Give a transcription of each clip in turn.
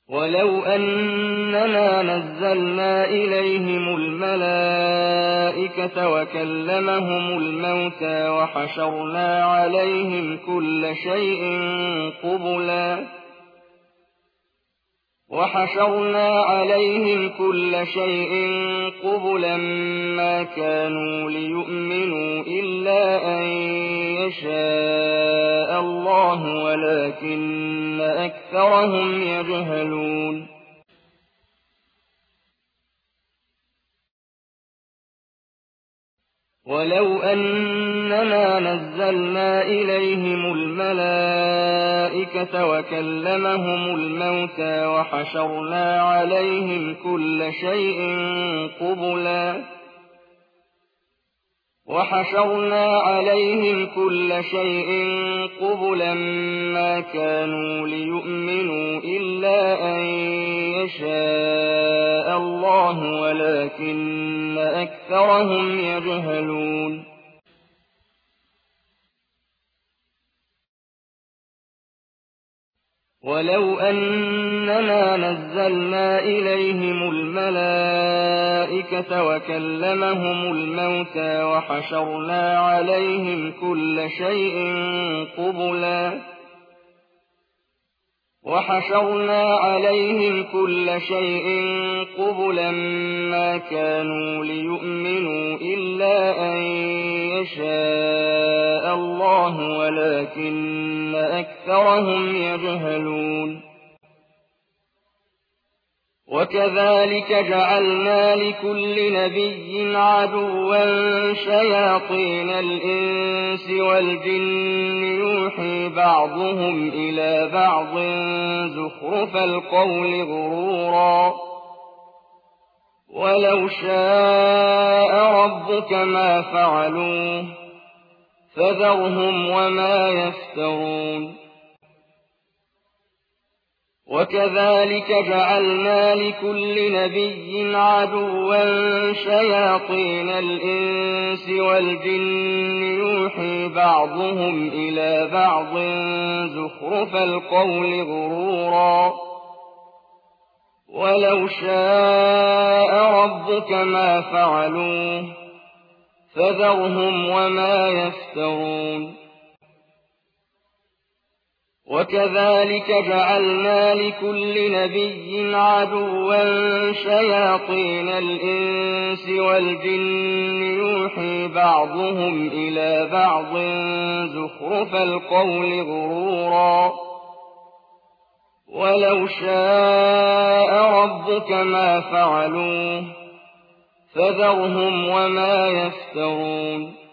ولو أننا نزلنا إليهم الملائكة وكلمهم الموتى وحشرنا عليهم كل شيء قبلا ما كانوا ليؤمنوا إلا أن يشاء الله ولكن أكثرهم يجهلون ولو أننا نزلنا إليهم الملائكة وكلمهم الموتى وحشرنا عليهم كل شيء قبلا ما كانوا ليؤمنوا إلا أن يشاء الله ولكن أكثرهم يجهلون ولو أننا نزلنا إليهم الملائكة وكلمهم الموتى وحشرنا عليهم كل شيء قبلا ما كانوا ليؤمنوا إلا أن يشاء الله ولكن أكثرهم يجهلون وكذلك جعلنا لكل نبي عدوا شياطين الإنس والجن يوحي بعضهم إلى بعض زخرف القول غرورا ولو شاء ربك ما فعلوه فذرهم وما يفترون وكذلك جعلنا لكل نبي عدوا شياطين الإنس والجن يوحي بعضهم إلى بعض زخرف القول غرورا ولو شاء ربك ما فعلوه فذرهم وما يفترون وكذلك جعلنا لكل نبي عدوا شياطين الإنس والجن يوحي بعضهم إلى بعض زخرف القول غرورا ولو شاء ربك ما فعلوه فذرهم وما يفترون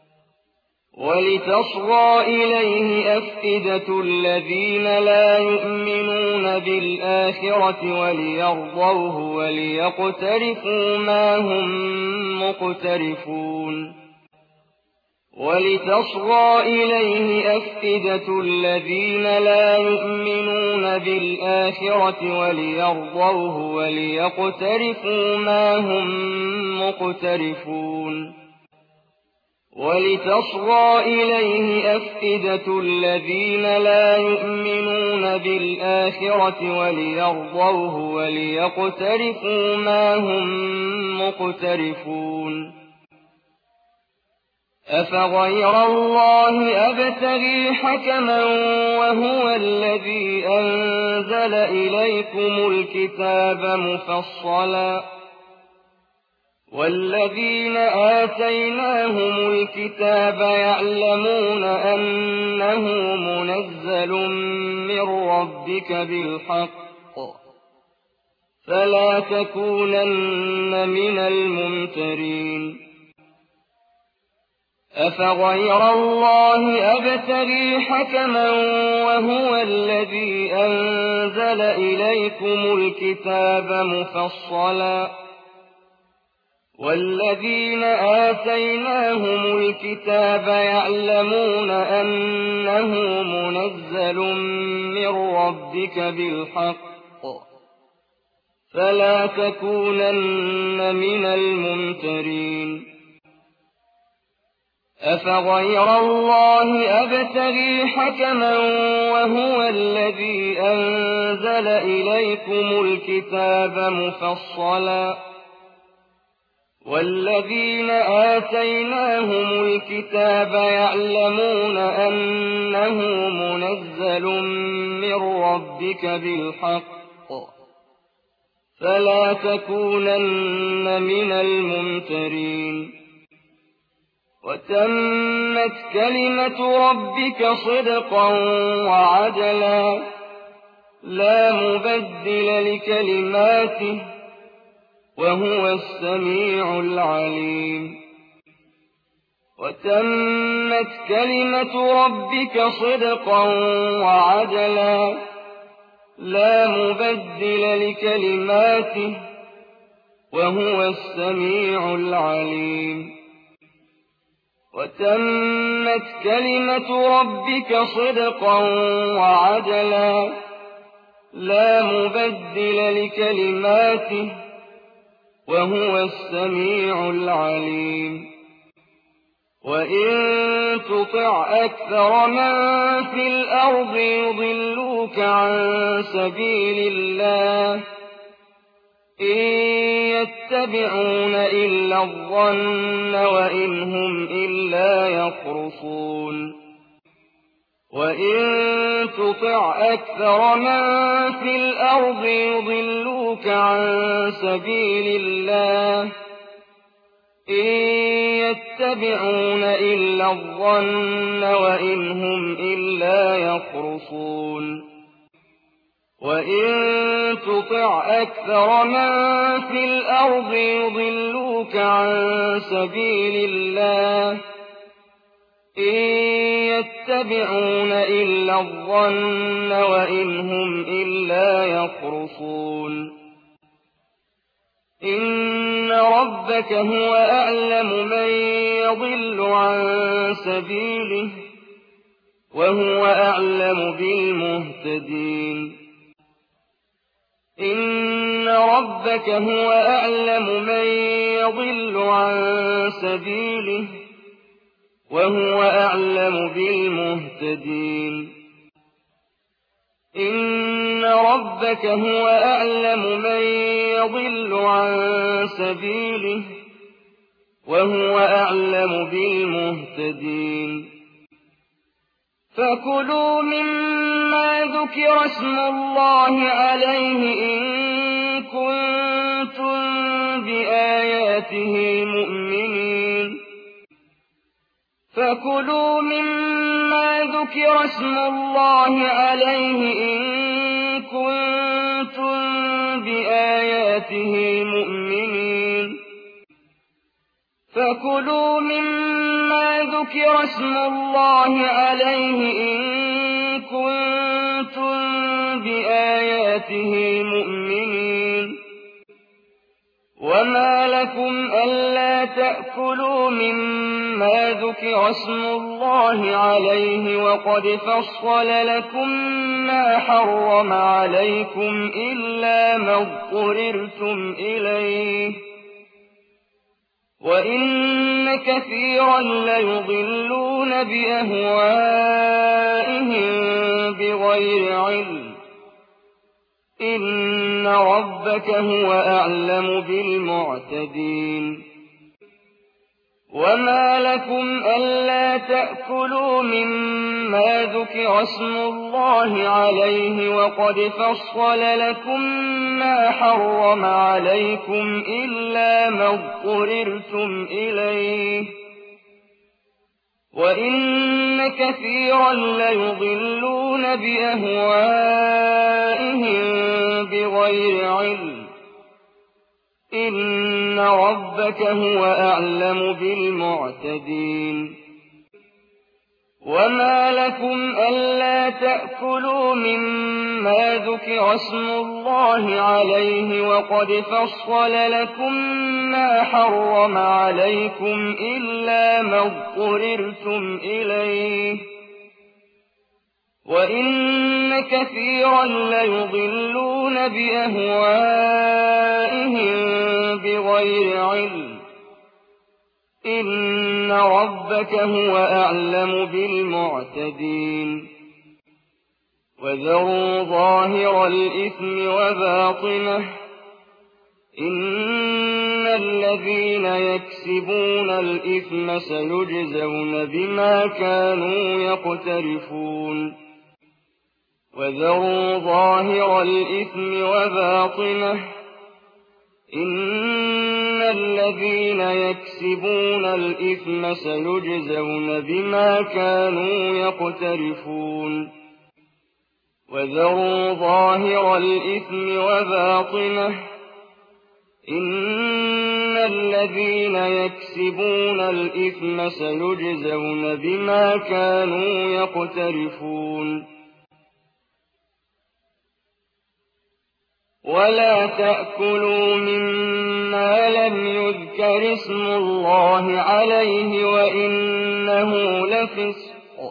ولتصغى إليه أفئدة الذين لا يؤمنون بالآخرة وليرضوه وليقترفوا ما هم مقترفون ولتصغى إليه أفئدة الذين لا يؤمنون بالآخرة وليرضوه وليقترفوا ما هم مقترفون ولتصغى إليه أفئدة الذين لا يؤمنون بالآخرة وليرضوه وليقترفوا ما هم مقترفون أفغير الله أبتغي حكما وهو الذي أنزل إليكم الكتاب مفصلا والذين آتيناهم الكتاب يعلمون أنه منزل من ربك بالحق فلا تكونن من الممترين أفغير الله أبتغي حكما وهو الذي أنزل إليكم الكتاب مفصلا والذين آتيناهم الكتاب يعلمون أنه منزل من ربك بالحق فلا تكونن من الممترين أفغير الله أبتغي حكما وهو الذي أنزل إليكم الكتاب مفصلا والذين آتيناهم الكتاب يعلمون أنه منزل من ربك بالحق فلا تكونن من الممترين وتمت كلمة ربك صدقا وعدلا لا مبدل لكلماته وهو السميع العليم وتمت كلمة ربك صدقا وعدلا لا مبدل لكلماته وهو السميع العليم وتمت كلمة ربك صدقا وعدلا لا مبدل لكلماته وهو السميع العليم وإن تطع أكثر من في الأرض يضلوك عن سبيل الله إن يتبعون إلا الظن وإن هم إلا يخرصون وإن تطع أكثر من في الأرض يضلوك عن سبيل الله إن يتبعون إلا الظن وإن هم إلا يخرصون وإن تطع أكثر من في الأرض يضلوك عن سبيل الله إن يتبعون إلا الظن وإن هم إلا يخرصون إن ربك هو أعلم من يضل عن سبيله وهو أعلم بالمهتدين إن ربك هو أعلم من يضل عن سبيله وهو أعلم بالمهتدين إن ربك هو أعلم من يضل عن سبيله وهو أعلم بالمهتدين فكلوا مما ذكر اسم الله عليه إن كنتم بآياته مؤمنين فكلوا مما ذكر اسم الله عليه إن كنتم بآياته مؤمنين فكلوا مما ذكر اسم الله عليه إن كنتم بآياته مؤمنين وما لكم ألا تأكلوا مما ذكر اسم الله عليه وقد فصل لكم ما حرم عليكم إلا ما اضطررتم إليه وإن كثيرا ليضلون بأهوائهم بغير علم إن ربك هو أعلم بالمعتدين وما لكم ألا تأكلوا مما ذكر اسم الله عليه وقد فصل لكم ما حرم عليكم إلا ما اضطررتم إليه وإن كثيرا ليضلون بأهوائهم بغير علم إن ربك هو أعلم بالمعتدين وما لكم ألا تأكلوا مما ذكر اسم الله عليه وقد فصل لكم ما حرم عليكم إلا ما اضطررتم إليه وإن كثيرا ليضلون بأهوائهم بغير علم إِنَّ رَبَّكَ هُوَ أَعْلَمُ بِالْمُعْتَدِينَ وَذَرُوا ظَاهِرَ الْإِثْمِ وَبَاطِنَهُ ۚ إِنَّ الَّذِينَ يَكْسِبُونَ الْإِثْمَ سَيُجْزَوْنَ بِمَا كَانُوا يَقْتَرِفُونَ وَذَرُوا ظَاهِرَ الْإِثْمِ وَبَاطِنَهُ ۚ إِنَّ الَّذِينَ يَكْسِبُونَ الْإِثْمَ سَيُجْزَوْنَ بِمَا كَانُوا يَقْتَرِفُونَ وَذَرُوا ظَاهِرَ الْإِثْمِ وَبَاطِنَهُ ۚ إِنَّ الَّذِينَ يَكْسِبُونَ الْإِثْمَ سَيُجْزَوْنَ بِمَا كَانُوا يَقْتَرِفُونَ وَلَا تَأْكُلُوا مِمَّا لَمْ يُذْكَرِ اسْمُ اللَّهِ عَلَيْهِ وَإِنَّهُ لَفِسْقٌ ۗ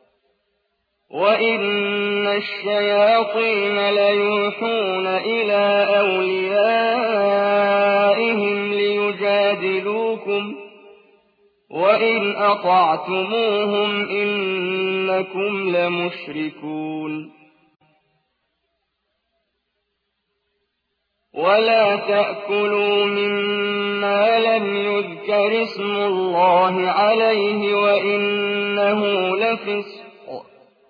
وَإِنَّ الشَّيَاطِينَ لَيُوحُونَ إِلَىٰ أَوْلِيَائِهِمْ لِيُجَادِلُوكُمْ ۖ وَإِنْ أَطَعْتُمُوهُمْ إِنَّكُمْ لَمُشْرِكُونَ وَلَا تَأْكُلُوا مِمَّا لَمْ يُذْكَرِ اسْمُ اللَّهِ عَلَيْهِ وَإِنَّهُ لَفِسْقٌ ۗ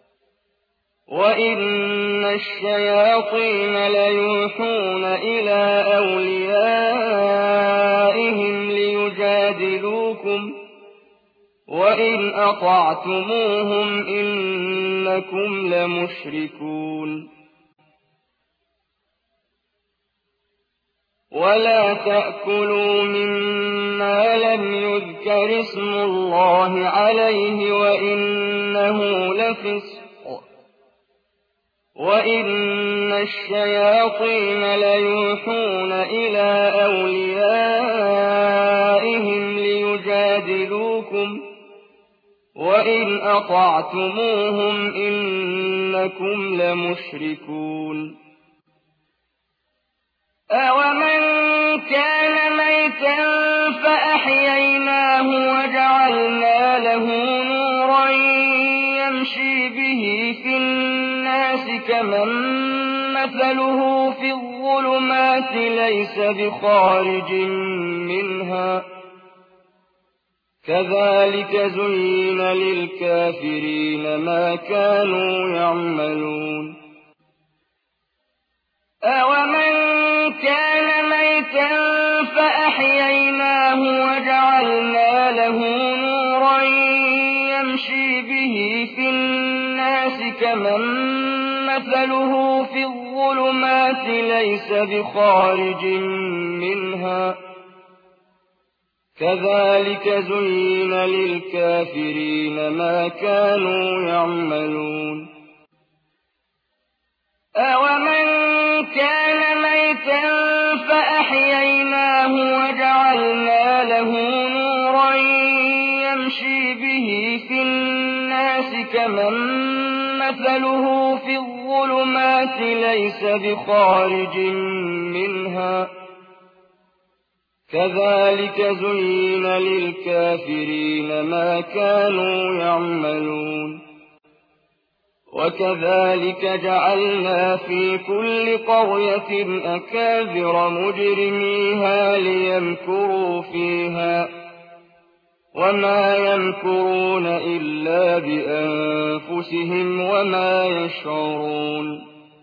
وَإِنَّ الشَّيَاطِينَ لَيُوحُونَ إِلَىٰ أَوْلِيَائِهِمْ لِيُجَادِلُوكُمْ ۖ وَإِنْ أَطَعْتُمُوهُمْ إِنَّكُمْ لَمُشْرِكُونَ وَلَا تَأْكُلُوا مِمَّا لَمْ يُذْكَرِ اسْمُ اللَّهِ عَلَيْهِ وَإِنَّهُ لَفِسْقٌ ۗ وَإِنَّ الشَّيَاطِينَ لَيُوحُونَ إِلَىٰ أَوْلِيَائِهِمْ لِيُجَادِلُوكُمْ ۖ وَإِنْ أَطَعْتُمُوهُمْ إِنَّكُمْ لَمُشْرِكُونَ أَوَمَن كَانَ مَيْتًا فَأَحْيَيْنَاهُ وَجَعَلْنَا لَهُ نُورًا يَمْشِي بِهِ فِي النَّاسِ كَمَن مَّثَلُهُ فِي الظُّلُمَاتِ لَيْسَ بِخَارِجٍ مِّنْهَا ۚ كَذَٰلِكَ زُيِّنَ لِلْكَافِرِينَ مَا كَانُوا يَعْمَلُونَ أَوَمَن كَانَ مَيْتًا فَأَحْيَيْنَاهُ وَجَعَلْنَا لَهُ نُورًا يَمْشِي بِهِ فِي النَّاسِ كَمَن مَّثَلُهُ فِي الظُّلُمَاتِ لَيْسَ بِخَارِجٍ مِّنْهَا ۚ كَذَٰلِكَ زُيِّنَ لِلْكَافِرِينَ مَا كَانُوا يَعْمَلُونَ أَوَمَن كَانَ مَيْتًا فَأَحْيَيْنَاهُ وَجَعَلْنَا لَهُ نُورًا يَمْشِي بِهِ فِي النَّاسِ كَمَن مَّثَلُهُ فِي الظُّلُمَاتِ لَيْسَ بِخَارِجٍ مِّنْهَا ۚ كَذَٰلِكَ زُيِّنَ لِلْكَافِرِينَ مَا كَانُوا يَعْمَلُونَ وَكَذَٰلِكَ جَعَلْنَا فِي كُلِّ قَرْيَةٍ أَكَابِرَ مُجْرِمِيهَا لِيَمْكُرُوا فِيهَا ۖ وَمَا يَمْكُرُونَ إِلَّا بِأَنفُسِهِمْ وَمَا يَشْعُرُونَ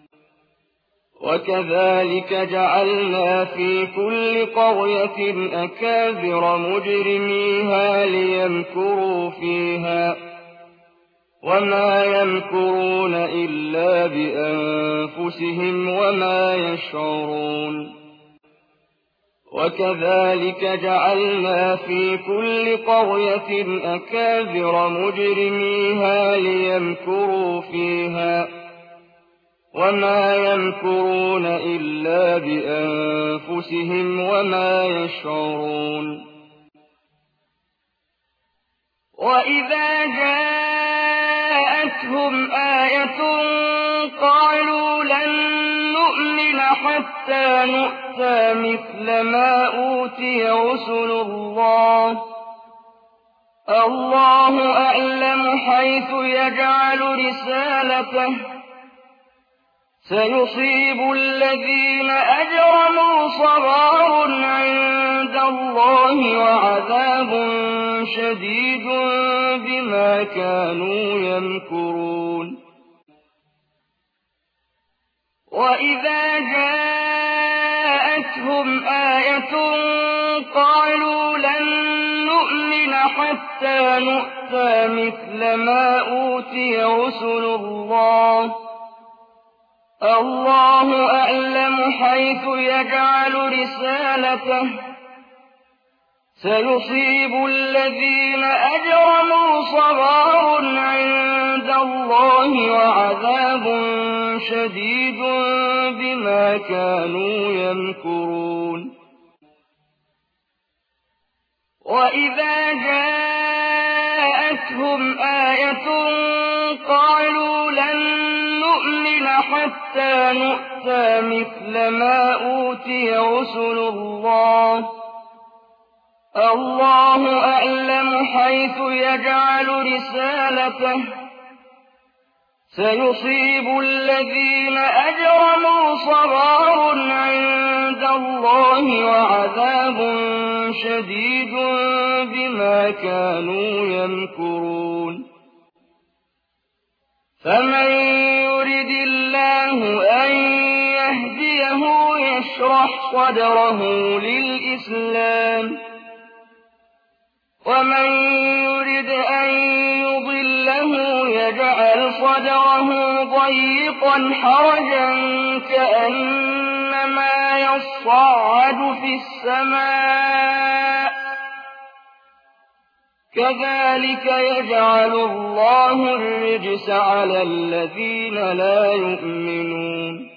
وَكَذَٰلِكَ جَعَلْنَا فِي كُلِّ قَرْيَةٍ أَكَابِرَ مُجْرِمِيهَا لِيَمْكُرُوا فِيهَا ۖ وَمَا يَمْكُرُونَ إِلَّا بِأَنفُسِهِمْ وَمَا يَشْعُرُونَ وَكَذَٰلِكَ جَعَلْنَا فِي كُلِّ قَرْيَةٍ أَكَابِرَ مُجْرِمِيهَا لِيَمْكُرُوا فِيهَا ۖ وَمَا يَمْكُرُونَ إِلَّا بِأَنفُسِهِمْ وَمَا يَشْعُرُونَ وَإِذَا جَاءَتْهُمْ آيَةٌ قَالُوا لَن نُّؤْمِنَ حَتَّىٰ نُؤْتَىٰ مِثْلَ مَا أُوتِيَ رُسُلُ اللَّهِ ۘ الله أعلم حيث يجعل رسالته سيصيب الذين أجرموا صغار عند الله وعذاب شديد بما كانوا يمكرون وإذا جاءتهم آية قالوا لن نؤمن حتى نؤتى مثل ما أوتي رسل الله الله أعلم حيث يجعل رسالته سيصيب الذين أجرموا صغار عند الله وعذاب شديد بما كانوا يمكرون وإذا جاءتهم آية قالوا لن نؤمن حتى نؤتى مثل ما أوتي رسل الله الله أعلم حيث يجعل رسالته سيصيب الذين أجرموا صغار عند الله وعذاب شديد بما كانوا يمكرون فمن يرد الله أن يهديه يشرح صدره للإسلام ومن يرد أن يضله يجعل صدره ضيقا حرجا كأنما يصعد في السماء كذلك يجعل الله الرجس على الذين لا يؤمنون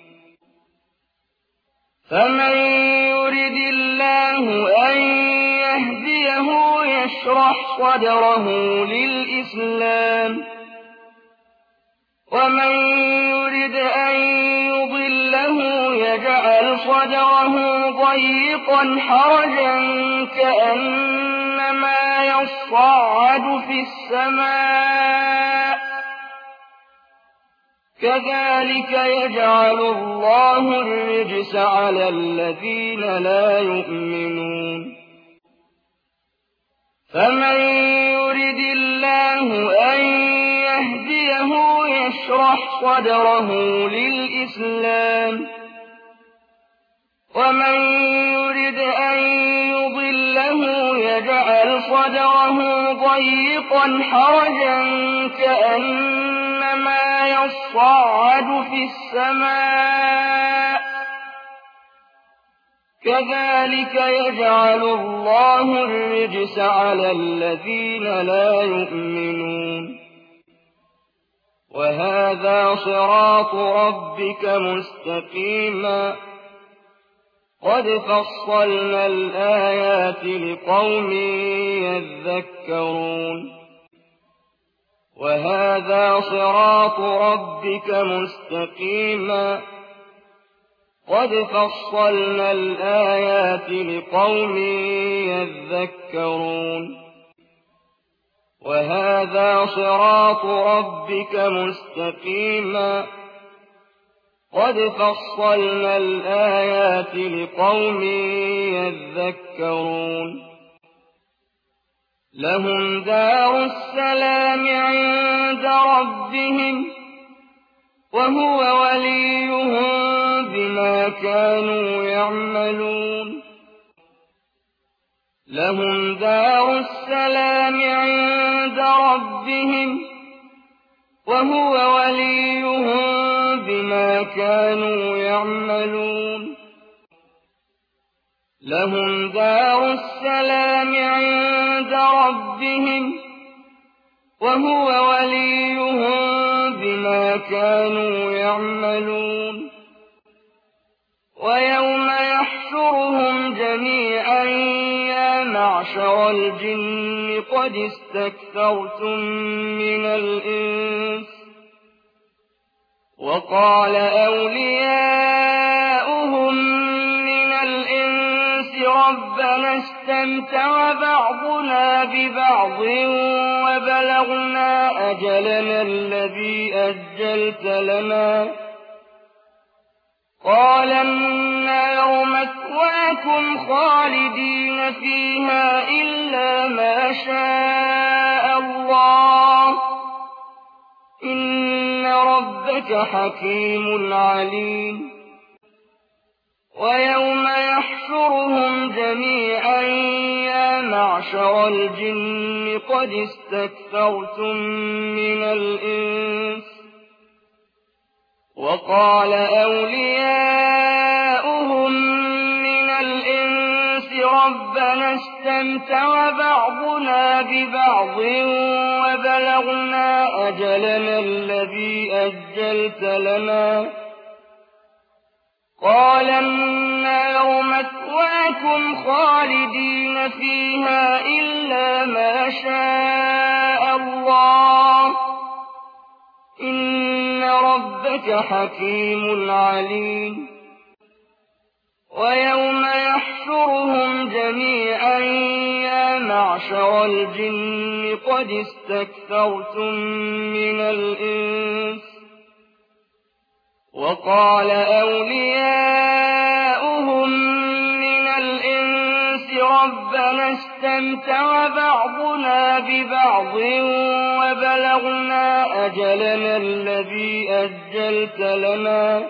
فمن يرد الله أن يهديه يشرح صدره للإسلام ومن يرد أن يضله يجعل صدره ضيقا حرجا كأنما يصعد في السماء كذلك يجعل الله الرجس على الذين لا يؤمنون فمن يرد الله أن يهديه يشرح صدره للإسلام ومن يرد أن يضله يجعل صدره ضيقا حرجا كأنما يصعد في السماء كذلك يجعل الله الرجس على الذين لا يؤمنون وهذا صراط ربك مستقيما قد فصلنا الآيات لقوم يذكرون وهذا صراط ربك مستقيما قد فصلنا الآيات لقوم يذكرون وهذا صراط ربك مستقيما قد فصلنا الآيات لقوم يذكرون لهم دار السلام عند ربهم وهو وليهم بما كانوا يعملون لهم دار السلام عند ربهم وهو وليهم بما كانوا يعملون لهم دار السلام عند ربهم وهو وليهم بما كانوا يعملون ويوم يحشرهم جميعا يا معشر الجن قد استكثرتم من الإنس وقال أولياؤهم من الإنس ربنا استمع اسْتَمْتَعَ بَعْضُنَا بِبَعْضٍ وَبَلَغْنَا أَجَلَنَا الَّذِي أَجَّلْتَ لَنَا قَالَ النَّارُ مَثْوَاكُمْ خَالِدِينَ فِيهَا إِلَّا مَا شَاءَ اللَّهُ ۗ إِنَّ رَبَّكَ حَكِيمٌ عَلِيمٌ وَيَوْمَ يَحْشُرُهُمْ جَمِيعًا يَا مَعْشَرَ الْجِنِّ قَدِ اسْتَكْثَرْتُم مِّنَ الْإِنسِ وَقَالَ أَوْلِيَاؤُهُم مِّنَ الْإِنسِ رَبَّنَا اسْتَمْتَعَ بَعْضُنَا بِبَعْضٍ وَبَلَغْنَا أَجَلَنَا الَّذِي أَجَّلْتَ لَنَا قَالَ النَّارُ مَثْوَاكُمْ خَالِدِينَ فِيهَا إِلَّا مَا شَاءَ اللَّهُ ۗ إِنَّ رَبَّكَ حَكِيمٌ عَلِيمٌ وَيَوْمَ يَحْشُرُهُمْ جَمِيعًا يَا مَعْشَرَ الْجِنِّ قَدِ اسْتَكْثَرْتُم مِّنَ الْإِنسِ وَقَالَ أَوْلِيَاؤُهُم مِّنَ الْإِنسِ رَبَّنَا اسْتَمْتَعَ بَعْضُنَا بِبَعْضٍ وَبَلَغْنَا أَجَلَنَا الَّذِي أَجَّلْتَ لَنَا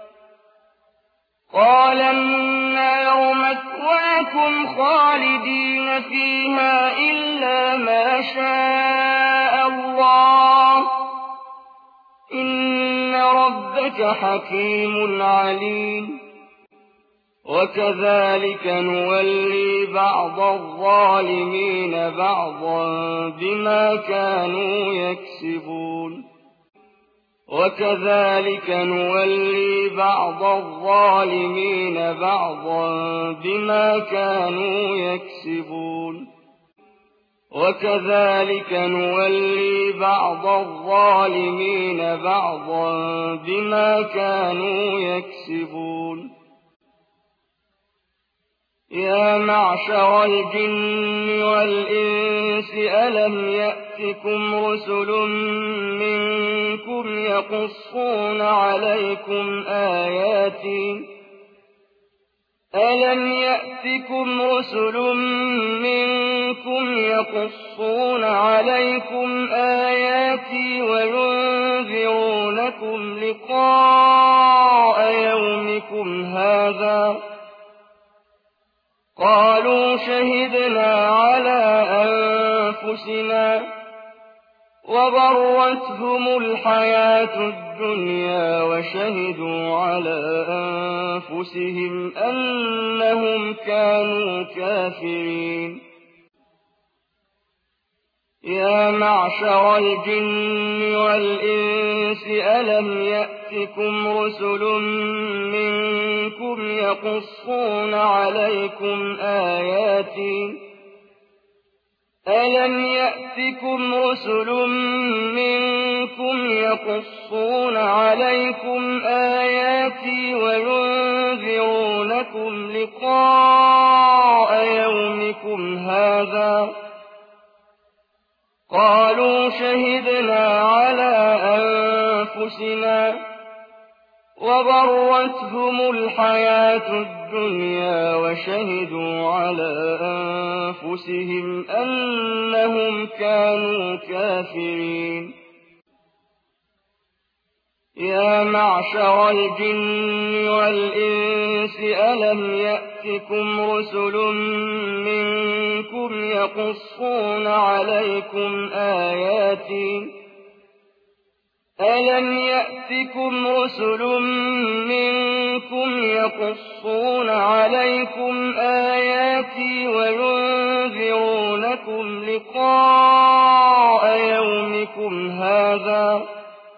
قَالَ النَّارُ مَثْوَاكُمْ خَالِدِينَ فِيهَا إِلَّا مَا شَاءَ اللَّهُ ۗ إِنَّ رَبَّكَ حَكِيمٌ عَلِيمٌ وَكَذَٰلِكَ نُوَلِّي بَعْضَ الظَّالِمِينَ بَعْضًا بِمَا كَانُوا يَكْسِبُونَ وَكَذَٰلِكَ نُوَلِّي بَعْضَ الظَّالِمِينَ بَعْضًا بِمَا كَانُوا يَكْسِبُونَ وَكَذَٰلِكَ نُوَلِّي بَعْضَ الظَّالِمِينَ بَعْضًا بِمَا كَانُوا يَكْسِبُونَ يَا مَعْشَرَ الْجِنِّ وَالْإِنسِ أَلَمْ يَأْتِكُمْ رُسُلٌ مِّنكُمْ يَقُصُّونَ عَلَيْكُمْ آيَاتِي وَيُنذِرُونَكُمْ لِقَاءَ يَوْمِكُمْ هَٰذَا ۚ قَالُوا شَهِدْنَا عَلَىٰ أَنفُسِنَا وَغَرَّتْهُمُ الْحَيَاةُ الدُّنْيَا وَشَهِدُوا عَلَىٰ أَنفُسِهِمْ أَنَّهُمْ كَانُوا كَافِرِينَ يَا مَعْشَرَ الْجِنِّ وَالْإِنسِ أَلَمْ يَأْتِكُمْ رُسُلٌ مِّنكُمْ يَقُصُّونَ عَلَيْكُمْ آيَاتِي وَيُنذِرُونَكُمْ لِقَاءَ يَوْمِكُمْ هَٰذَا ۚ قَالُوا شَهِدْنَا عَلَىٰ أَنفُسِنَا وَغَرَّتْهُمُ الْحَيَاةُ الدُّنْيَا وَشَهِدُوا عَلَىٰ أَنفُسِهِمْ أَنَّهُمْ كَانُوا كَافِرِينَ يَا مَعْشَرَ الْجِنِّ وَالْإِنسِ أَلَمْ يَأْتِكُمْ رُسُلٌ مِّنكُمْ يَقُصُّونَ عَلَيْكُمْ آيَاتِي وَيُنذِرُونَكُمْ لِقَاءَ يَوْمِكُمْ هَٰذَا ۚ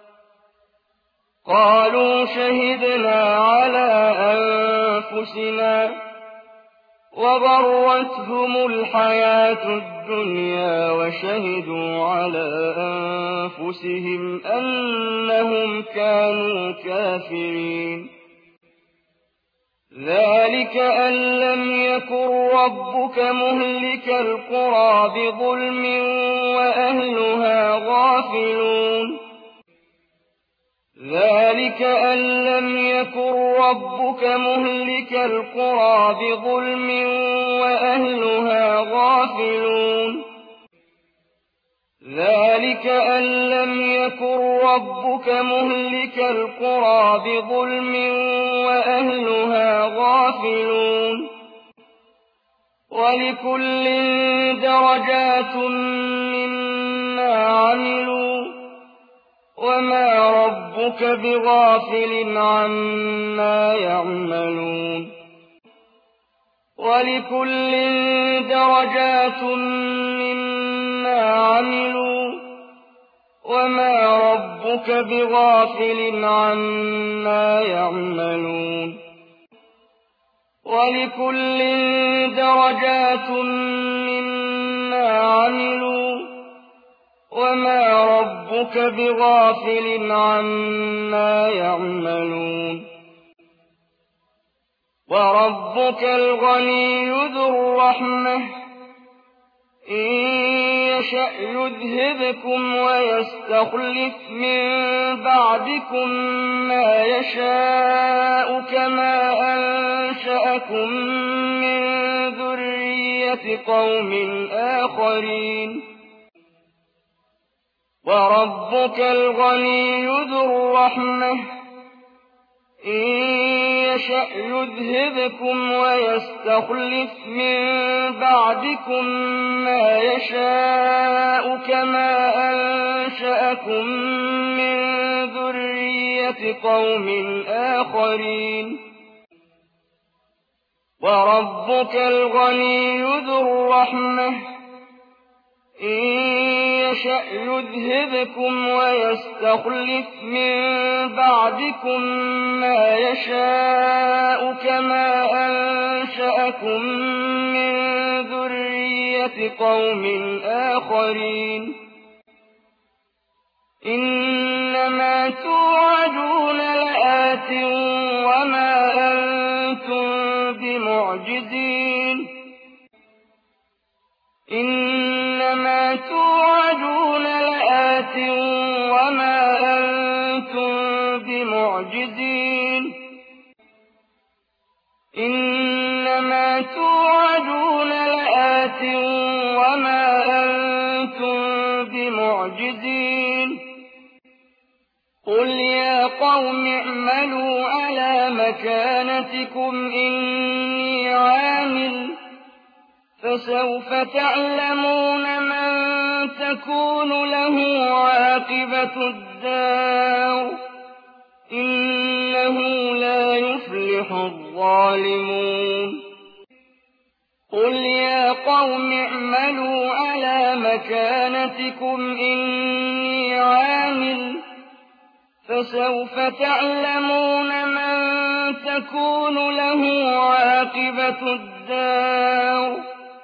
قَالُوا شَهِدْنَا عَلَىٰ أَنفُسِنَا وَغَرَّتْهُمُ الْحَيَاةُ الدُّنْيَا وَشَهِدُوا عَلَىٰ أَنفُسِهِمْ أَنَّهُمْ كَانُوا كَافِرِينَ ذلك أن لم يكن ربك مهلك القرى بظلم وأهلها غافلون ذلك أن لم يكن ربك مهلك القرى بظلم وأهلها غافلون ذلك أن لم يكن ربك مهلك القرى بظلم وأهلها غافلون ولكل درجات مما عملوا وما ربك بغافل عما يعملون ولكل درجات مما عملوا وما ربك بغافل عما يعملون ولكل درجات مما عملوا وما ربك بغافل عما يعملون وربك الغني ذو الرحمة إن يشأ يذهبكم ويستخلف من بعدكم ما يشاء كما أنشأكم من ذرية قوم آخرين وربك الغني ذو الرحمة إن يشأ يذهبكم ويستخلف من بعدكم ما يشاء كما أنشأكم من ذرية قوم آخرين وربك الغني ذو الرحمة إن يشأ يذهبكم ويستخلف من بعدكم ما يشاء كما أنشأكم من ذرية قوم آخرين إنما توعدون لآت وما أنتم بمعجزين إنما توعدون لآت وما أنتم بمعجزين إنما توعدون لآت وما أنتم بمعجزين قل يا قوم اعملوا على مكانتكم إني عامل فسوف تعلمون من تكون له عاقبة الدار إنه لا يفلح الظالمون قل يا قوم اعملوا على مكانتكم إني عامل فسوف تعلمون من تكون له عاقبة الدار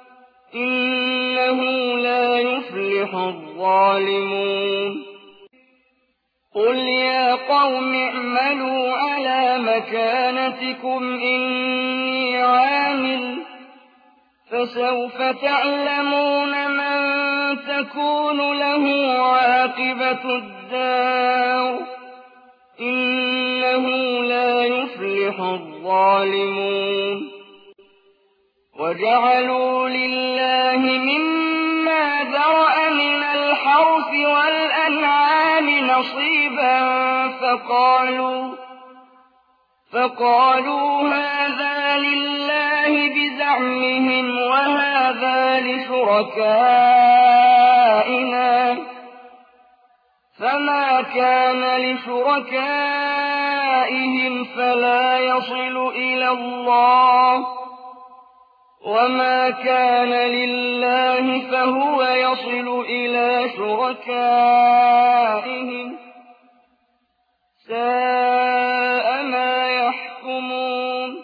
إنه لا يفلح الظالمون قل يا قوم اعملوا على مكانتكم إني عامل فسوف تعلمون من تكون له عاقبة الدار إنه لا يفلح الظالمون وجعلوا لله مما ذرأ من الحرث والأنعام نصيبا فقالوا هذا لله بزعمهم وهذا لشركائنا فما كان لشركائهم فلا يصل إلى الله وما كان لله فهو يصل إلى شركائهم ساء ما يحكمون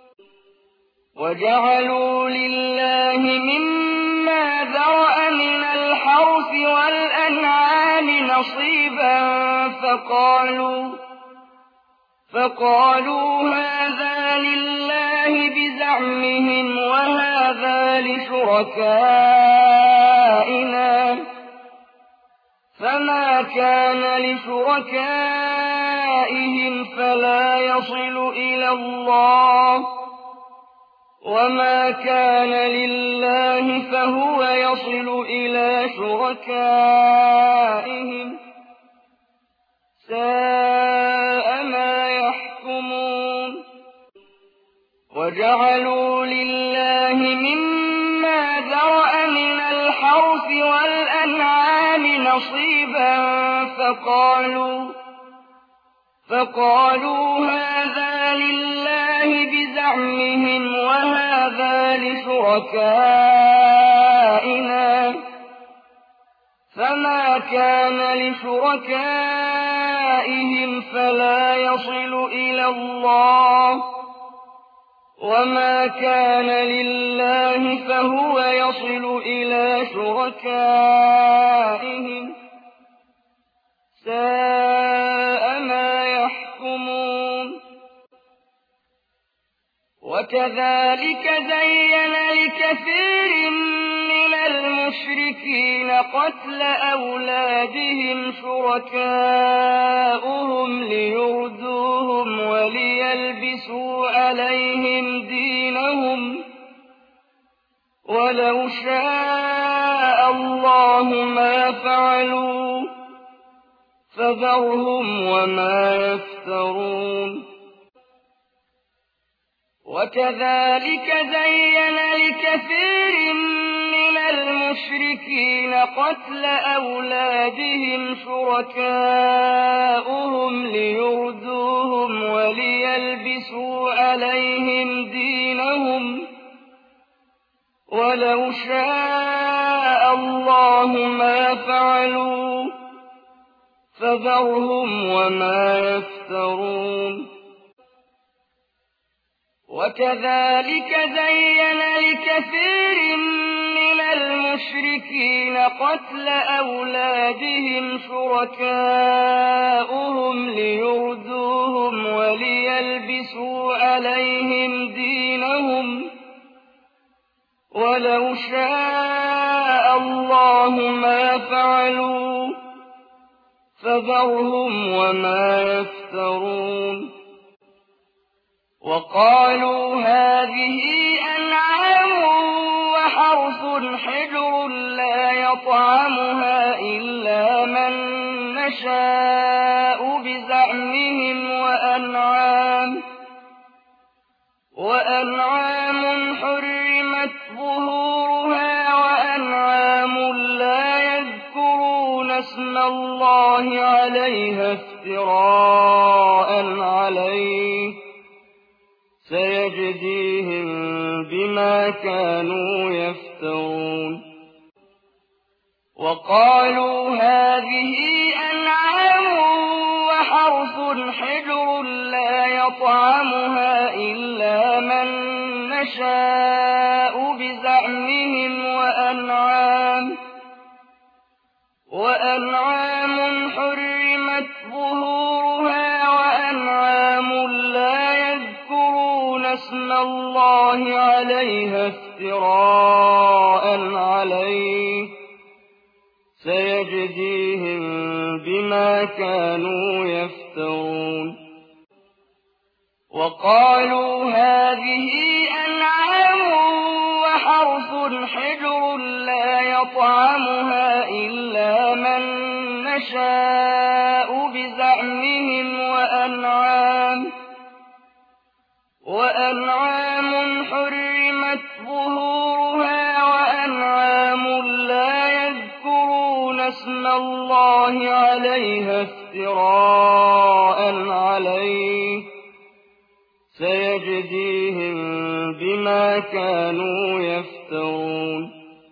وجعلوا لله مما ذرأ من الحرث والأنعام نصيبا فقالوا هذا لله لله بزعمهم وهذا لشركائنا فما كان لشركائهم فلا يصل إلى الله وما كان لله فهو يصل إلى شركائهم ساء ما يحكمون وجعلوا لله مما ذرأ من الحرث والأنعام نصيبا فقالوا هذا لله بزعمهم وهذا لشركائنا فما كان لشركائهم فلا يصل إلى الله وما كان لله فهو يصل إلى شركائهم ساء ما يحكمون وكذلك زين لكثير من المشركين قتل أولادهم شركاؤهم ليردوهم وليلبسوا عليهم دينهم ولو شاء الله ما فعلوا فذرهم وما يفترون وكذلك زين لكثير من المشركين قتل أولادهم شركاؤهم ليردوهم وليلبسوا عليهم دينهم ولو شاء الله ما فعلوا فذرهم وما يفترون وكذلك زين لكثير من المشركين قتل أولادهم شركاؤهم ليردوهم وليلبسوا عليهم دينهم ولو شاء الله ما فعلوا فذرهم وما يفترون وقالوا هذه أنعام وحرث حجر لا يطعمها إلا من نشاء بزعمهم وأنعام حرمت ظهورها وأنعام لا يذكرون اسم الله عليها افتراء عليه سيجزيهم بما كانوا يفترون وقالوا هذه أنعام وحرث حجر لا يطعمها إلا من نشاء بزعمهم وأنعام حرمت ظهورها وأنعام لا يذكرون اسم الله عليها افتراء عليه سيجزيهم بما كانوا يفترون وقالوا هذه أنعام وحرث حجر لا يطعمها إلا من نشاء بزعمهم وأنعام حرمت ظهورها وأنعام لا يذكرون اسم الله عليها افتراء عليه سيجزيهم بما كانوا يفترون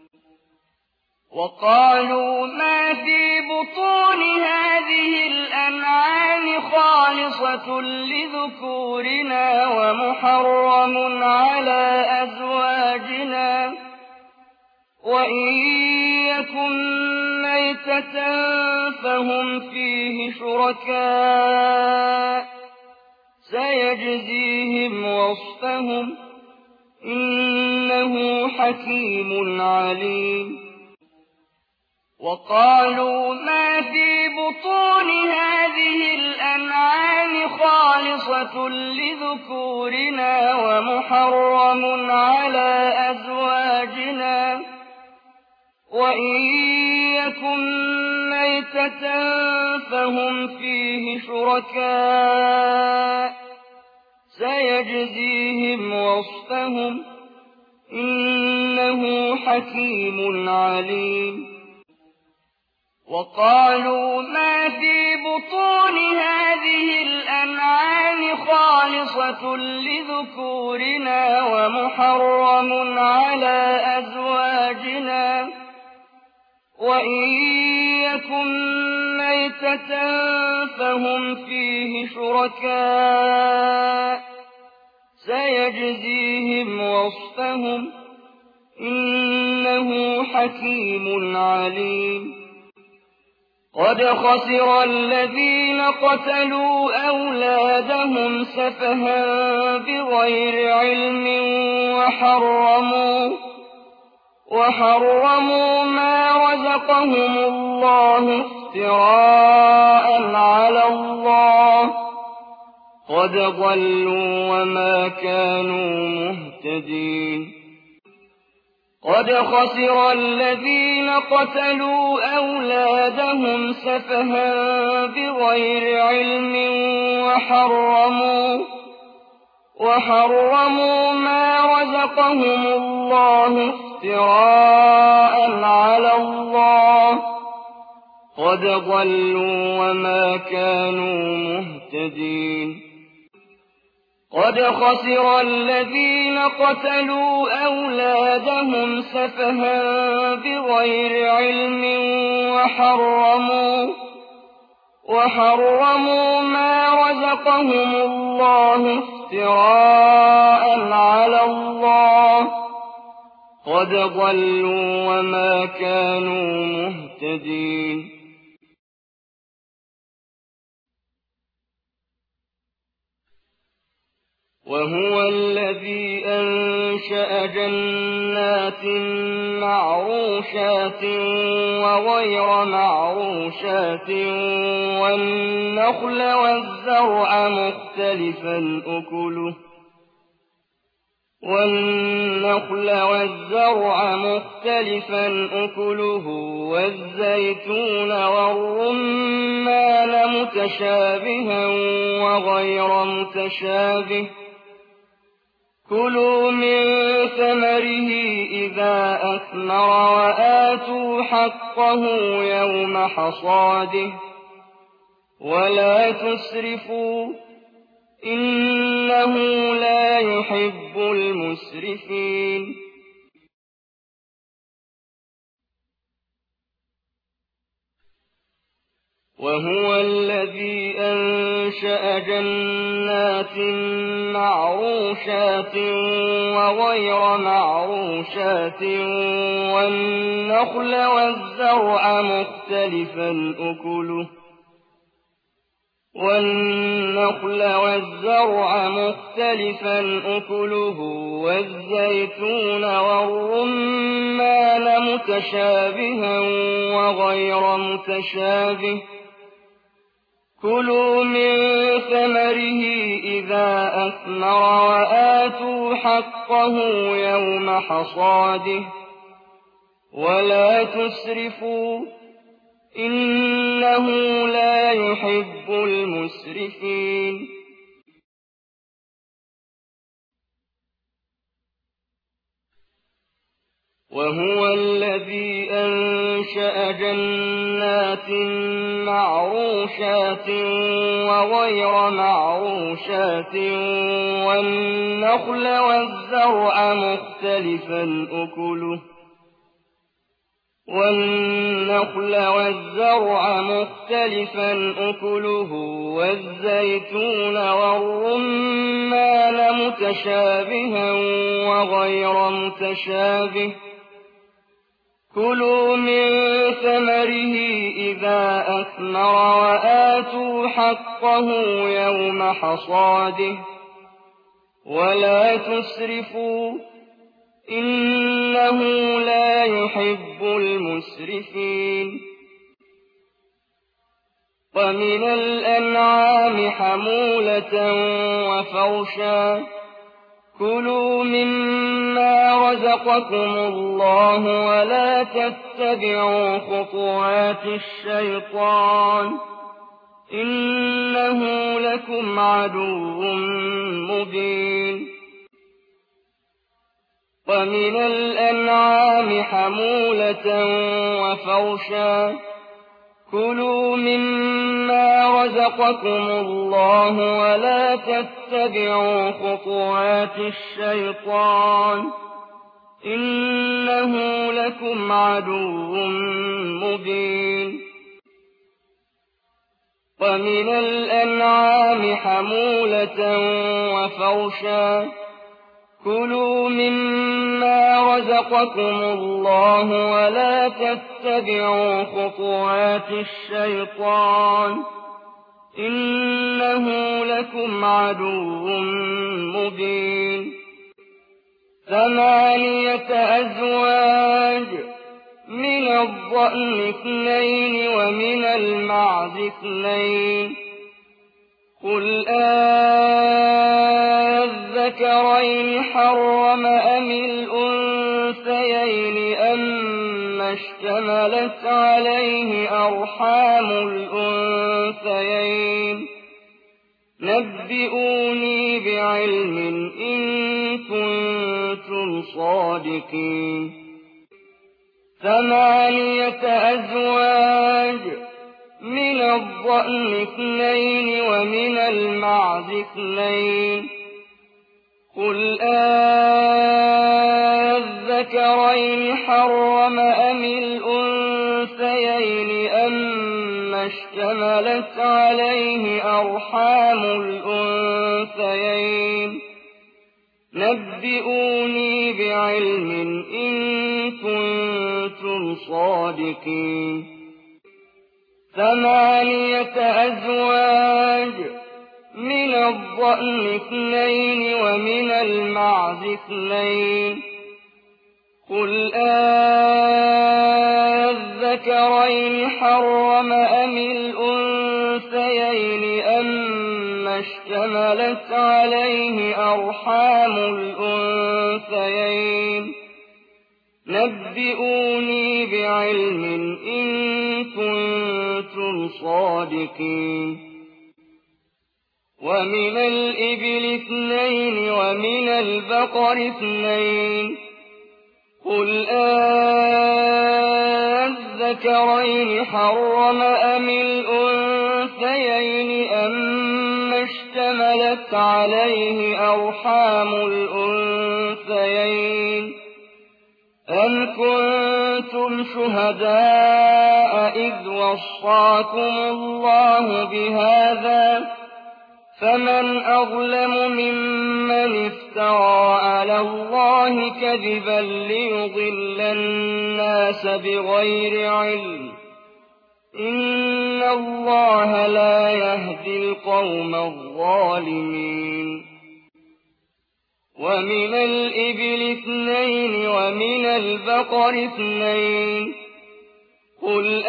وقالوا ما في بطون هذه الأنعام خالصة لذكورنا ومحرم على أزواجنا وإن يكن ميتة فهم فيه شركاء سيجزيهم وصفهم إنه حكيم عليم وقالوا ما في بطون هذه الأنعام خالصة لذكورنا ومحرم على أزواجنا وإن يكن ميتة فهم فيه شركاء سيجزيهم وصفهم إنه حكيم عليم وقالوا ما في بطون هذه الأنعام خالصة لذكورنا ومحرم على أزواجنا وإن يكن ميتة فهم فيه شركاء سيجزيهم وصفهم إنه حكيم عليم قد خسر الذين قتلوا أولادهم سفها بغير علم وحرموا ما رزقهم الله افتراء على الله قد ضلوا وما كانوا مهتدين قد خسر الذين قتلوا أولادهم سفها بغير علم وحرموا ما رزقهم الله افتراء على الله قد ضلوا وما كانوا مهتدين قد خسر الذين قتلوا أولادهم سفها بغير علم وحرموا ما رزقهم الله افتراء على الله قد ضلوا وما كانوا مهتدين وهو الذي أنشأ جنات معروشات وغير معروشات والنخل والزرع مختلفا أكله والزيتون والرمان متشابها وغير متشابه كلوا من ثمره إذا أثمر وآتوا حقه يوم حصاده ولا تسرفوا إنه لا يحب المسرفين وهو الذي أنشأ جنات معروشات وغير معروشات والنخل والزرع مختلفا أكله والزيتون والرمان متشابها وغير متشابه كلوا من ثمره إذا أثمر وآتوا حقه يوم حصاده ولا تسرفوا إنه لا يحب المسرفين وهو الذي أنشأ جنات معروشات وغير معروشات والنخل والزرع مختلفا أكله والزيتون والرمان متشابها وغير متشابه كلوا من ثمره إذا أثمر وآتوا حقه يوم حصاده ولا تسرفوا إنه لا يحب المسرفين ومن الأنعام حمولة وفرشا كلوا مما رزقكم الله ولا تتبعوا خطوات الشيطان إنه لكم عدو مبين ومن الأنعام حمولة وفرشا كلوا مما رزقكم الله ولا تتبعوا خطوات الشيطان إنه لكم عدو مبين ومن الأنعام حمولة وفرشا كلوا مما رزقكم الله ولا تتبعوا خطوات الشيطان إنه لكم عدو مبين 8 أزواج من الضأن 2 ومن المعز 2 قل الذكرين حرم أم الأنثيين أما اشتملت عليه أرحام الأنثيين نبئوني بعلم إن كنتم صادقين 8 أزواج من الضأن 2 ومن المعز 2 قل الذكرين حرم أم الأنثيين أما اشتملت عليه أرحام الأنثيين نبئوني بعلم إن كنتم صادقين 8 أزواج من الضأن 2 ومن المعز 2 قل الذكرين حرم أم الأنثيين أما اشتملت عليه أرحام الأنثيين نبئوني بعلم إن كنتم صادقين ومن الإبل 2 ومن البقر 2 قل الذكرين حرم أم الأنثيين أما اشتملت عليه أرحام الأنثيين أم كنتم شهداء إذ وصاكم الله بهذا فمن أظلم ممن افترى على الله كذبا ليضل الناس بغير علم إن الله لا يهدي القوم الظالمين ومن الإبل 2 ومن البقر 2 قل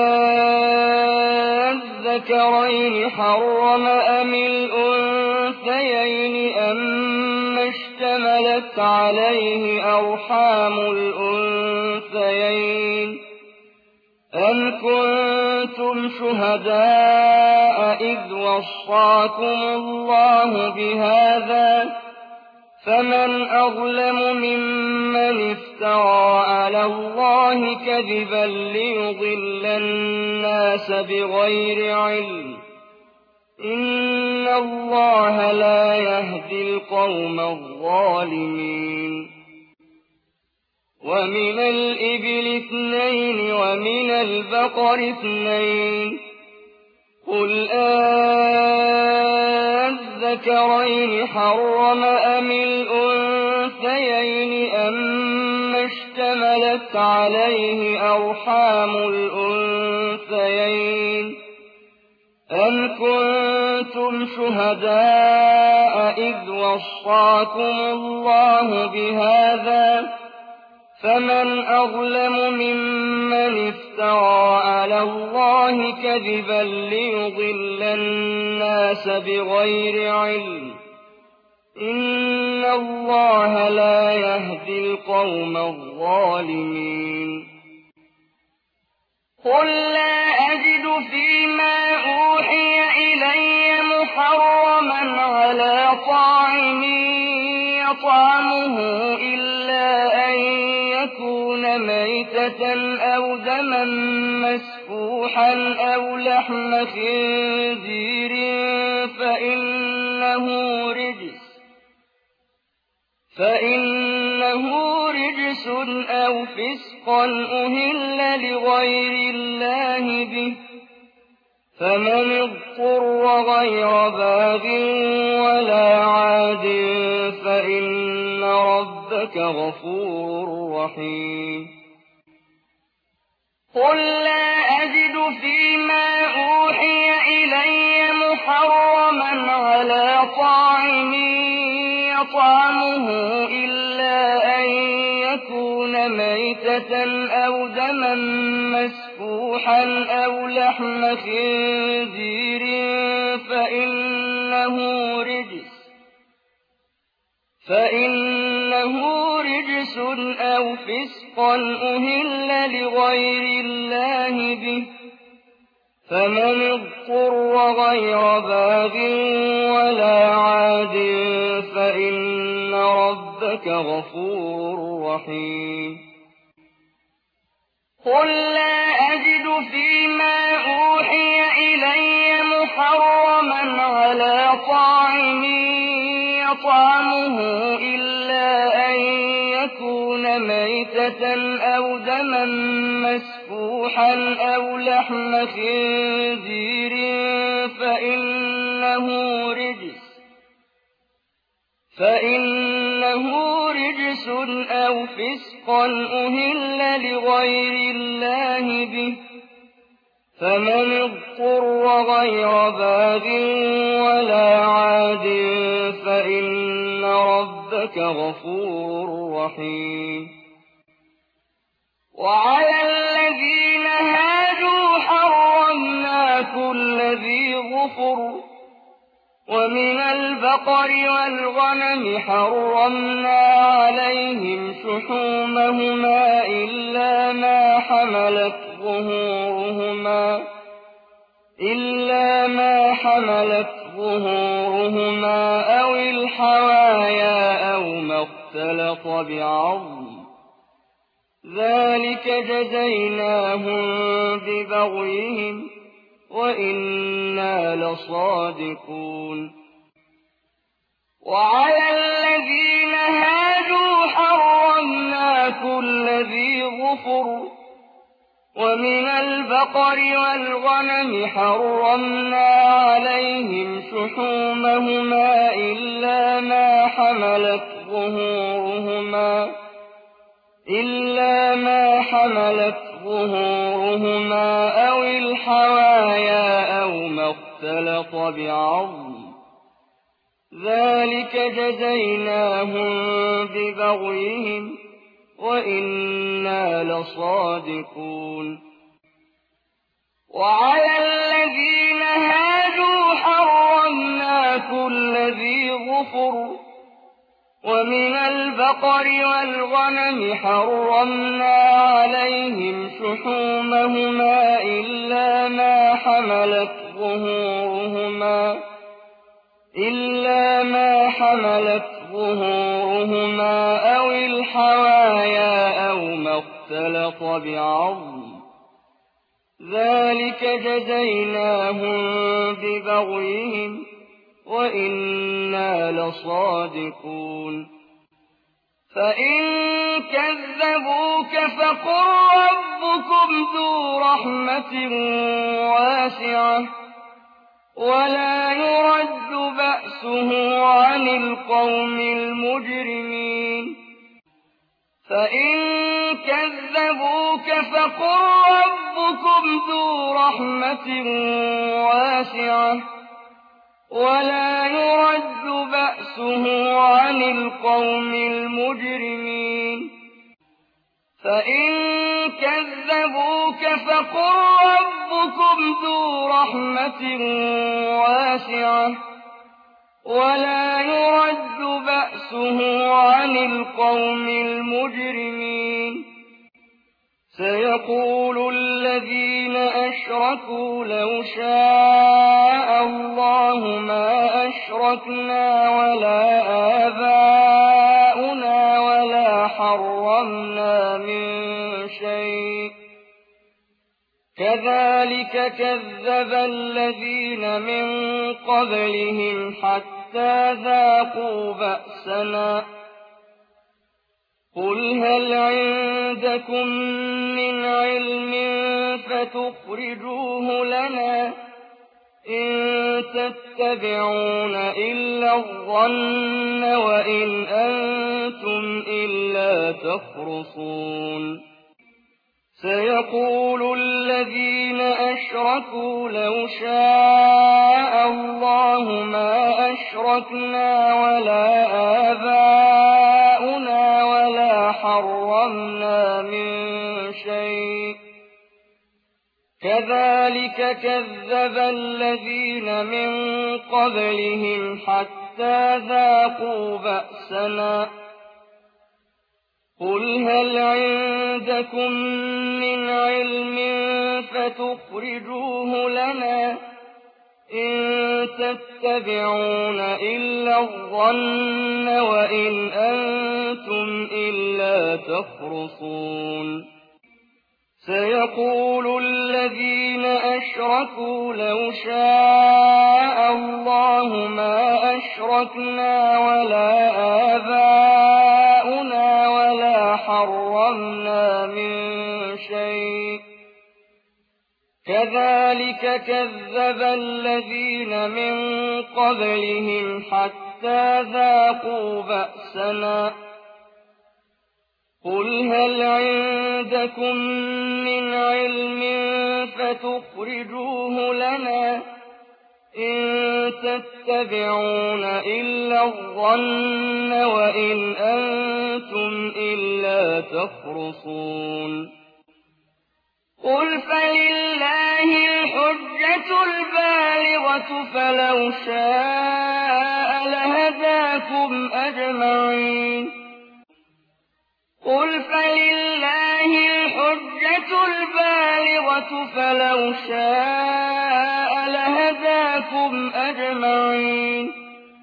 الذكرين حرم أم الأنثيين أما اشتملت عليه أرحام الأنثيين أم كنتم شهداء إذ وصاكم الله بهذا فمن أظلم ممن افترى على الله كذبا ليضل الناس بغير علم إن الله لا يهدي القوم الظالمين ومن الإبل 2 ومن البقر 2 قل الذكرين حرم أم الأنثيين أما اشتملت عليه أرحام الأنثيين أم كنتم شهداء إذ وصاكم الله بهذا فمن أظلم ممن افترى على الله كذبا ليضل الناس بغير علم إن الله لا يهدي القوم الظالمين قل لا أجد فيما أوحي إلي محرما على طاعم يطعمه إلا أن يكون ميتة أو دما مسفوحا أو لحم خنزير فإنه رجس أو فسقا أهل لغير الله به فمن اضطر غير باغ ولا عاد فإن ربك غفور رحيم قل لا أجد فيما أوحي إلي محرما على طاعم يطعمه إلا أن يكون ميتة أو دما مسفوحا أو لحم خنزير فإنه رجس أو فسقا أهل لغير الله به فمن اضطر غير باغ ولا عاد فإن ربك غفور رحيم قل لا أجد فيما أوحي إلي محرما على طاعم يطعمه إلا أن يكون ميتة أو دما مسفوحا أو لحم خنزير فإنه رجس أو فسقا أهل لغير الله به فمن اضطر غير باغ ولا عاد فإن ربك غفور رحيم وعلى الذين هادوا حرمنا كل ذي ظفر ومن البقر والغنم حرمنا عليهم شحومهما إلا ما حملت ظهورهما أو الحوايا أو ما اختلط بعظم ذلك جزيناهم ببغيهم وإنا لصادقون وعلى الذين هادوا حرمنا كل ذي ظفر ومن البقر والغنم حرمنا عليهم شحومهما إلا ما حملت ظهورهما أو الحوايا أو ما اختلط بعظم ذلك جزيناهم ببغيهم وإنا لصادقون وعلى الذين هادوا حرمنا كل ذي ظفر ومن البقر والغنم حرمنا عليهم شحومهما إلا ما حملت ظهورهما أو الحوايا أو ما اختلط بعظم ذلك جزيناهم ببغيهم وإنا لصادقون فإن كذبوك فقل ربكم ذو رحمة واسعة ولا يرد بأسه عن القوم المجرمين فإن كذبوك فقل ربكم ذو رحمة واسعة ولا يرد بأسه عن القوم المجرمين فإن كذبوك فقل ربكم ذو رحمة واسعة ولا يرد بأسه عن القوم المجرمين سيقول الذين أشركوا لو شاء الله ما أشركنا ولا آباؤنا ولا حرمنا من شيء كذلك كذب الذين من قبلهم حتى ذاقوا بأسنا قل هل عندكم من علم فتخرجوه لنا إن تتبعون إلا الظن وإن أنتم إلا تخرصون سيقول الذين أشركوا لو شاء الله ما أشركنا ولا آباؤنا ولا حرمنا من شيء كذلك كذب الذين من قبلهم حتى ذاقوا بأسنا قل هل عندكم من علم فتخرجوه لنا إن تتبعون إلا الظن وإن أنتم إلا تخرصون سيقول الذين أشركوا لو شاء الله ما أشركنا ولا آباؤنا ولا حرمنا من شيء كذلك كذب الذين من قبلهم حتى ذاقوا بأسنا قل هل عندكم من علم فتخرجوه لنا إن تتبعون إلا الظن وإن أنتم إلا تخرصون قل فلله الحجة البالغة فلو شاء لهداكم أجمعين قل فلله الحجة البالغة فلو شاء لهداكم أجمعين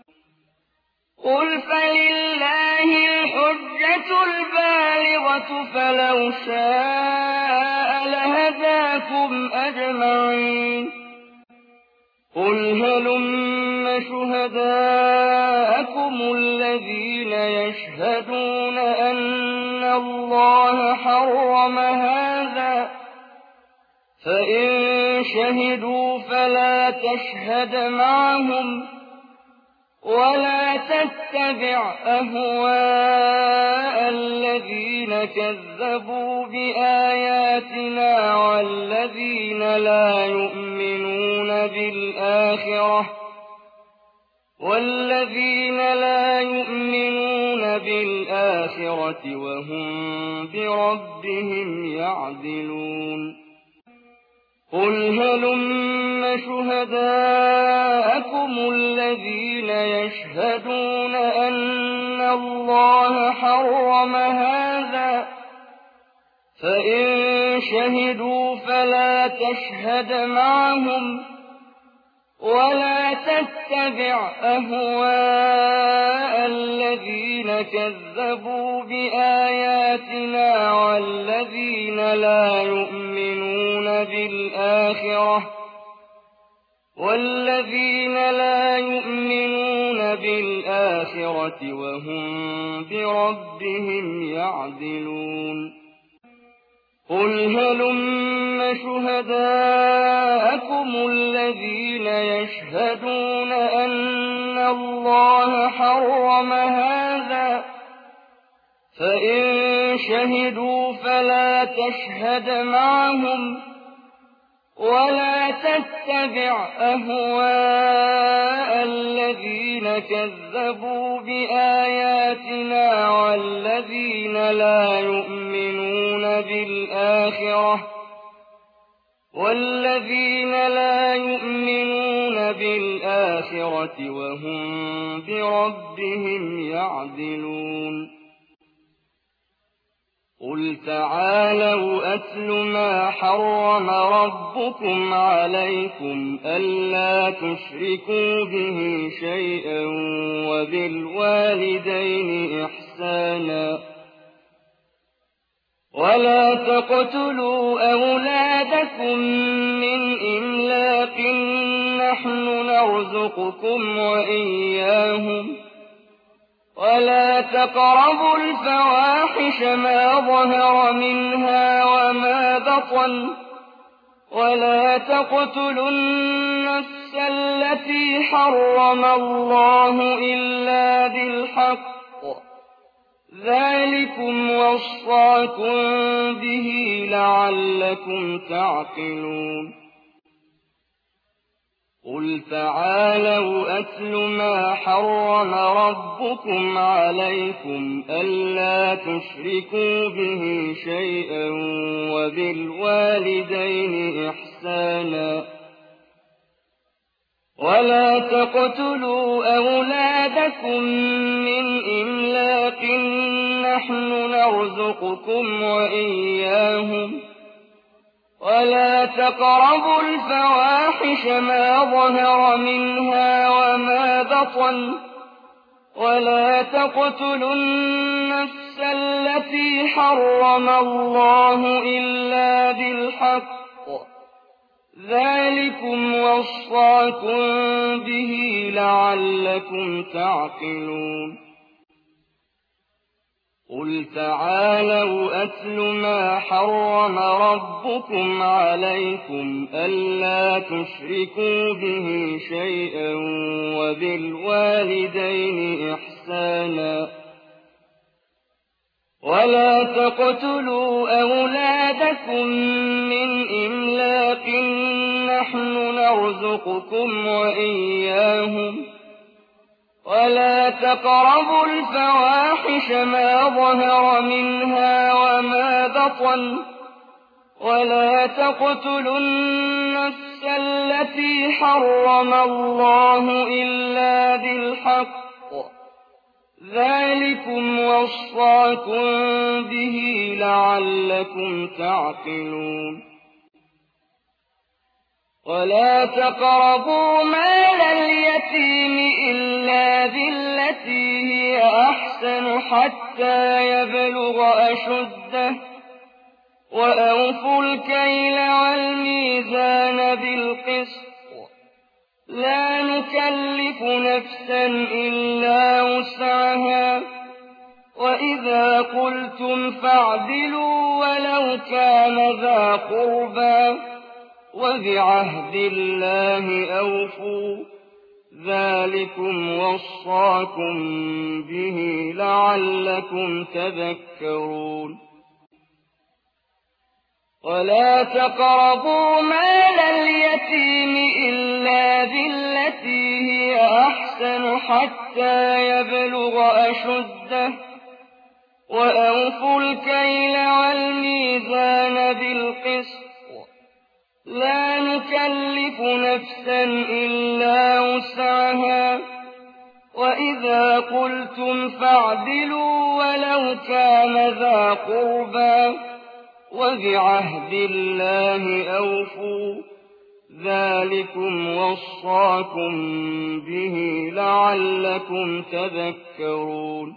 قل فلله الحجة البالغة فلو شاء لهداكم أجمعين قل هلم شهداءكم الذين يشهدون أن الله حرم هذا فإن شهدوا فلا تشهد معهم ولا تتبع أهواء الذين كذبوا بآياتنا والذين لا يؤمنون بالآخرة وهم بربهم يعدلون قل هلم شهداءكم الذين يشهدون أن الله حرم هذا فإن شهدوا فلا تشهد معهم ولا تتبع أهواء الذين كذبوا بآياتنا والذين لا يؤمنون بالآخرة وهم بربهم يعدلون قل هلم شهداءكم الذين يشهدون أن الله حرم هذا فإن شهدوا فلا تشهد معهم ولا تتبع أهواء كذبوا بآياتنا والذين لا يؤمنون بالآخرة وهم بربهم يعدلون قل تعالوا أتل ما حرم ربكم عليكم ألا تشركوا به شيئا وبالوالدين إحسانا ولا تقتلوا أولادكم من إملاق نحن نرزقكم وإياهم ولا تقربوا الفواحش ما ظهر منها وما بطن ولا تقتلوا النفس التي حرم الله إلا بالحق ذلكم وصاكم به لعلكم تعقلون قل تعالوا أتل ما حرم ربكم عليكم ألا تشركوا به شيئا وبالوالدين إحسانا ولا تقتلوا أولادكم من إملاق نحن نرزقكم وإياهم ولا تقربوا الفواحش ما ظهر منها وما بطن ولا تقتلوا النفس التي حرم الله إلا بالحق ذلكم وصاكم به لعلكم تعقلون قل تعالوا أتل ما حرم ربكم عليكم ألا تشركوا به شيئا وبالوالدين إحسانا ولا تقتلوا أولادكم من إملاق نحن نرزقكم وإياهم ولا تقربوا الفواحش ما ظهر منها وما بطن ولا تقتلوا النفس التي حرم الله إلا بالحق ذلكم وصاكم به لعلكم تعقلون ولا تقربوا مال اليتيم إلا بالتي هي أحسن حتى يبلغ أشده وأوفوا الكيل والميزان بالقسط لا نكلف نفسا إلا وسعها وإذا قلتم فاعدلوا ولو كان ذا قربى وبعهد الله أوفوا ذلكم وصاكم به لعلكم تذكرون ولا تقربوا مال اليتيم إلا بالتي هي أحسن حتى يبلغ أشده وأوفوا الكيل والميزان بالقسط لا نكلف نفسا إلا وسعها وإذا قلتم فاعدلوا ولو كان ذا قربى وبعهد الله أوفوا ذلكم وصاكم به لعلكم تذكرون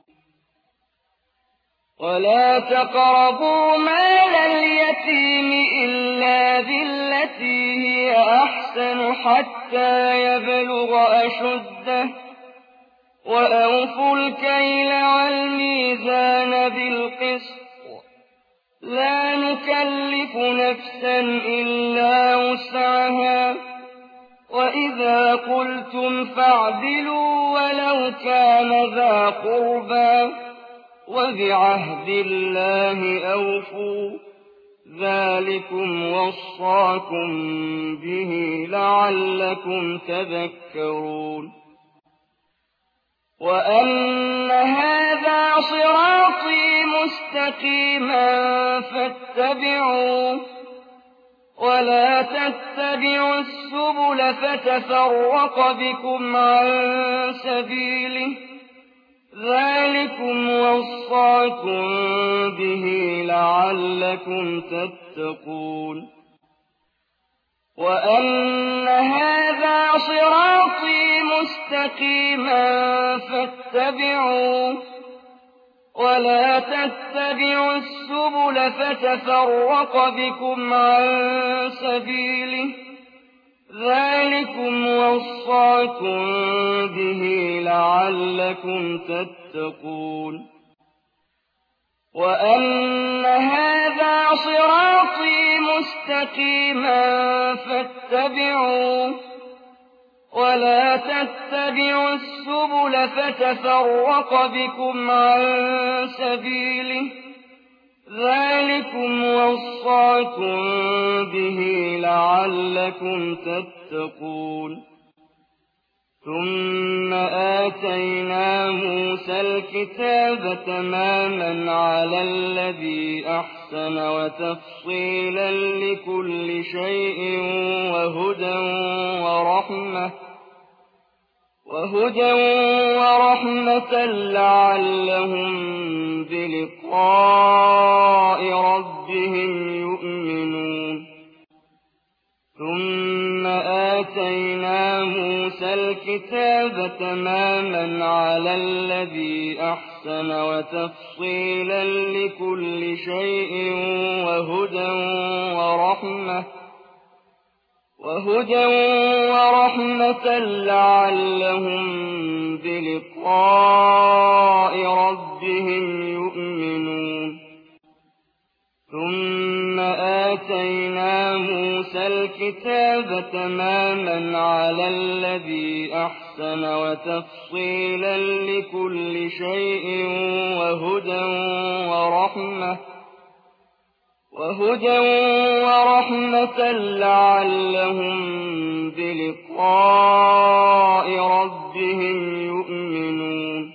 ولا تقربوا مال اليتيم إلا بالتي هي أحسن حتى يبلغ أشده وأوفوا الكيل والميزان بالقسط لا نكلف نفسا إلا وسعها وإذا قلتم فاعدلوا ولو كان ذا قربى وبعهد الله أوفوا ذلكم وصاكم به لعلكم تذكرون وَأَنَّ هَٰذَا صِرَاطِي مُسْتَقِيمًا فَاتَّبِعُوهُ وَلَا تَتَّبِعُوا السُّبُلَ فَتَفَرَّقَ بِكُمْ عَن سَبِيلِهِ ۚ ذَٰلِكُمْ وَصَّاكُم بِهِ لَعَلَّكُمْ تَتَّقُونَ وَأَنَّ هَٰذَا صِرَاطِي مُسْتَقِيمًا فَاتَّبِعُوهُ وَلَا تَتَّبِعُوا السُّبُلَ فَتَفَرَّقَ بِكُمْ عَن سَبِيلِهِ ۚ ذَٰلِكُمْ وَصَّاكُم بِهِ لَعَلَّكُمْ تَتَّقُونَ وَأَنَّ هَٰذَا صِرَاطِي مُسْتَقِيمًا فَاتَّبِعُوهُ وَلَا تَتَّبِعُوا السُّبُلَ فَتَفَرَّقَ بِكُمْ عَن سَبِيلِهِ ۚ ذَٰلِكُمْ وَصَّاكُم بِهِ لَعَلَّكُمْ تَتَّقُونَ ثُمَّ آتَيْنَا مُوسَى الْكِتَابَ تَمَامًا عَلَى الَّذِي أَحْسَنَ وَتَفْصِيلًا لِّكُلِّ شَيْءٍ وَهُدًى وَرَحْمَةً لَّعَلَّهُم بِلِقَاءِ رَبِّهِمْ يُؤْمِنُونَ ثُمَّ آتَيْنَا مُوسَى الْكِتَابَ تَمَامًا عَلَى الَّذِي أَحْسَنَ وَتَفْصِيلًا لِّكُلِّ شَيْءٍ وَهُدًى وَرَحْمَةً لَّعَلَّهُم بِلِقَاءِ رَبِّهِمْ يُؤْمِنُونَ ثُمَّ آتَيْنَا مُوسَى الْكِتَابَ تَمَامًا عَلَى الَّذِي أَحْسَنَ وَتَفْصِيلًا لِّكُلِّ شَيْءٍ وَهُدًى وَرَحْمَةً لَّعَلَّهُم بِلِقَاءِ رَبِّهِمْ يُؤْمِنُونَ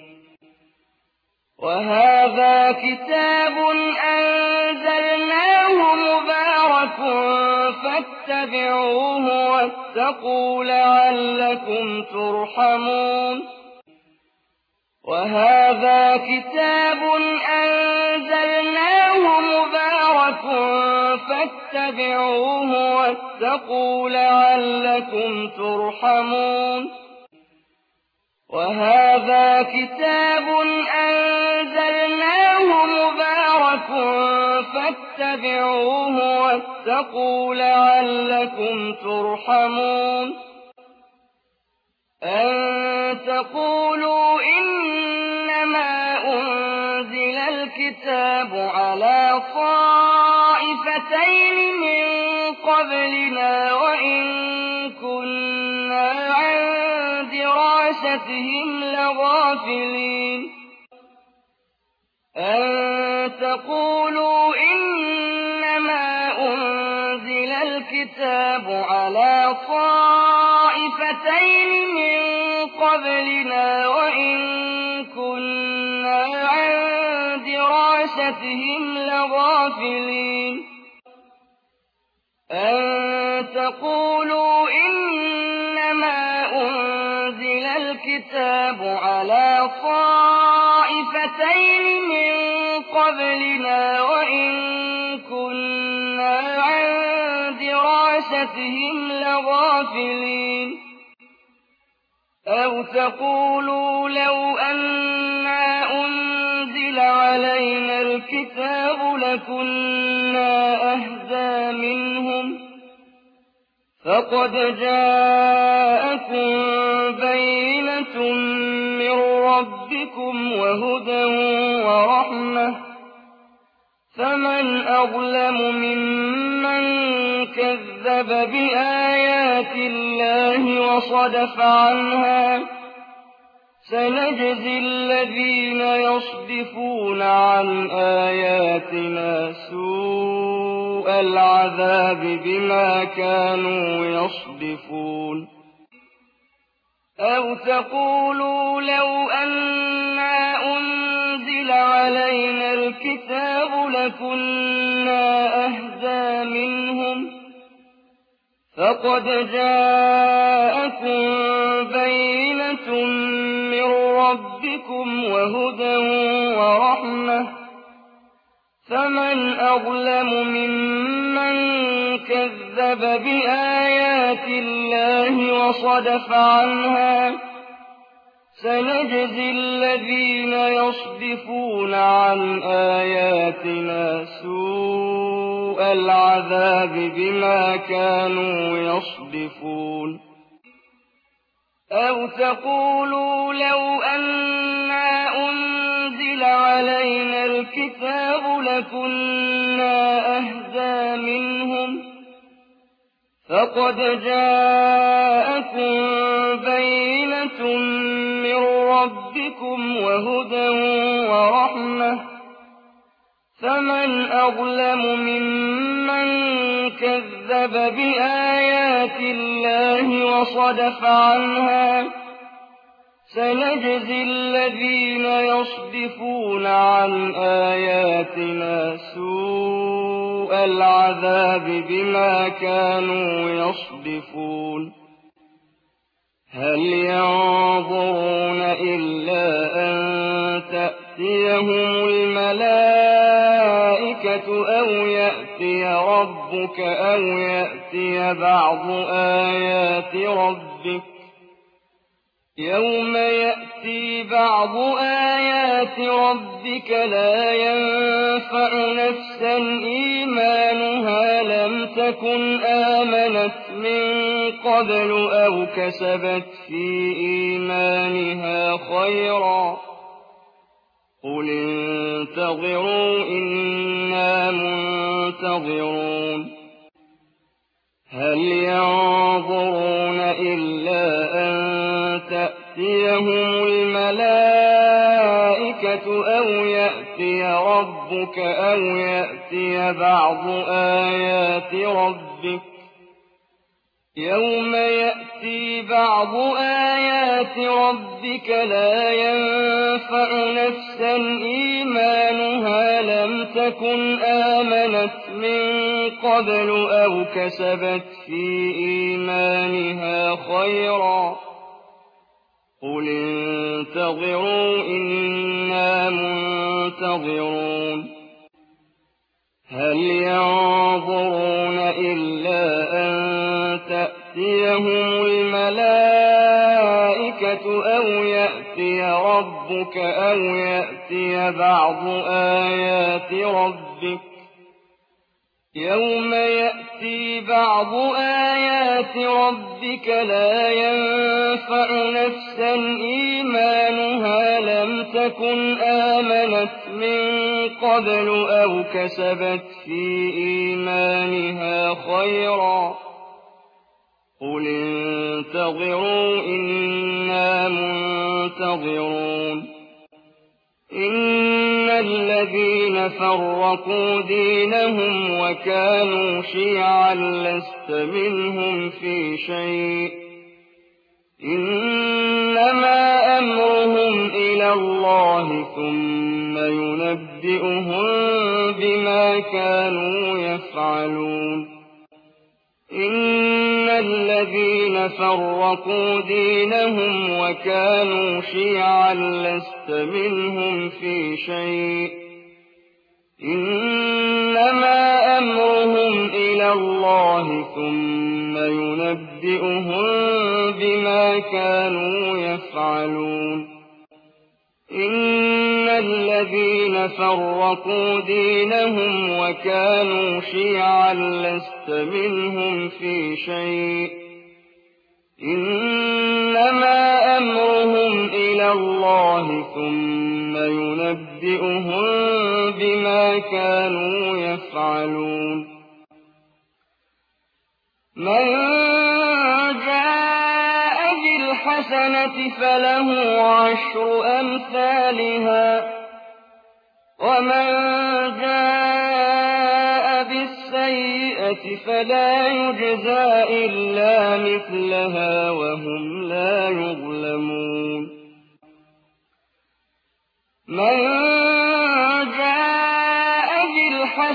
وَهَٰذَا كِتَابٌ أَنزَلْنَاهُ مُبَارَكٌ فَاتَّبِعُوهُ وَاتَّقُوا لَعَلَّكُمْ تُرْحَمُونَ وَهَٰذَا كِتَابٌ أَنزَلْنَاهُ مُبَارَكٌ فَاتَّبِعُوهُ وَاتَّقُوا لَعَلَّكُمْ تُرْحَمُونَ وَهَٰذَا كِتَابٌ أَنزَلْنَاهُ مُبَارَكٌ فَاتَّبِعُوهُ وَاتَّقُوا لَعَلَّكُمْ تُرْحَمُونَ أَن تَقُولُوا إِنَّمَا أُنزِلَ الْكِتَابُ عَلَىٰ طَائِفَتَيْنِ مِن قَبْلِنَا وَإِن كُنَّا عَن دِرَاسَتِهِمْ لَغَافِلِينَ أَن تَقُولُوا إِنَّمَا أُنزِلَ الْكِتَابُ عَلَىٰ طَائِفَتَيْنِ مِن قَبْلِنَا وَإِن كُنَّا عَن دِرَاسَتِهِمْ لَغَافِلِينَ أَن تَقُولُوا إِنَّمَا أُنزِلَ الْكِتَابُ عَلَىٰ طَائِفَتَيْنِ مِن قَبْلِنَا وَإِن كُنَّا عَن دِرَاسَتِهِمْ لَغَافِلِينَ أَوْ تَقُولُوا لَوْ أَنَّا أُنزِلَ عَلَيْنَا الْكِتَابُ لَكُنَّا أَهْدَىٰ مِنْهُمْ ۚ فَقَدْ جَاءَكُم بَيِّنَةٌ مِّن رَّبِّكُمْ وَهُدًى وَرَحْمَةٌ ۚ فَمَنْ أَظْلَمُ مِمَّن كَذَّبَ بِآيَاتِ اللَّهِ وَصَدَفَ عَنْهَا ۗ سَنَجْزِي الَّذِينَ يَصْدِفُونَ عَنْ آيَاتِنَا سُوءَ الْعَذَابِ بِمَا كَانُوا يَصْدِفُونَ أَوْ تَقُولُوا لَوْ أَنَّا أُنزِلَ عَلَيْنَا الْكِتَابُ لَكُنَّا أَهْدَىٰ مِنْهُمْ ۚ فَقَدْ جَاءَكُم بَيِّنَةٌ مِّن رَّبِّكُمْ وَهُدًى وَرَحْمَةٌ ۚ فَمَنْ أَظْلَمُ مِمَّن كَذَّبَ بِآيَاتِ اللَّهِ وَصَدَفَ عَنْهَا ۗ سَنَجْزِي الَّذِينَ يَصْدِفُونَ عَنْ آيَاتِنَا سُوءَ الْعَذَابِ بِمَا كَانُوا يَصْدِفُونَ أَوْ تَقُولُوا لَوْ أَنَّا أُنزِلَ عَلَيْنَا الْكِتَابُ لَكُنَّا أَهْدَىٰ مِنْهُمْ ۚ فَقَدْ جَاءَكُم بَيِّنَةٌ مِّن رَّبِّكُمْ وَهُدًى وَرَحْمَةٌ ۚ فَمَنْ أَظْلَمُ مِمَّن كَذَّبَ بِآيَاتِ اللَّهِ وَصَدَفَ عَنْهَا ۗ سَنَجْزِي الَّذِينَ يَصْدِفُونَ عَنْ آيَاتِنَا سُوءَ الْعَذَابِ بِمَا كَانُوا يَصْدِفُونَ هَلْ يَنظُرُونَ إِلَّا أَن تَأْتِيَهُمُ الْمَلَائِكَةُ أَوْ يَأْتِيَ رَبُّكَ أَوْ يَأْتِيَ بَعْضُ آيَاتِ رَبِّكَ ۗ يَوْمَ يَأْتِي بَعْضُ آيَاتِ رَبِّكَ لَا يَنفَعُ نَفْسًا إِيمَانُهَا لَمْ تَكُنْ آمَنَتْ مِن قَبْلُ أَوْ كَسَبَتْ فِي إِيمَانِهَا خَيْرًا ۗ قُلِ انتَظِرُوا إِنَّا مُنتَظِرُونَ هَلْ يَنظُرُونَ إِلَّا أَن تَأْتِيَهُمُ الْمَلَائِكَةُ أَوْ يَأْتِيَ رَبُّكَ أَوْ يَأْتِيَ بَعْضُ آيَاتِ رَبِّكَ ۗ يَوْمَ يَأْتِي بَعْضُ آيَاتِ رَبِّكَ لَا يَنفَعُ نَفْسًا إِيمَانُهَا لَمْ تَكُنْ آمَنَتْ مِن قَبْلُ أَوْ كَسَبَتْ فِي إِيمَانِهَا خَيْرًا ۗ قُلِ انتَظِرُوا إِنَّا مُنتَظِرُونَ هَلْ يَنظُرُونَ إِلَّا أَن تَأْتِيَهُمُ الْمَلَائِكَةُ أَوْ يَأْتِيَ رَبُّكَ أَوْ يَأْتِيَ بَعْضُ آيَاتِ رَبِّكَ ۗ يَوْمَ يَأْتِي بَعْضُ آيَاتِ رَبِّكَ لَا يَنفَعُ نَفْسًا إِيمَانُهَا لَمْ تَكُنْ آمَنَتْ مِن قَبْلُ أَوْ كَسَبَتْ فِي إِيمَانِهَا خَيْرًا ۗ قُلِ انتَظِرُوا إِنَّا مُنتَظِرُونَ إِنَّ الَّذِينَ فَرَّقُوا دِينَهُمْ وَكَانُوا شِيَعًا لَّسْتَ مِنْهُمْ فِي شَيْءٍ ۚ إِنَّمَا أَمْرُهُمْ إِلَى اللَّهِ ثُمَّ يُنَبِّئُهُم بِمَا كَانُوا يَفْعَلُونَ إِنَّ الَّذِينَ فَرَّقُوا دِينَهُمْ وَكَانُوا شِيَعًا لَّسْتَ مِنْهُمْ فِي شَيْءٍ ۚ إِنَّمَا أَمْرُهُمْ إِلَى اللَّهِ ثُمَّ يُنَبِّئُهُم بِمَا كَانُوا يَفْعَلُونَ إِنَّ الَّذِينَ فَرَّقُوا دِينَهُمْ وَكَانُوا شِيَعًا لَّسْتَ مِنْهُمْ فِي شَيْءٍ ۚ إِنَّمَا أَمْرُهُمْ إِلَى اللَّهِ ثُمَّ يُنَبِّئُهُم بِمَا كَانُوا يَفْعَلُونَ مَن جَاءَ بِالْحَسَنَةِ فَلَهُ عَشْرُ أَمْثَالِهَا ۖ وَمَن جَاءَ بِالسَّيِّئَةِ فَلَا يُجْزَىٰ إِلَّا مِثْلَهَا وَهُمْ لَا يُظْلَمُونَ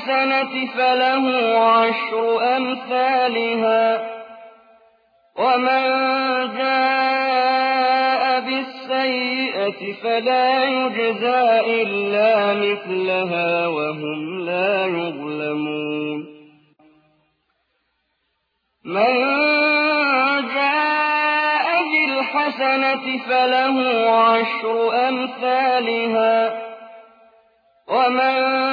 الْحَسَنَةِ فَلَهُ عَشْرُ أَمْثَالِهَا وَمَن جَاءَ بِالسَّيِّئَةِ فَلَا يُجْزَىٰ إِلَّا مِثْلَهَا وَهُمْ لَا يُظْلَمُونَ مَن جَاءَ بِالْحَسَنَةِ فَلَهُ عَشْرُ أَمْثَالِهَا وَمَن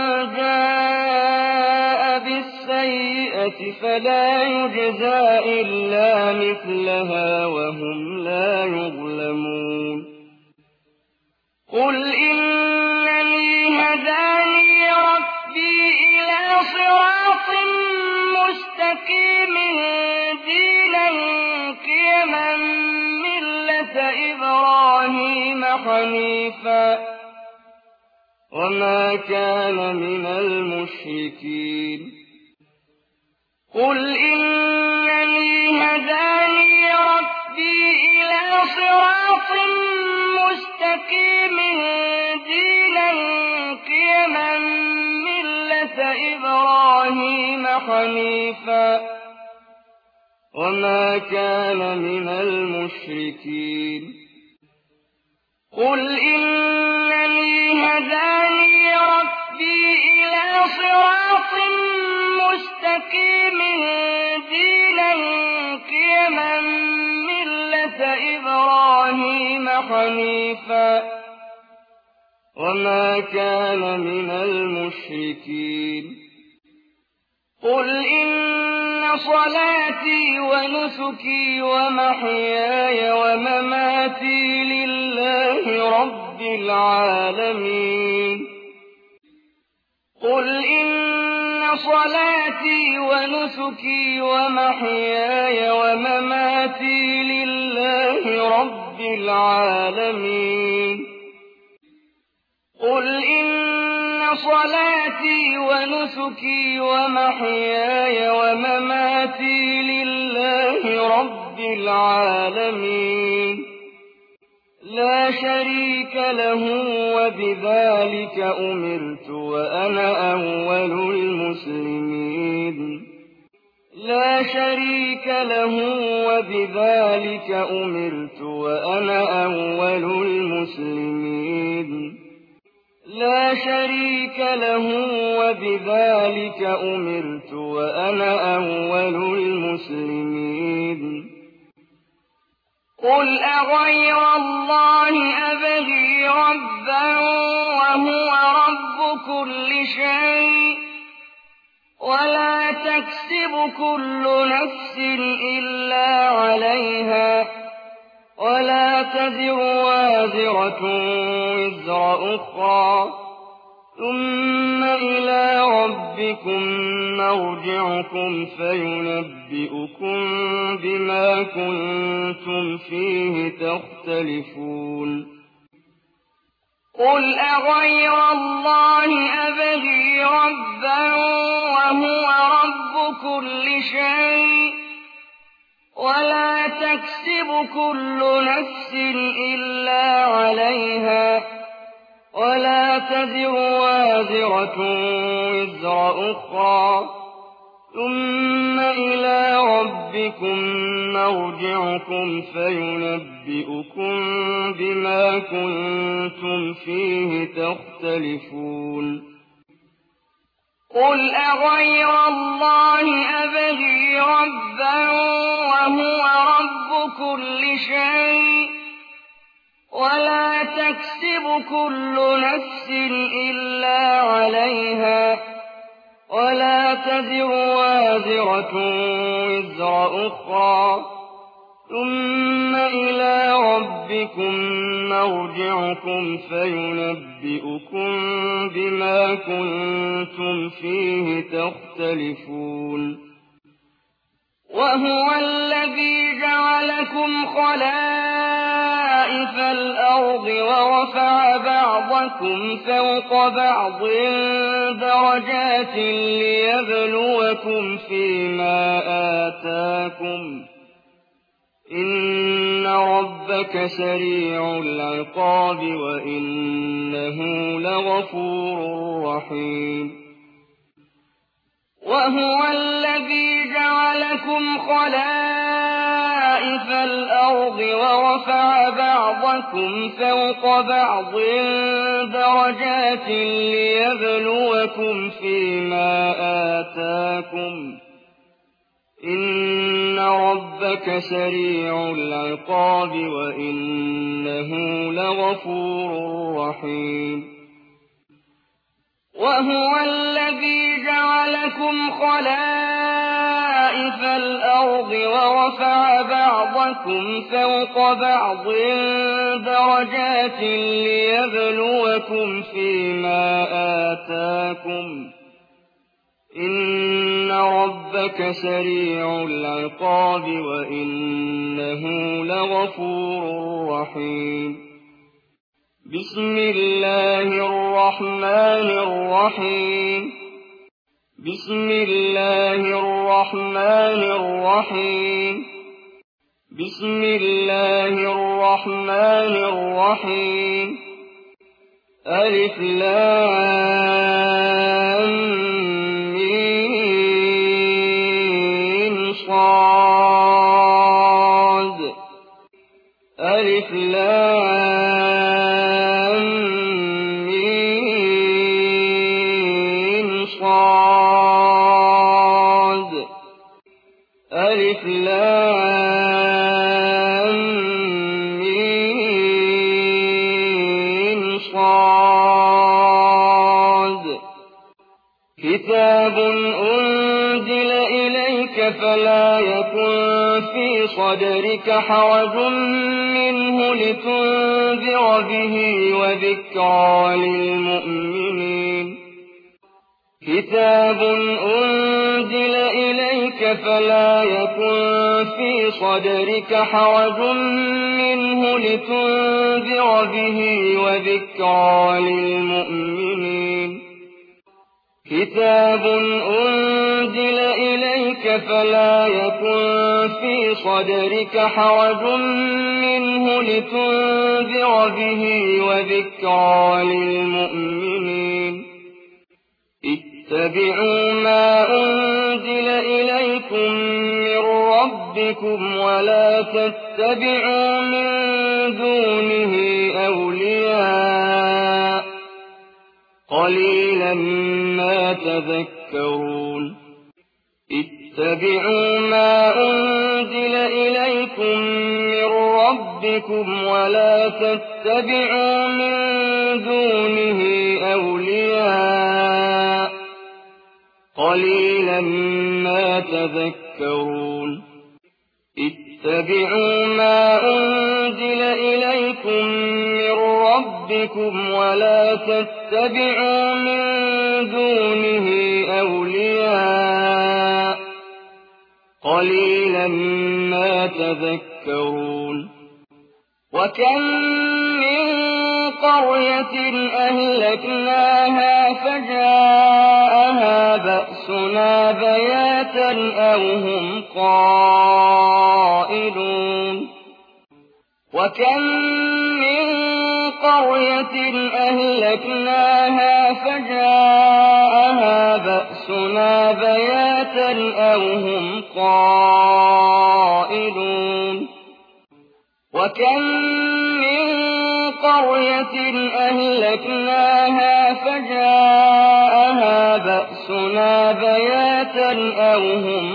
جَاءَ بِالسَّيِّئَةِ فَلَا يُجْزَىٰ إِلَّا مِثْلَهَا وَهُمْ لَا يُظْلَمُونَ قُلْ إِنَّنِي هَدَانِي رَبِّي إِلَىٰ صِرَاطٍ مُّسْتَقِيمٍ دِينًا قِيَمًا مِّلَّةَ إِبْرَاهِيمَ حَنِيفًا وَمَا كَانَ مِنَ الْمُشْرِكِينَ قُلْ إِنَّنِي هَدَانِي رَبِّي إِلَىٰ صِرَاطٍ مُّسْتَقِيمٍ دِينًا قِيَمًا مِّلَّةَ إِبْرَاهِيمَ حَنِيفًا وَمَا كَانَ مِنَ الْمُشْرِكِينَ قُلْ إِنَّنِي هَدَانِي رَبِّي إِلَىٰ صِرَاطٍ مُّسْتَقِيمٍ دِينًا قِيَمًا مِّلَّةَ إِبْرَاهِيمَ حَنِيفًا وَمَا كَانَ مِنَ الْمُشْرِكِينَ قُلْ إِنَّ صَلَاتِي وَنُسُكِي وَمَحْيَايَ وَمَمَاتِي لِلَّهِ رَبِّ الْعَالَمِينَ قُلْ إِنَّ صَلَاتِي وَنُسُكِي وَمَحْيَايَ وَمَمَاتِي لِلَّهِ رَبِّ الْعَالَمِينَ قُلْ إِنَّ صَلَاتِي وَنُسُكِي وَمَحْيَايَ وَمَمَاتِي لِلَّهِ رَبِّ الْعَالَمِينَ لَا شَرِيكَ لَهُ وَبِذَٰلِكَ أُمِرْتُ وَأَنَا أَوَّلُ الْمُسْلِمِينَ لَا شَرِيكَ لَهُ وَبِذَٰلِكَ أُمِرْتُ وَأَنَا أَوَّلُ الْمُسْلِمِينَ لَا شَرِيكَ لَهُ وَبِذَٰلِكَ أُمِرْتُ وَأَنَا أَوَّلُ الْمُسْلِمِينَ قُلْ أَغَيْرَ اللَّهِ أَبْغِي رَبًّا وَهُوَ رَبُّ كُلِّ شَيْءٍ وَلَا تَكْسِبُ كُلُّ نَفْسٍ إِلَّا عَلَيْهَا وَلَا تَزِرُ وَازِرَةٌ وِزْرَ أُخْرَىٰ ثُمَّ إِلَىٰ رَبِّكُم مَّرْجِعُكُمْ فَيُنَبِّئُكُم بِمَا كُنتُمْ فِيهِ تَخْتَلِفُونَ قُلْ أَغَيْرَ اللَّهِ أَبْغِي رَبًّا وَهُوَ رَبُّ كُلِّ شَيْءٍ وَلَا تَكْسِبُ كُلُّ نَفْسٍ إِلَّا عَلَيْهَا وَلَا تَزِرُ وَازِرَةٌ وِزْرَ أُخْرَىٰ ثُمَّ إِلَىٰ رَبِّكُم مَّرْجِعُكُمْ فَيُنَبِّئُكُم بِمَا كُنتُمْ فِيهِ تَخْتَلِفُونَ قُلْ أَغَيْرَ اللَّهِ أَبْغِي رَبًّا وَهُوَ رَبُّ كُلِّ شَيْءٍ وَلَا تَكْسِبُ كُلُّ نَفْسٍ إِلَّا عَلَيْهَا وَلَا تَزِرُ وَازِرَةٌ وِزْرَ أُخْرَىٰ ثُمَّ إِلَىٰ رَبِّكُم مَّرْجِعُكُمْ فَيُنَبِّئُكُم بِمَا كُنتُمْ فِيهِ تَخْتَلِفُونَ وَهُوَ الَّذِي جَعَلَكُمْ خَلَائِفَ الْأَرْضِ وَرَفَعَ بَعْضَكُمْ فَوْقَ بَعْضٍ دَرَجَاتٍ لِّيَبْلُوَكُمْ فِيمَا آتَاكُمْ ۗ إِنَّ رَبَّكَ سَرِيعُ الْعِقَابِ وَإِنَّهُ لَغَفُورٌ رَّحِيمٌ وهو الذي جعلكم خلائف الأرض ورفع بعضكم فوق بعض درجات ليبلوكم فيما آتاكم إن ربك سريع العقاب وإنه لغفور رحيم وهو الذي جعلكم خلائف الأرض ورفع بعضكم فوق بعض درجات ليبلوكم فيما آتاكم إن ربك سريع العقاب وإنه لغفور رحيم بسم الله الرحمن الرحيم بسم الله الرحمن الرحيم بسم الله الرحمن الرحيم ألف لام ميم صاد ألف لام ميم صاد ألف لام ميم صاد كتاب أنزل إليك فلا يكن في صدرك حرج منه لتنذر به وذكرى للمؤمنين كتاب أنزل إليك فلا يكن في صدرك حرج منه لتنذر به وذكرى للمؤمنين كتاب أنزل إليك فلا يكن في صدرك حرج منه لتنذر به وذكرى للمؤمنين اتبعوا ما أنزل إليكم من ربكم ولا تتبعوا من دونه أولياء قليلا ما تذكرون اتبعوا ما أنزل إليكم من ربكم ولا تتبعوا من دونه أولياء قليلا ما تذكرون اتبعوا ما أنزل إليكم من ربكم ولا تتبعوا من دونه أولياء قليلا ما تذكرون وكم من قرية أهلكناها فجاءها بأسنا بياتا أو هم قائلون وكم من قرية أهلكناها فجاءها بأسنا بياتا أو هم قائلون وكم من قرية أهلكناها فجاءها بأسنا بياتا أو هم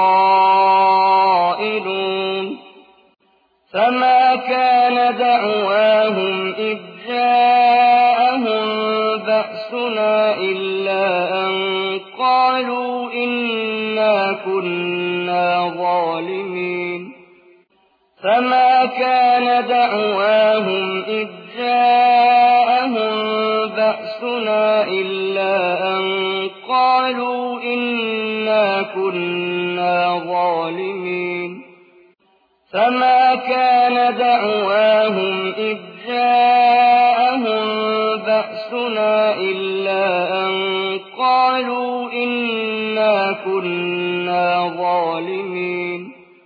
قائلون فما كان دعواهم إذ جاءهم بأسنا إلا أن قالوا إنا كنا ظالمين فما كان دعواهم إذ جاءهم بأسنا إلا أن قالوا إنا كنا ظالمين فما كان دعواهم إذ جاءهم بأسنا إلا أن قالوا إنا كنا ظالمين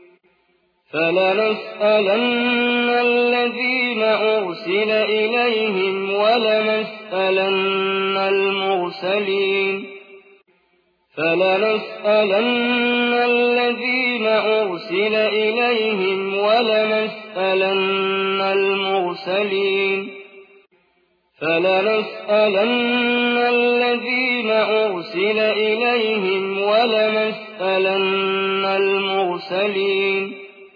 فلنسألن الذين أرسل إليهم ولنسألن المرسلين فلنسألن الذين أرسل إليهم ولنسألن المرسلين فلنسألن الذين أرسل إليهم ولنسألن المرسلين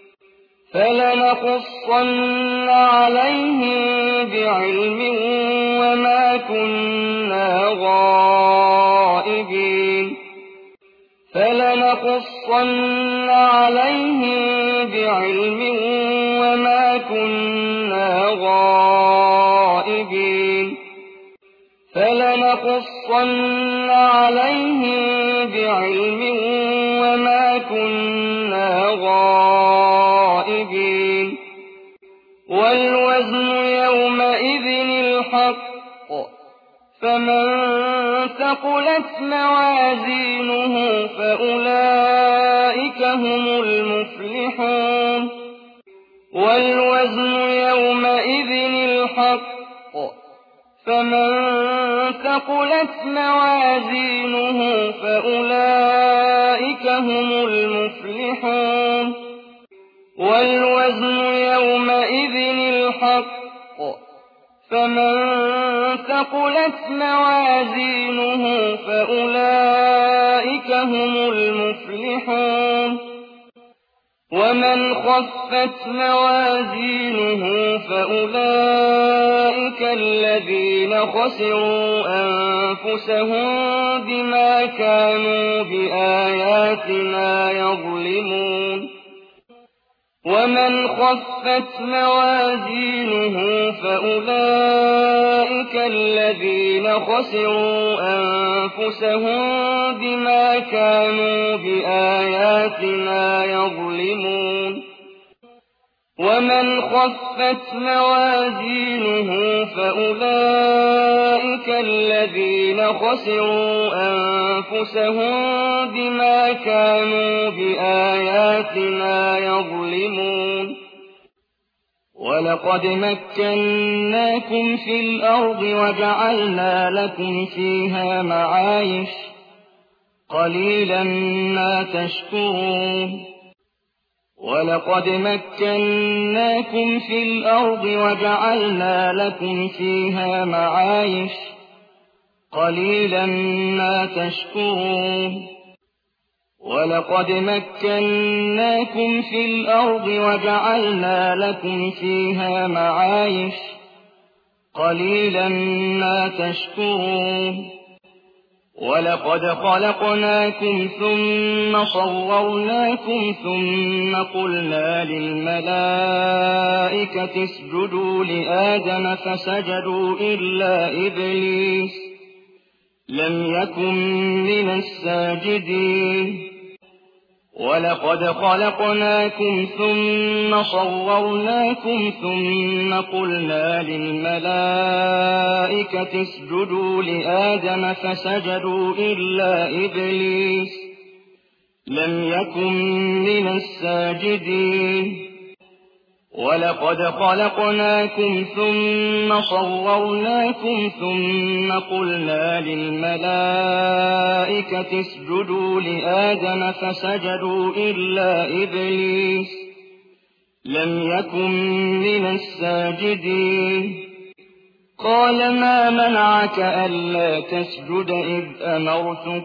فلنقصن عليهم بعلم وما كنا غائبين فلنقصن عليهم بعلم وما كنا غائبين فلنقصن عليهم بعلم وما كنا غائبين والوزن يومئذ الحق فمن ثقلت موازينه فأولئك هم المفلحون والوزن يومئذ الحق فمن ثقلت موازينه فأولئك هم المفلحون والوزن يومئذ الحق فمن ثقلت موازينه فأولئك هم المفلحون ومن خفت موازينه فأولئك الذين خسروا أنفسهم بما كانوا بآياتنا يظلمون ومن خفت موازينه فأولئك الذين خسروا أنفسهم بما كانوا بآياتنا يظلمون ومن خفت موازينه فأولئك الذين خسروا أنفسهم بما كانوا بآياتنا يظلمون ولقد مكناكم في الأرض وجعلنا لكم فيها معايش قليلا ما تشكرون ولقد مكناكم في الأرض وجعلنا لكم فيها معايش قليلا ما تشكرون ولقد مكناكم في الأرض وجعلنا لكم فيها معايش قليلا ما تشكرون ولقد خلقناكم ثم صورناكم ثم قلنا للملائكة اسجدوا لآدم فسجدوا إلا إبليس لم يكن من الساجدين ولقد خلقناكم ثم صورناكم ثم قلنا للملائكة اسجدوا لآدم فسجدوا إلا إبليس لم يكن من الساجدين ولقد خلقناكم ثم صورناكم ثم قلنا للملائكة اسجدوا لآدم فسجدوا إلا إبليس لم يكن من الساجدين قال ما منعك ألا تسجد إذ أمرتك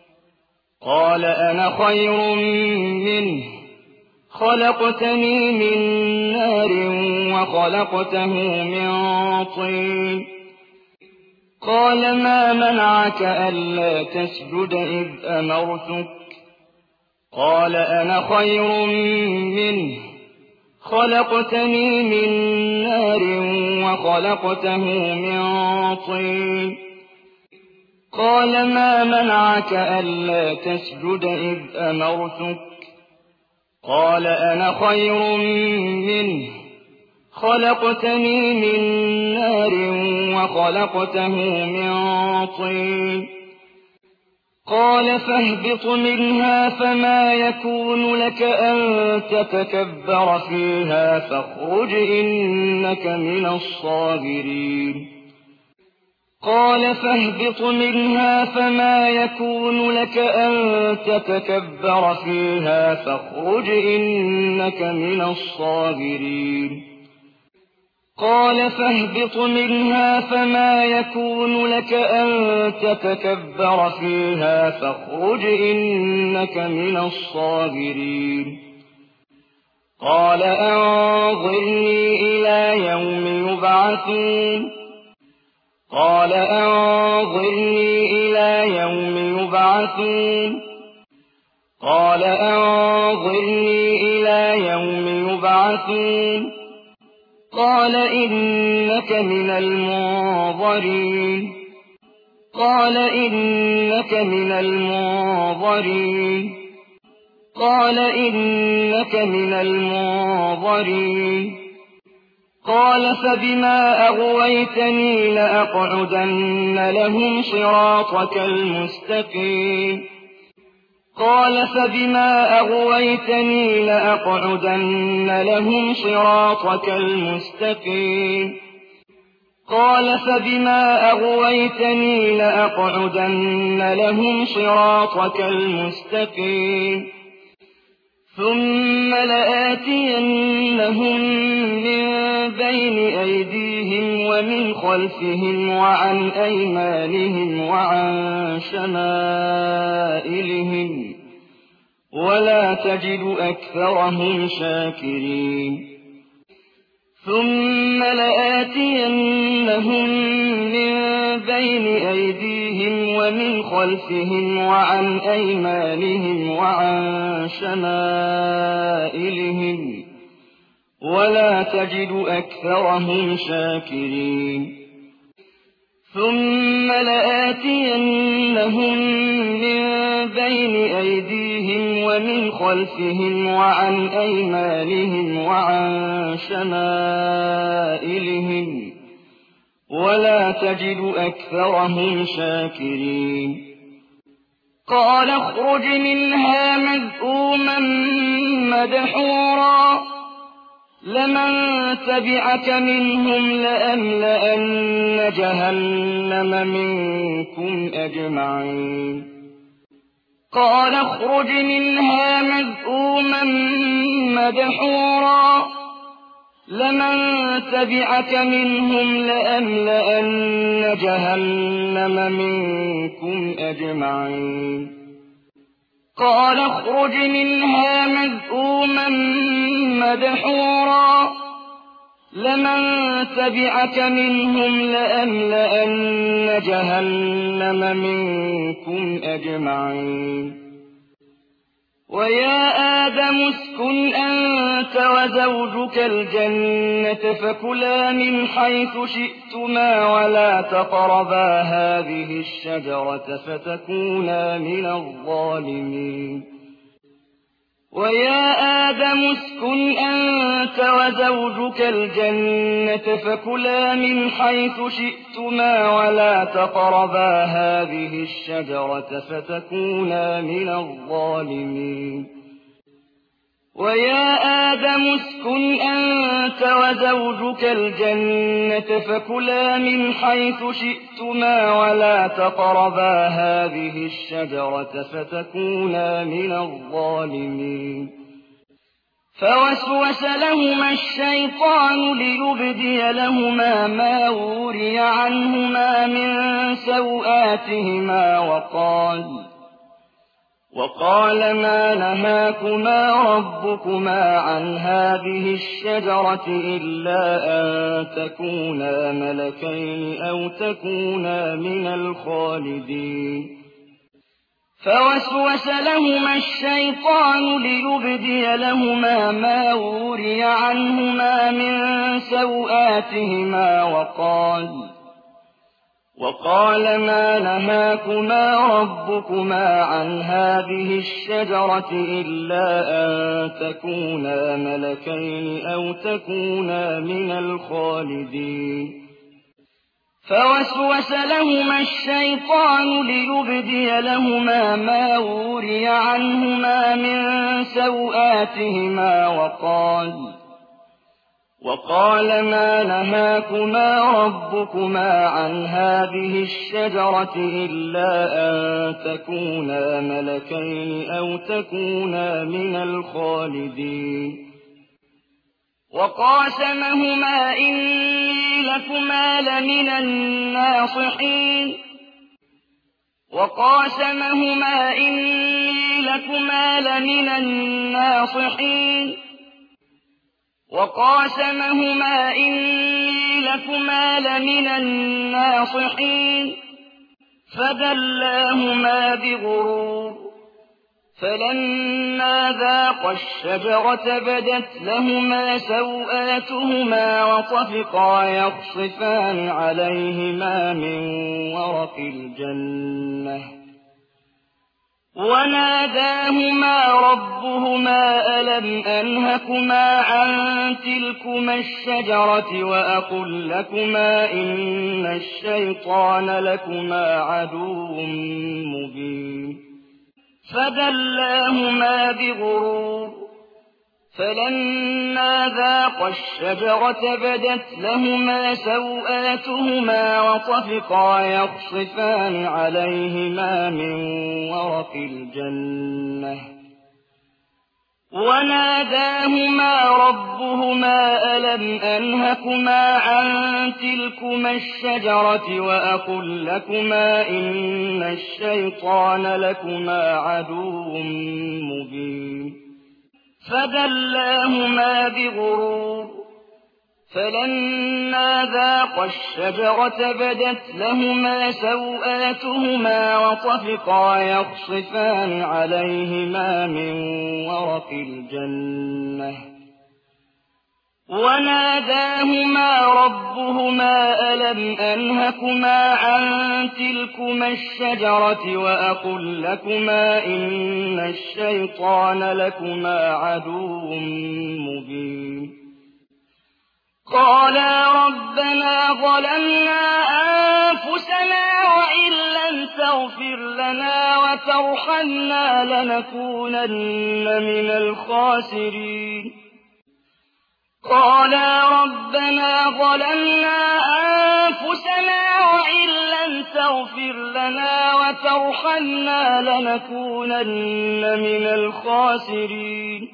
قال أنا خير منه خلقتني من نار وخلقته من طين قال ما منعك ألا تسجد إذ أمرتك قال أنا خير منه خلقتني من نار وخلقته من طين قال ما منعك ألا تسجد إذ أمرتك قال أنا خير منه خلقتني من نار وخلقته من طين قال فاهبط منها فما يكون لك أن تتكبر فيها فاخرج إنك من الصاغرين قال فاهبط منها فما يكون لك أن تتكبر فيها فاخرج إنك من الصاغرين قال فاهبط منها فما يكون لك أن تتكبر فيها فاخرج إنك من الصاغرين قال أنظرني إلى يوم يبعثون قال أنظرني إلى يوم يبعثون قال أنظرني إلى يوم يبعثون قال إنك من المنظرين قال إنك من المنظرين قال إنك من المنظرين قال فبما أغويتني لأقعدن لهم صراطك المستقيم قال فبما أغويتني لأقعدن لهم صراطك المستقيم قال فبما أغويتني لأقعدن لهم صراطك المستقيم ثم لآتينهم من بين أيديهم ومن خلفهم وعن أيمانهم وعن شمائلهم ولا تجد أكثرهم شاكرين ثم لآتينهم من بين أيديهم ومن خلفهم وعن أيمانهم وعن شمائلهم ولا تجد أكثرهم شاكرين ثم لآتينهم من بين أيديهم ومن خلفهم وعن أيمانهم وعن شمائلهم ولا تجد أكثرهم شاكرين قال اخرج منها مذءوما مدحورا لمن تبعك منهم لأملأن جهنم منكم أجمعين قال اخرج منها مذءوما مدحورا لمن تبعك منهم لأملأن جهنم منكم أجمعين قال اخرج منها مذءوما مدحورا لمن تبعك منهم لأملأن جهنم منكم أجمعين ويا آدم اسكن أنت وزوجك الجنة فكلا من حيث شئتما ولا تقربا هذه الشجرة فتكونا من الظالمين ويا آدم اسكن أنت وزوجك الجنة فكلا من حيث شئتما ولا تقربا هذه الشجرة فتكونا من الظالمين ويا آدم اسكن أنت وزوجك الجنة فكلا من حيث شئتما ولا تقربا هذه الشجرة فتكونا من الظالمين فوسوس لهما الشيطان ليبدي لهما ما وري عنهما من سوآتهما وقال ما نهاكما ربكما عن هذه الشجرة إلا أن تكونا ملكين أو تكونا من الخالدين فوسوس لهما الشيطان ليبدي لهما ما وري عنهما من سوآتهما وقال ما نهاكما ربكما عن هذه الشجرة إلا أن تكونا ملكين أو تكونا من الخالدين فوسوس لهما الشيطان ليبدي لهما ما وري عنهما من سوآتهما وقال ما نهاكما ربكما عن هذه الشجرة إلا أن تكونا ملكين أو تكونا من الخالدين وقاسمهما إني لكما لمن الناصحين وقاسمهما إني لكما لمن الناصحين وقاسمهما إني لكما لمن الناصحين فدلاهما بغرور فلما ذاقا الشجرة بدت لهما سوآتهما وطفقا يخصفان عليهما من ورق الجنة وناداهما ربهما ألم أنهكما عن تلكما الشجرة وأقل لكما إن الشيطان لكما عدو مبين فدلاهما بغرور فلما ذاقا الشجرة بدت لهما سوآتهما وطفقا يخصفان عليهما من ورق الجنة وناداهما ربهما ألم أنهكما عن تلكما الشجرة وأقل لكما إن الشيطان لكما عدو مبين فدلاهما بغرور فلما ذاقا الشجرة بدت لهما سوآتهما وطفقا يخصفان عليهما من ورق الجنة وناداهما ربهما ألم أنهكما عن تلكما الشجرة وأقل لكما إن الشيطان لكما عدو مبين قالا ربنا ظلمنا أنفسنا وإن لم تغفر لنا وترحمنا لنكونن من الخاسرين قالا ربنا ظلمنا أنفسنا وإن لم تغفر لنا وترحمنا لنكونن من الخاسرين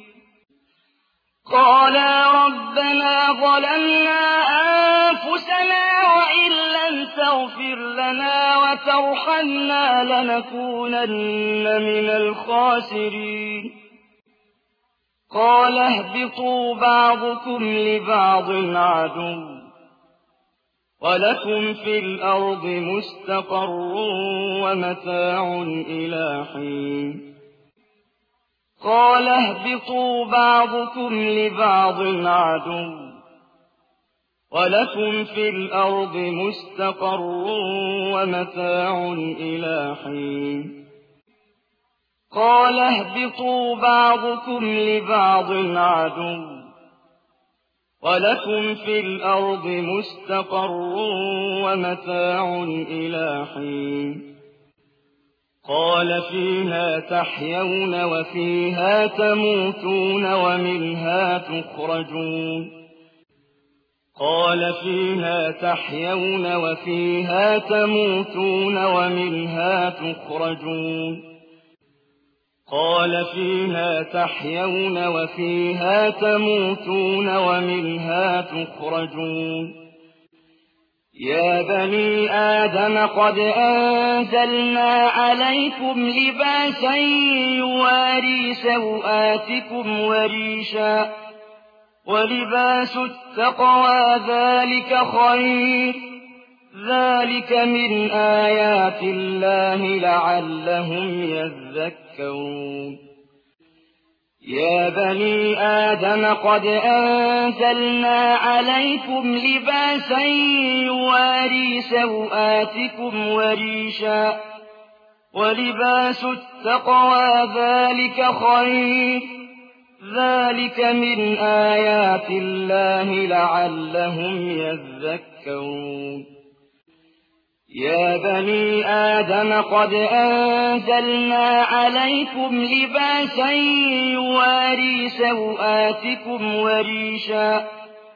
قالا ربنا ظلمنا أنفسنا وإن لم تغفر لنا وترحمنا لنكونن من الخاسرين قال اهبطوا بعضكم لبعض عدو ولكم في الأرض مستقر ومتاع إلى حين قال اهبطوا بعضكم لبعض عدو ولكم في الأرض مستقر ومتاع إلى حين قال اهبطوا بعضكم لبعض عدو ولكم في الأرض مستقر ومتاع إلى حين قال فيها تحيون وفيها تموتون ومنها تخرجون قال فيها تحيون وفيها تموتون ومنها تخرجون قال فيها تحيون وفيها تموتون ومنها تخرجون يا بني آدم قد أنزلنا عليكم لباسا يواري سوآتكم وريشا ولباس التقوى ذلك خير ذلك من آيات الله لعلهم يذكرون يا بني آدم قد أنزلنا عليكم لباسا يواري سوآتكم وريشا ولباس التقوى ذلك خير ذلك من آيات الله لعلهم يذكرون يا بني آدم قد أنزلنا عليكم لباسا يواري سوآتكم وريشا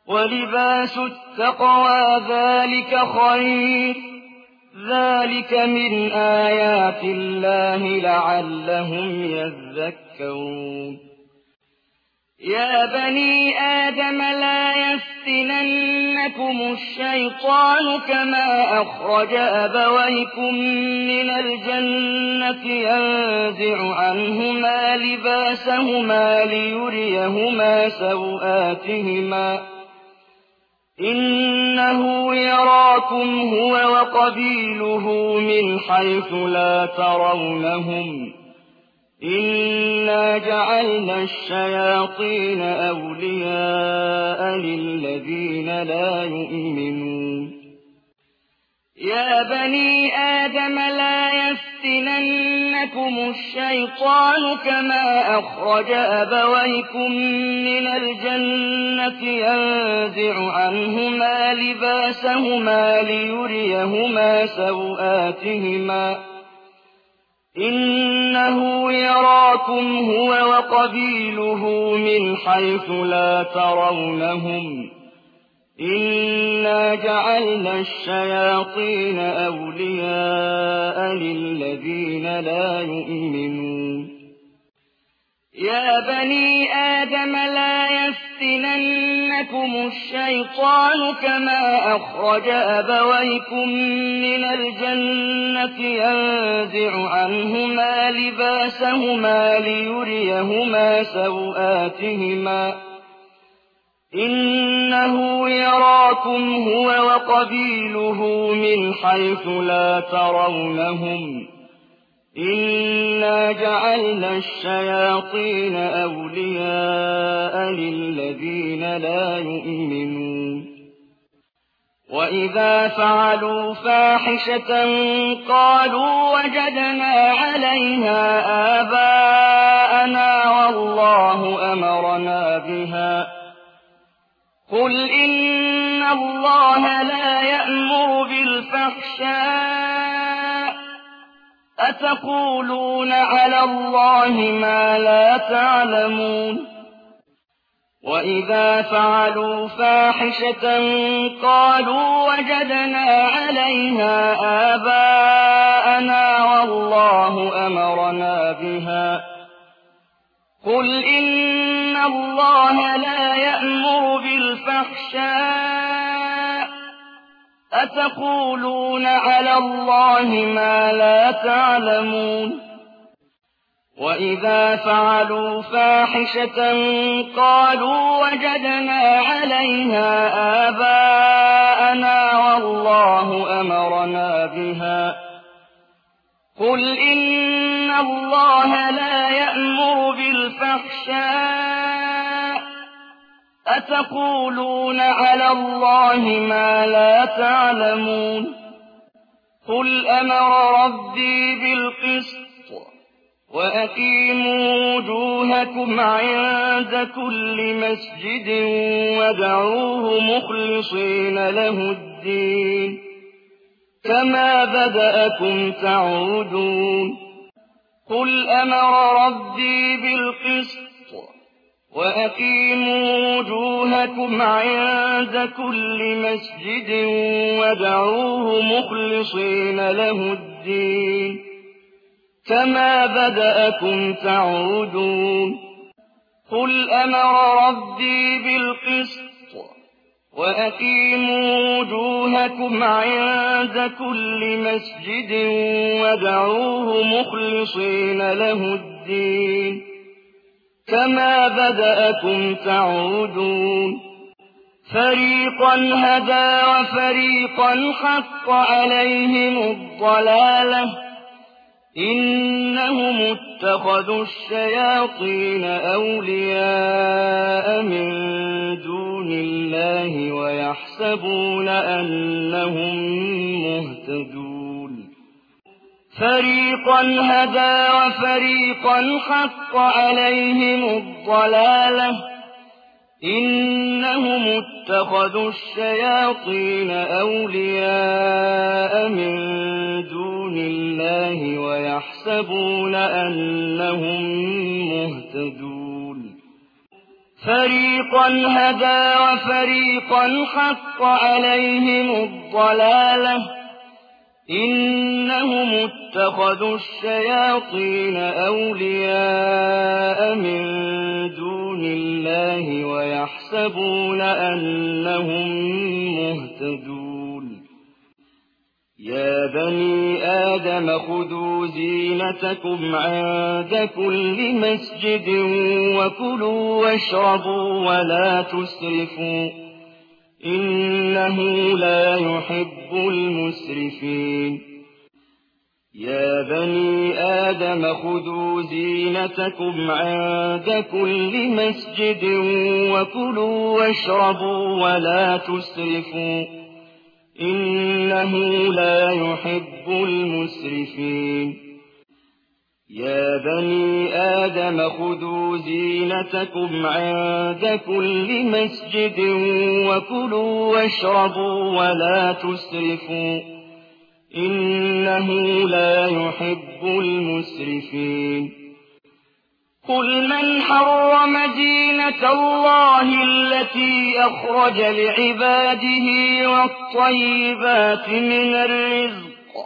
وَلِبَاسُ التَّقْوَىٰ ذَٰلِكَ خَيْرٌ ۚ ذَٰلِكَ مِنْ آيَاتِ اللَّهِ لَعَلَّهُمْ يَذَّكَّرُونَ يَا بَنِي آدَمَ لَا يَفْتِنَنَّكُمُ الشَّيْطَانُ كَمَا أَخْرَجَ أَبَوَيْكُم مِّنَ الْجَنَّةِ يَنزِعُ عَنْهُمَا لِبَاسَهُمَا لِيُرِيَهُمَا سَوْآتِهِمَا ۗ إِنَّهُ يَرَاكُمْ هُوَ وَقَبِيلُهُ مِنْ حَيْثُ لَا تَرَوْنَهُمْ ۗ إِنَّا جَعَلْنَا الشَّيَاطِينَ أَوْلِيَاءَ لِلَّذِينَ لَا يُؤْمِنُونَ يَا بَنِي آدَمَ لَا يَفْتِنَنَّكُمُ الشَّيْطَانُ كَمَا أَخْرَجَ أَبَوَيْكُم مِّنَ الْجَنَّةِ يَنزِعُ عَنْهُمَا لِبَاسَهُمَا لِيُرِيَهُمَا سَوْآتِهِمَا ۗ إِنَّهُ يَرَاكُمْ هُوَ وَقَبِيلُهُ مِنْ حَيْثُ لَا تَرَوْنَهُمْ ۗ إِنَّا جَعَلْنَا الشَّيَاطِينَ أَوْلِيَاءَ لِلَّذِينَ لَا يُؤْمِنُونَ يَا بَنِي آدَمَ لَا يَفْتِنَنَّكُمُ الشَّيْطَانُ كَمَا أَخْرَجَ أَبَوَيْكُم مِّنَ الْجَنَّةِ يَنزِعُ عَنْهُمَا لِبَاسَهُمَا لِيُرِيَهُمَا سَوْآتِهِمَا ۗ إِنَّهُ يَرَاكُمْ هُوَ وَقَبِيلُهُ مِنْ حَيْثُ لَا تَرَوْنَهُمْ ۗ إِنَّا جَعَلْنَا الشَّيَاطِينَ أَوْلِيَاءَ لِلَّذِينَ لَا يُؤْمِنُونَ وَإِذَا فَعَلُوا فَاحِشَةً قَالُوا وَجَدْنَا عَلَيْهَا آبَاءَنَا وَاللَّهُ أَمَرَنَا بِهَا ۗ قُلْ إِنَّ اللَّهَ لَا يَأْمُرُ بِالْفَحْشَاءِ ۖ أَتَقُولُونَ عَلَى اللَّهِ مَا لَا تَعْلَمُونَ وَإِذَا فَعَلُوا فَاحِشَةً قَالُوا وَجَدْنَا عَلَيْهَا آبَاءَنَا وَاللَّهُ أَمَرَنَا بِهَا ۗ قُلْ إِنَّ اللَّهَ لَا يَأْمُرُ بِالْفَحْشَاءِ ۖ أَتَقُولُونَ عَلَى اللَّهِ مَا لَا تَعْلَمُونَ وَإِذَا فَعَلُوا فَاحِشَةً قَالُوا وَجَدْنَا عَلَيْهَا آبَاءَنَا وَاللَّهُ أَمَرَنَا بِهَا ۗ قُلْ إِنَّ اللَّهَ لَا يَأْمُرُ بِالْفَحْشَاءِ ۖ أَتَقُولُونَ عَلَى اللَّهِ مَا لَا تَعْلَمُونَ قُلْ أَمَرَ رَبِّي بِالْقِسْطِ ۖ وَأَقِيمُوا وُجُوهَكُمْ عِندَ كُلِّ مَسْجِدٍ وَادْعُوهُ مُخْلِصِينَ لَهُ الدِّينَ كَمَا بَدَأَكُمْ تَعُودُونَ قُلْ أَمَرَ رَبِّي بِالْقِسْطِ ۖ وَأَقِيمُوا وُجُوهَكُمْ عِندَ كُلِّ مَسْجِدٍ وَادْعُوهُ مُخْلِصِينَ لَهُ الدِّينَ كَمَا بَدَأَكُمْ تَعُودُونَ قُلْ أَمَرَ رَبِّي بِالْقِسْطِ ۖ وَأَقِيمُوا وُجُوهَكُمْ عِندَ كُلِّ مَسْجِدٍ وَادْعُوهُ مُخْلِصِينَ لَهُ الدِّينَ كَمَا بَدَأَكُمْ تَعُودُونَ فَرِيقًا هَدَىٰ وَفَرِيقًا حَقَّ عَلَيْهِمُ الضَّلَالَةُ ۗ إِنَّهُمُ اتَّخَذُوا الشَّيَاطِينَ أَوْلِيَاءَ مِن دُونِ اللَّهِ وَيَحْسَبُونَ أَنَّهُم مُّهْتَدُونَ فَرِيقًا هَدَىٰ وَفَرِيقًا حَقَّ عَلَيْهِمُ الضَّلَالَةُ ۗ إِنَّهُمُ اتَّخَذُوا الشَّيَاطِينَ أَوْلِيَاءَ مِن دُونِ اللَّهِ وَيَحْسَبُونَ أَنَّهُم مُّهْتَدُونَ فَرِيقًا هَدَىٰ وَفَرِيقًا حَقَّ عَلَيْهِمُ الضَّلَالَةُ ۗ إِنَّهُمُ اتَّخَذُوا الشَّيَاطِينَ أَوْلِيَاءَ مِن دُونِ اللَّهِ وَيَحْسَبُونَ أَنَّهُم مُّهْتَدُونَ يَا بَنِي آدَمَ خُذُوا زِينَتَكُمْ عِندَ كُلِّ مَسْجِدٍ وَكُلُوا وَاشْرَبُوا وَلَا تُسْرِفُوا ۚ إِنَّهُ لَا يُحِبُّ الْمُسْرِفِينَ يَا بَنِي آدَمَ خُذُوا زِينَتَكُمْ عِندَ كُلِّ مَسْجِدٍ وَكُلُوا وَاشْرَبُوا وَلَا تُسْرِفُوا ۚ إِنَّهُ لَا يُحِبُّ الْمُسْرِفِينَ يَا بَنِي آدَمَ خُذُوا زِينَتَكُمْ عِندَ كُلِّ مَسْجِدٍ وَكُلُوا وَاشْرَبُوا وَلَا تُسْرِفُوا ۚ إِنَّهُ لَا يُحِبُّ الْمُسْرِفِينَ قُلْ مَنْ حَرَّمَ زِينَةَ اللَّهِ الَّتِي أَخْرَجَ لِعِبَادِهِ وَالطَّيِّبَاتِ مِنَ الرِّزْقِ ۚ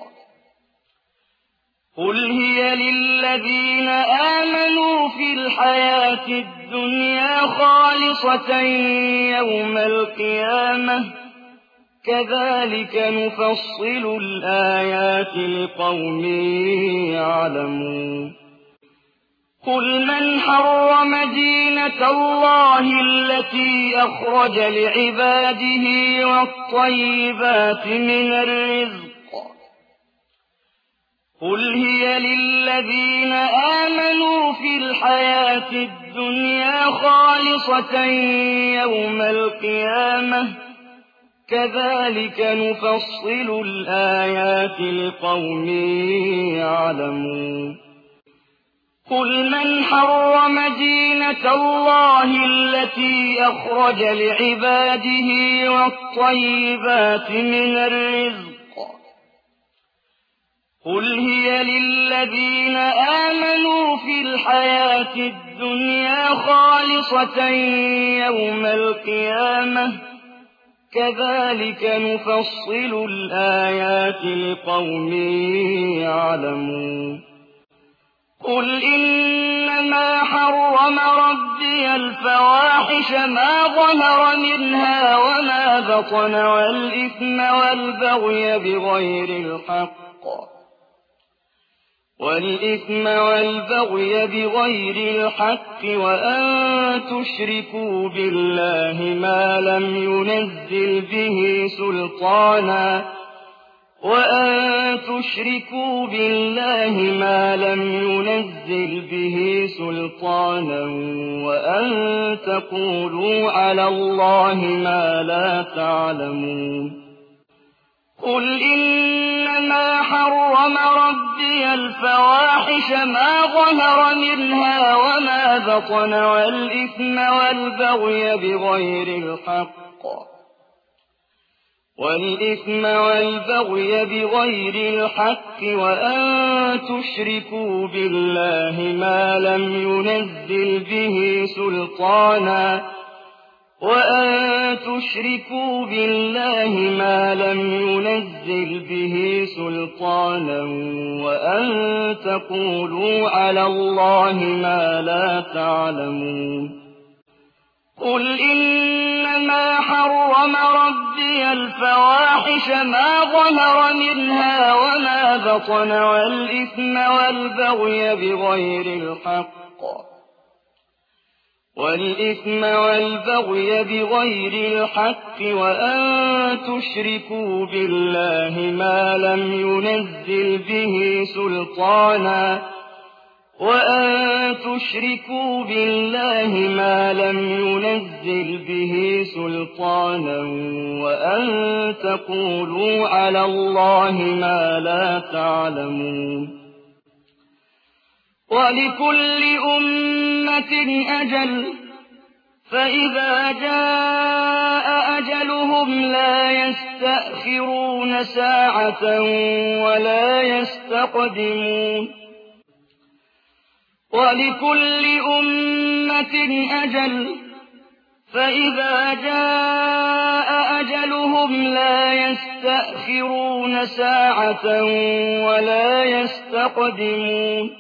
قُلْ هِيَ لِلَّذِينَ آمَنُوا فِي الْحَيَاةِ الدُّنْيَا خَالِصَةً يَوْمَ الْقِيَامَةِ ۗ كَذَٰلِكَ نُفَصِّلُ الْآيَاتِ لِقَوْمٍ يَعْلَمُونَ قُلْ مَنْ حَرَّمَ زِينَةَ اللَّهِ الَّتِي أَخْرَجَ لِعِبَادِهِ وَالطَّيِّبَاتِ مِنَ الرِّزْقِ ۚ قُلْ هِيَ لِلَّذِينَ آمَنُوا فِي الْحَيَاةِ الدُّنْيَا خَالِصَةً يَوْمَ الْقِيَامَةِ ۗ كَذَٰلِكَ نُفَصِّلُ الْآيَاتِ لِقَوْمٍ يَعْلَمُونَ قُلْ مَنْ حَرَّمَ زِينَةَ اللَّهِ الَّتِي أَخْرَجَ لِعِبَادِهِ وَالطَّيِّبَاتِ مِنَ الرِّزْقِ ۚ قُلْ هِيَ لِلَّذِينَ آمَنُوا فِي الْحَيَاةِ الدُّنْيَا خَالِصَةً يَوْمَ الْقِيَامَةِ ۗ كَذَٰلِكَ نُفَصِّلُ الْآيَاتِ لِقَوْمٍ يَعْلَمُونَ قُلْ إِنَّمَا حَرَّمَ رَبِّيَ الْفَوَاحِشَ مَا ظَهَرَ مِنْهَا وَمَا بَطَنَ وَالْإِثْمَ وَالْبَغْيَ بِغَيْرِ الْحَقِّ وَأَن تُشْرِكُوا بِاللَّهِ مَا لَمْ يُنَزِّلْ بِهِ سُلْطَانًا وَأَن تَقُولُوا عَلَى اللَّهِ مَا لَا تَعْلَمُونَ قُلْ إِنَّمَا حَرَّمَ رَبِّيَ الْفَوَاحِشَ مَا ظَهَرَ مِنْهَا وَمَا بَطَنَ وَالْإِثْمَ وَالْبَغْيَ بِغَيْرِ الْحَقِّ وَأَن تُشْرِكُوا بِاللَّهِ مَا لَمْ يُنَزِّلْ بِهِ سُلْطَانًا وَأَن تَقُولُوا عَلَى اللَّهِ مَا لَا تَعْلَمُونَ قُلْ إِنَّمَا حَرَّمَ رَبِّيَ الْفَوَاحِشَ مَا ظَهَرَ مِنْهَا وَمَا بَطَنَ وَالْإِثْمَ وَالْبَغْيَ بِغَيْرِ الْحَقِّ وَأَن تُشْرِكُوا بِاللَّهِ مَا لَمْ يُنَزِّلْ بِهِ سُلْطَانًا وَأَن تَقُولُوا عَلَى اللَّهِ مَا لَا تَعْلَمُونَ وَلِكُلِّ أُمَّةٍ أَجَلٌ ۖ فَإِذَا جَاءَ أَجَلُهُمْ لَا يَسْتَأْخِرُونَ سَاعَةً وَلَا يَسْتَقْدِمُونَ وَلِكُلِّ أُمَّةٍ أَجَلٌ ۖ فإذا جاء أجلهم لا يستأخرون ساعة ولا يستقدمون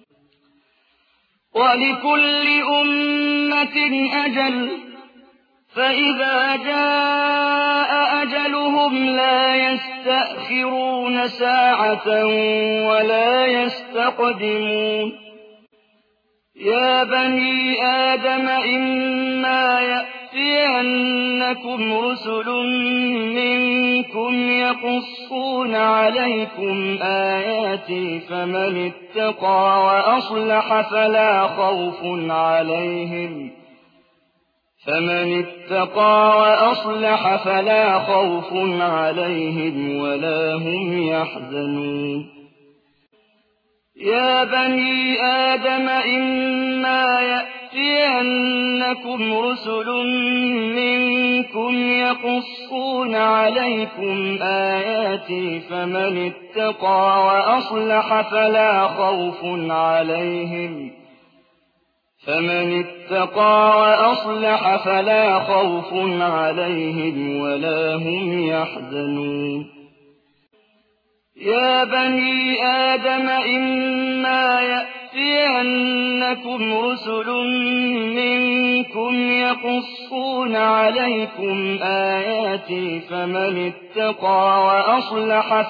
ولكل أمة أجل فإذا جاء أجلهم لا يستأخرون ساعة ولا يستقدمون يا بني آدم إما يأتينكم رسل منكم يقصون عليكم آياتي فمن اتقى وأصلح فلا خوف عليهم ولا هم يحزنون يا بني آدم إما يأتينكم رسل منكم يقصون عليكم آياتي فمن اتقى وأصلح فلا خوف عليهم ولا هم يحزنون يا بني آدم إما يأتينكم رسل منكم يقصون عليكم آياتي فمن اتقى وأصلح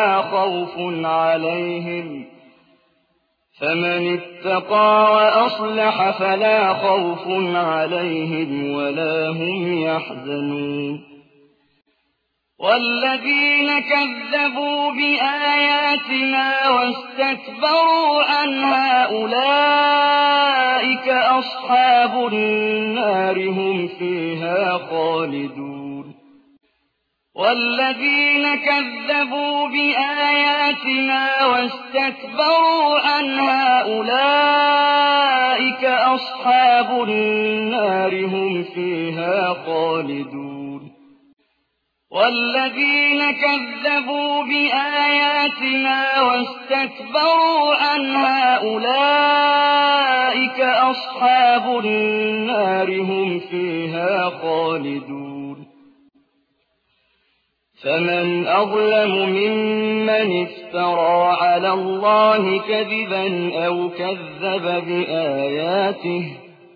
فلا خوف عليهم ولا هم يحزنون والذين كذبوا بآياتنا واستكبروا عنها أولئك أصحاب النار هم فيها خالدون والذين كذبوا بآياتنا واستكبروا عنها أولئك أصحاب النار هم فيها خالدون والذين كذبوا بآياتنا واستكبروا عنها أولئك أصحاب النار هم فيها خالدون فمن أظلم ممن افترى على الله كذبا أو كذب بآياته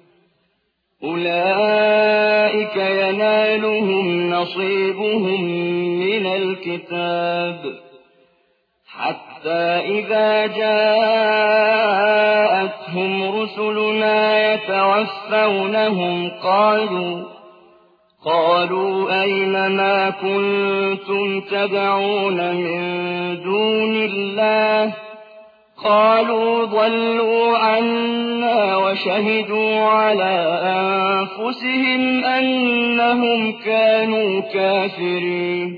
أولئك ينالهم نصيبهم من الكتاب حتى إذا جاءتهم رسلنا يتوفونهم قالوا أين ما كنتم تدعون من دون الله قالوا ضلوا عنا وشهدوا على أنفسهم أنهم كانوا كافرين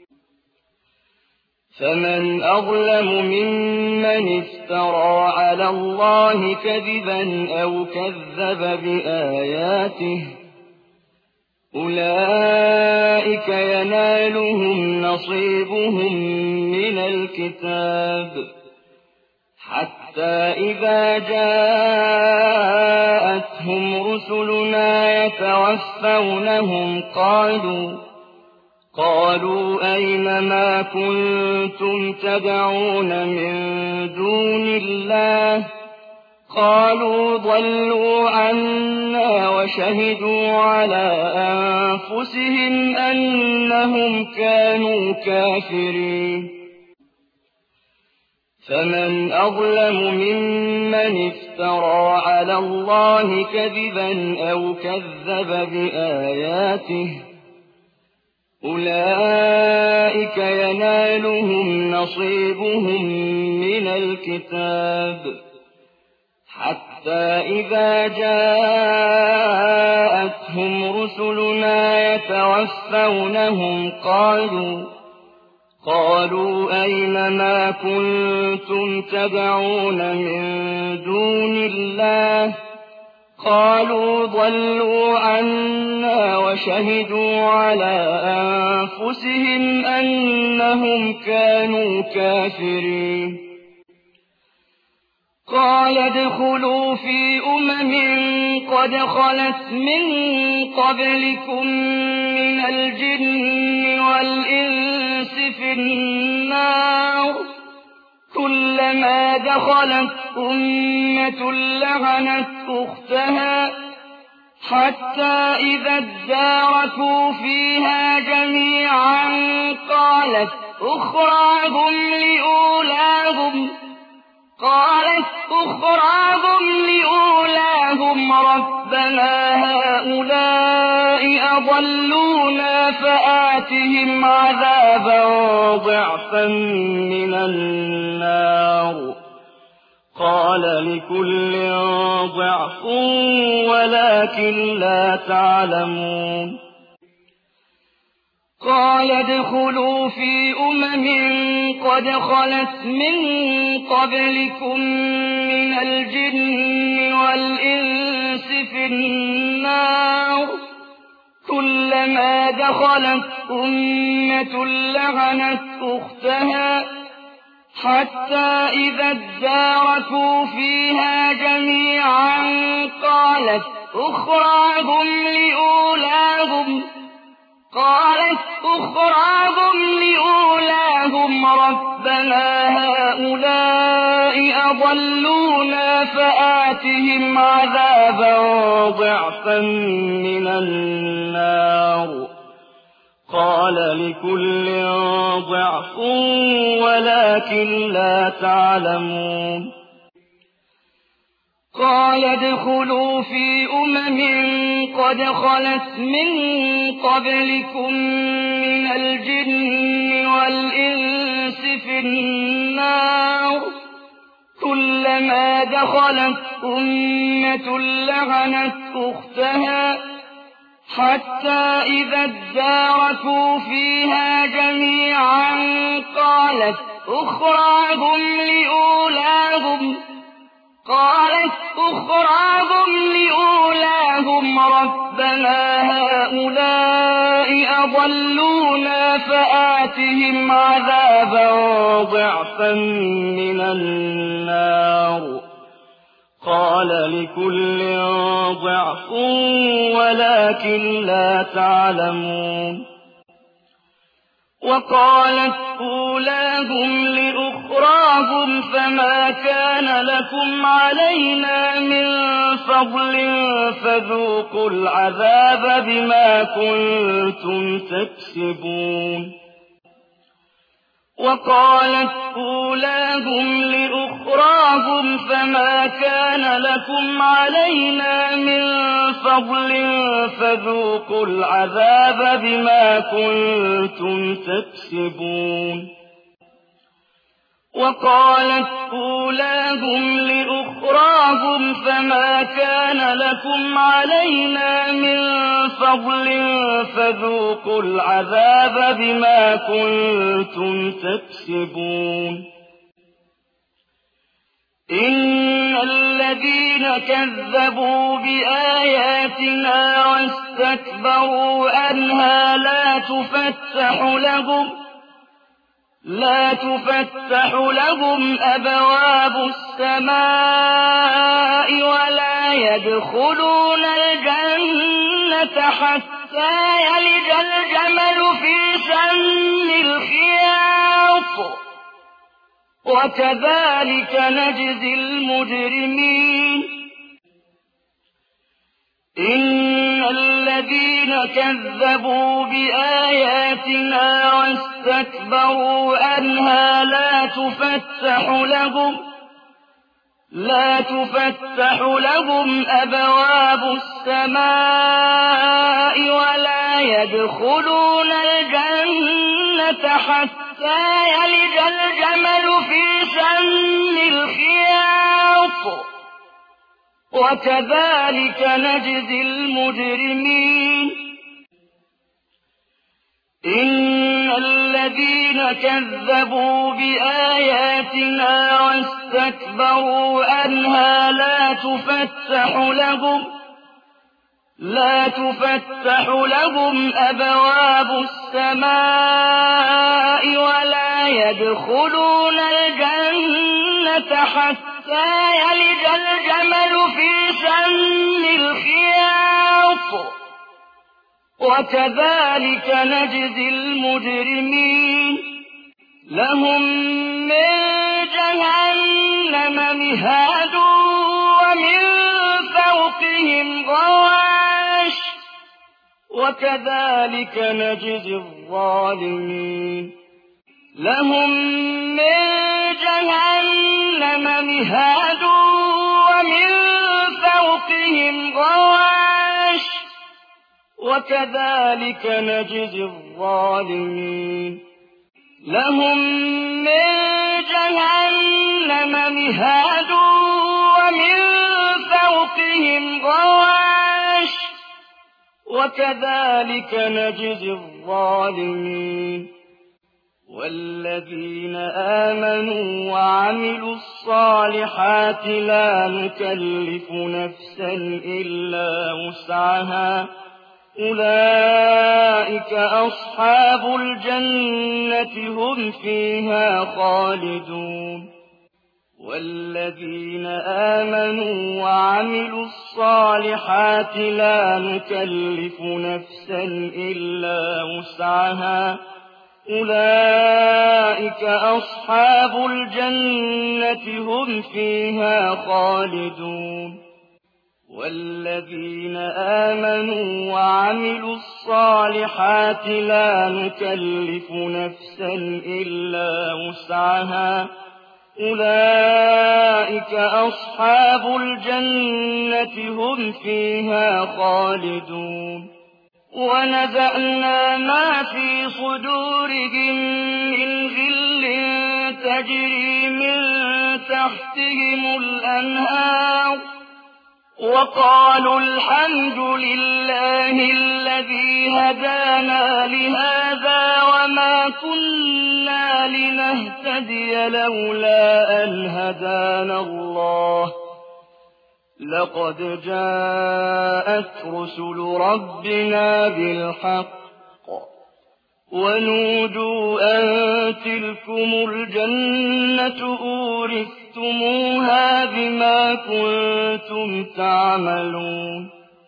فمن أظلم ممن افترى على الله كذبا أو كذب بآياته أولئك ينالهم نصيبهم من الكتاب حتى إذا جاءتهم رسلنا يتوفونهم قالوا أين ما كنتم تدعون من دون الله قالوا ضلوا عنا وشهدوا على أنفسهم أنهم كانوا كافرين فمن أظلم ممن افترى على الله كذبا أو كذب بآياته أولئك ينالهم نصيبهم من الكتاب حتى إذا جاءتهم رسلنا يتوفونهم قالوا أين ما كنتم تدعون من دون الله قالوا ضلوا عنا وشهدوا على أنفسهم أنهم كانوا كافرين قال ادخلوا في قد خلت من قبلكم من الجن والإنس في النار كلما دخلت أمة لعنت أختها حتى إذا اداركوا فيها جميعا قالت أخراهم لأولاهم ربنا هؤلاء أضلونا فآتهم عذابا ضعفا من النار قال لكل ضعف ولكن لا تعلمون قال ادخلوا في قد خلت من قبلكم من الجن والإنس في النار كلما دخلت أمة لعنت أختها حتى إذا اداركوا فيها جميعا قالت أخراهم لأولاهم ربنا هؤلاء أضلونا فآتهم عذابا ضعفا من النار قال لكل ضعف ولكن لا تعلمون قال ادخلوا في قد خلت من قبلكم من الجن والإنس في النار كلما دخلت أمة لعنت أختها حتى إذا اداركوا فيها جميعا قالت أخراهم لأولاهم ربنا هؤلاء أضلونا فآتهم عذابا ضعفا من النار قال لكل ضعف ولكن لا تعلمون وقالت أولاهم لأخراهم فما كان لكم علينا من فضل فذوقوا العذاب بما كنتم تكسبون وقالت أولاهم لأخراهم فما كان لكم علينا من فضل فذوقوا العذاب بما كنتم تكسبون وقالت أولاهم لأخراهم فما كان لكم علينا من فضل فذوقوا العذاب بما كنتم تكسبون إن الذين كذبوا بآياتنا واستكبروا عنها لا تفتح لهم أبواب السماء ولا يدخلون الجنة حتى يلج الجمل في سم الخياط وكذلك نجزي المجرمين إن الذين كذبوا بآياتنا واستكبروا عنها لا تفتح لهم أبواب السماء ولا يدخلون الجنة حتى يلج الجمل في سم الخياط وكذلك نجزي المجرمين إن الذين كذبوا بآياتنا واستكبروا عنها لا تفتح لهم أبواب السماء ولا يدخلون الجنة الجنة حتى يلج الجمل في سم الخياط وكذلك نجزي المجرمين لهم من جهنم مهاد ومن فوقهم غواش وكذلك نجزي الظالمين لهم من جهنم مهاد ومن فوقهم غواش وكذلك نجزي الظالمين لهم من جهنم مهاد ومن فوقهم غواش وكذلك نجزي الظالمين والذين آمنوا وعملوا الصالحات لا نكلف نفسا إلا وسعها أولئك أصحاب الجنة هم فيها خالدون والذين آمنوا وعملوا الصالحات لا نكلف نفسا إلا وسعها أولئك أصحاب الجنة هم فيها خالدون والذين آمنوا وعملوا الصالحات لا نكلف نفسا إلا وسعها أولئك أصحاب الجنة هم فيها خالدون ونزعنا ما في صدورهم من غل تجري من تحتهم الأنهار وقالوا الحمد لله الذي هدانا لهذا وما كنا لنهتدي لولا أن هدانا الله لقد جاءت رسل ربنا بالحق ونودوا أن تلكم الجنة أورثتموها بما كنتم تعملون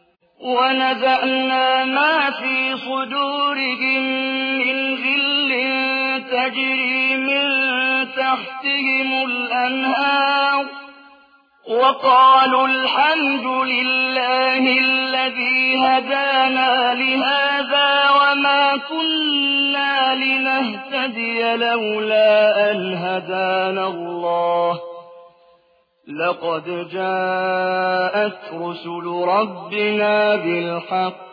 ونزعنا ما في صدورهم من غل تجري من تحتهم الأنهار وقالوا الحمد لله الذي هدانا لهذا وما كنا لنهتدي لولا أن هدانا الله لقد جاءت رسل ربنا بالحق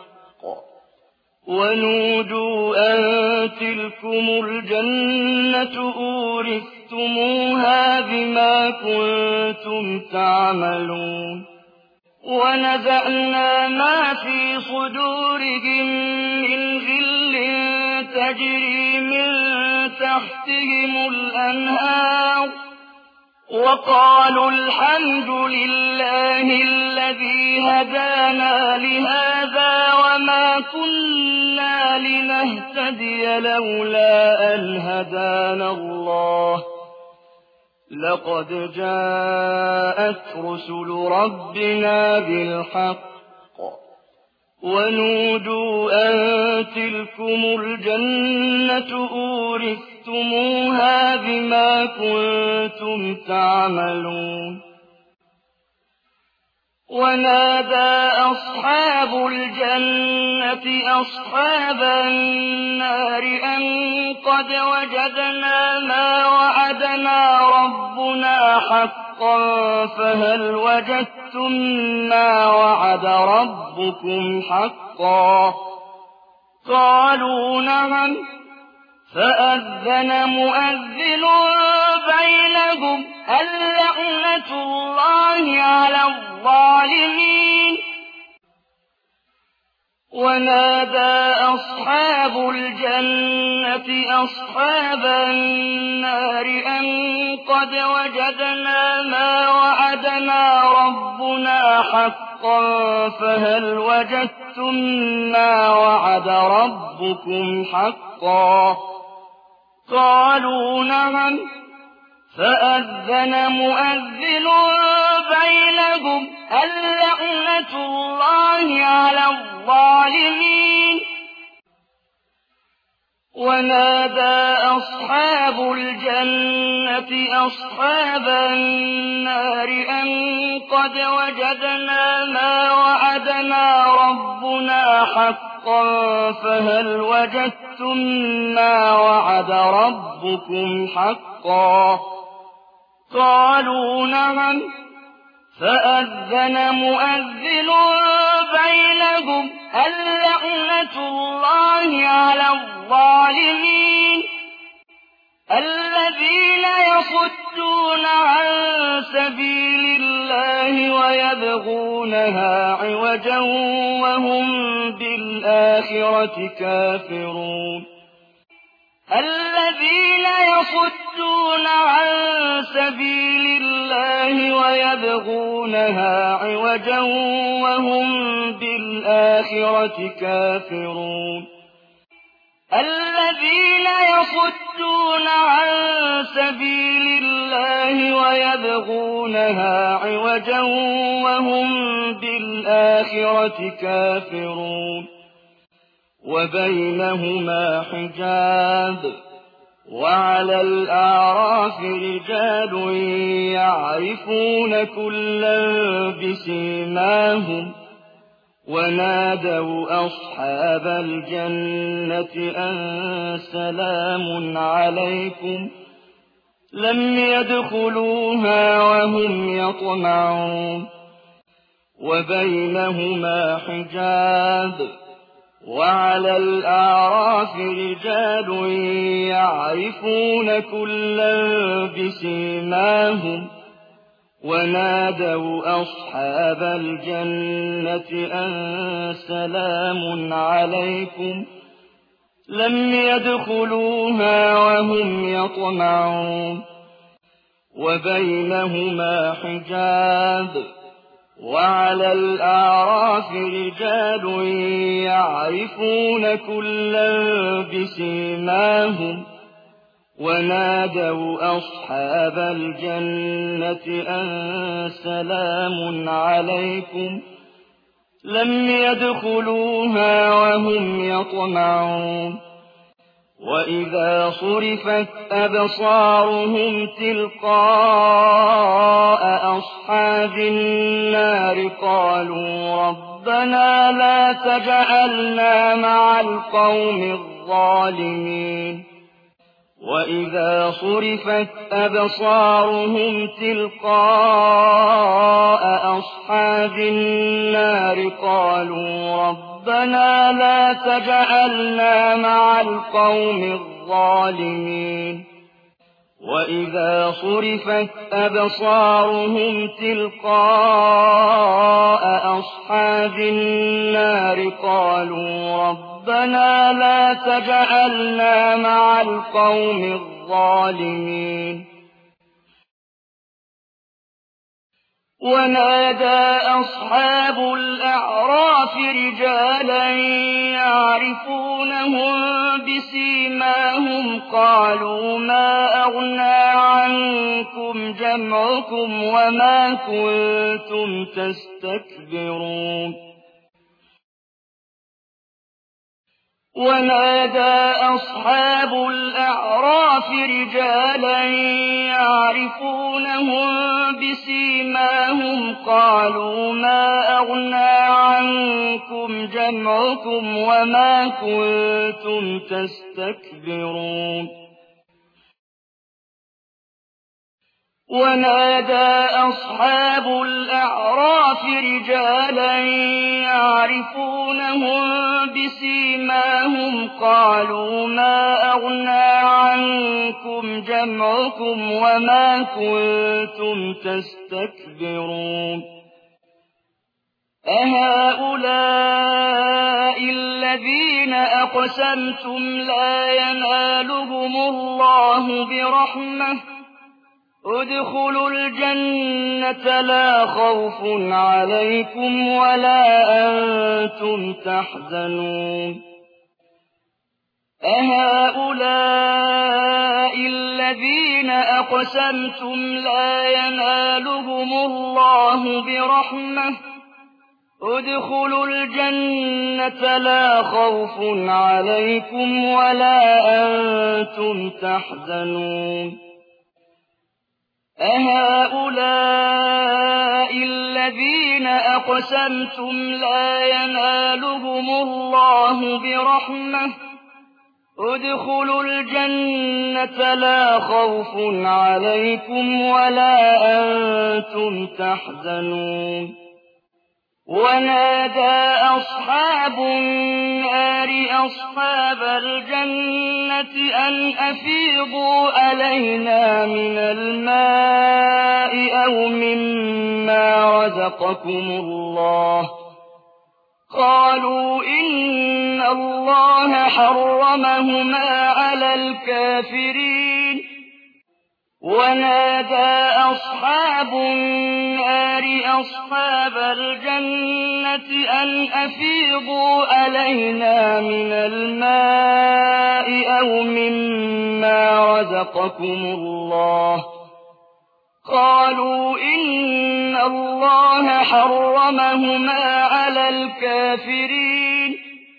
ونودوا أن تلكم الجنة أورثتموها بما كنتم تعملون ونزعنا ما في صدورهم من غل تجري من تحتهم الأنهار وقالوا الحمد لله الذي هدانا لهذا وما كنا لنهتدي لولا أن هدانا الله لقد جاءت رسل ربنا بالحق ونودوا أن تلكم الجنة أورثتموها بما كنتم تعملون ونادى أصحاب الجنة أصحاب النار أن قد وجدنا ما وعدنا ربنا حقا فهل وجدتم ما وعد ربكم حقا قالوا نعم فأذن مؤذن بينهم اللعنة الله على الظالمين ونادى أصحاب الجنة أصحاب النار أن قد وجدنا ما وعدنا ربنا حقا فهل وجدتم ما وعد ربكم حقا قالوا نعم فأذن مؤذن بينهم اللعنة الله على الظالمين. ونادى أصحاب الجنة أصحاب النار أن قد وجدنا ما وعدنا ربنا حقا فهل وجدتم ما وعد ربكم حقا؟ قالوا نعم. فأذن مؤذن بينهم اللعنة الله على الظالمين الذين يصدون عن سبيل الله ويبغونها عوجا وهم بالآخرة كافرون. الذين يصدون عن سبيل الله ويبغونها عوجا وهم بالآخرة كافرون. الذين يصدون عن سبيل الله ويبغونها عوجا وهم بالآخرة كافرون. وبينهما حجاب وعلى الأعراف رجال يعرفون كلا بسيماهم ونادوا أصحاب الجنة أن سلام عليكم لم يدخلوها وهم يطمعون. وبينهما حجاب وعلى الأعراف رجال يعرفون كلا بسيماهم ونادوا أصحاب الجنة أن سلام عليكم لم يدخلوها وهم يطمعون. وبينهما حجاب وعلى الأعراف رجال يعرفون كلا بسيماهم ونادوا أصحاب الجنة أن سلام عليكم لم يدخلوها وهم يطمعون. وإذا صرفت أبصارهم تلقاء أصحاب النار قالوا ربنا لا تجعلنا مع القوم الظالمين. وإذا صرفت أبصارهم تلقاء أصحاب النار قالوا ربنا لا تجعلنا مع القوم الظالمين. وإذا صرفت أبصارهم تلقاء أصحاب النار قالوا ربنا لا تجعلنا مع القوم الظالمين. ونادى أصحاب الأعراف رجالا يعرفونهم بسيماهم قالوا ما أغنى عنكم جمعكم وما كنتم تستكبرون. ونادى أصحاب الأعراف رجالا يعرفونهم بسيماهم قالوا ما أغنى عنكم جمعكم وما كنتم تستكبرون. ونادى أصحاب الأعراف رجالا يعرفونهم بسيماهم قالوا ما أغنى عنكم جمعكم وما كنتم تستكبرون. أهؤلاء الذين أقسمتم لا ينالهم الله برحمة ادخلوا الجنة لا خوف عليكم ولا أنتم تحزنون. أهؤلاء الذين أقسمتم لا ينالهم الله برحمة ادخلوا الجنة لا خوف عليكم ولا أنتم تحزنون أهؤلاء الذين أقسمتم لا ينالهم الله برحمة ادخلوا الجنة لا خوف عليكم ولا أنتم تحزنون ونادى أصحاب النار أصحاب الجنة أن أفيضوا علينا من الماء أو مما رزقكم الله قالوا إن الله حرمهما على الكافرين ونادى أصحاب النار أصحاب الجنة أن أفيضوا علينا من الماء أو مما رزقكم الله قالوا إن الله حرمهما على الكافرين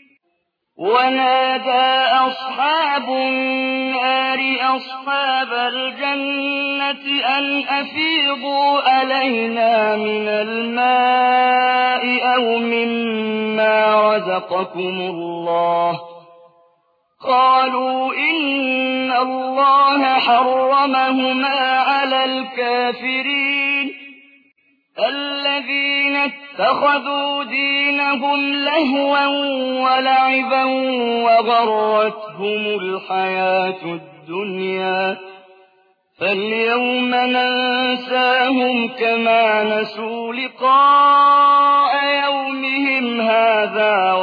ونادى أصحاب النار أصحاب الجنة أن أفيضوا علينا من الماء أو مما رزقكم الله قالوا إن الله حرمهما على الكافرين الذين اتخذوا دينهم لهوا ولعبا وغرتهم الحياة الدنيا فاليوم ننساهم كما نسوا لقاء يومهم هذا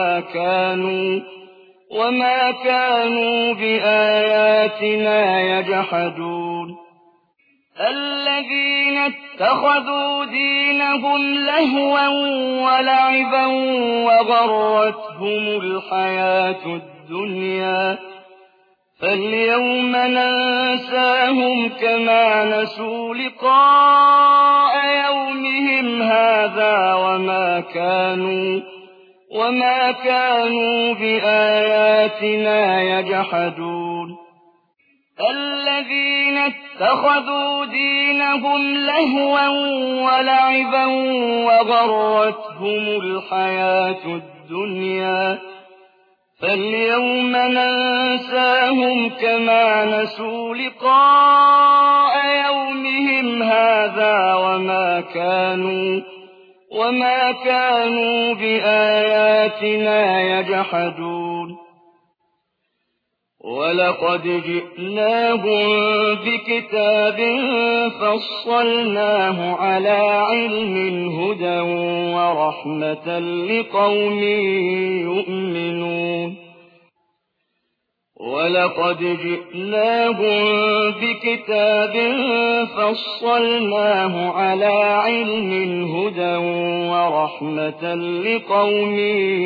وما كانوا بآياتنا يجحدون الذين اتخذوا دينهم لهوا ولعبا وغرتهم الحياة الدنيا فاليوم ننساهم كما نسوا لقاء يومهم هذا وما كانوا بآياتنا يجحدون الذين اتخذوا دينهم لهوا ولعبا وغرتهم الحياة الدنيا فاليوم ننساهم كما نسوا لقاء يومهم هذا وما كانوا بآياتنا يجحدون ولقد جئناهم بكتاب فصلناه على علم هدى ورحمة لقوم يؤمنون ولقد جئناهم بكتاب فصلناه على علم هدى ورحمة لقوم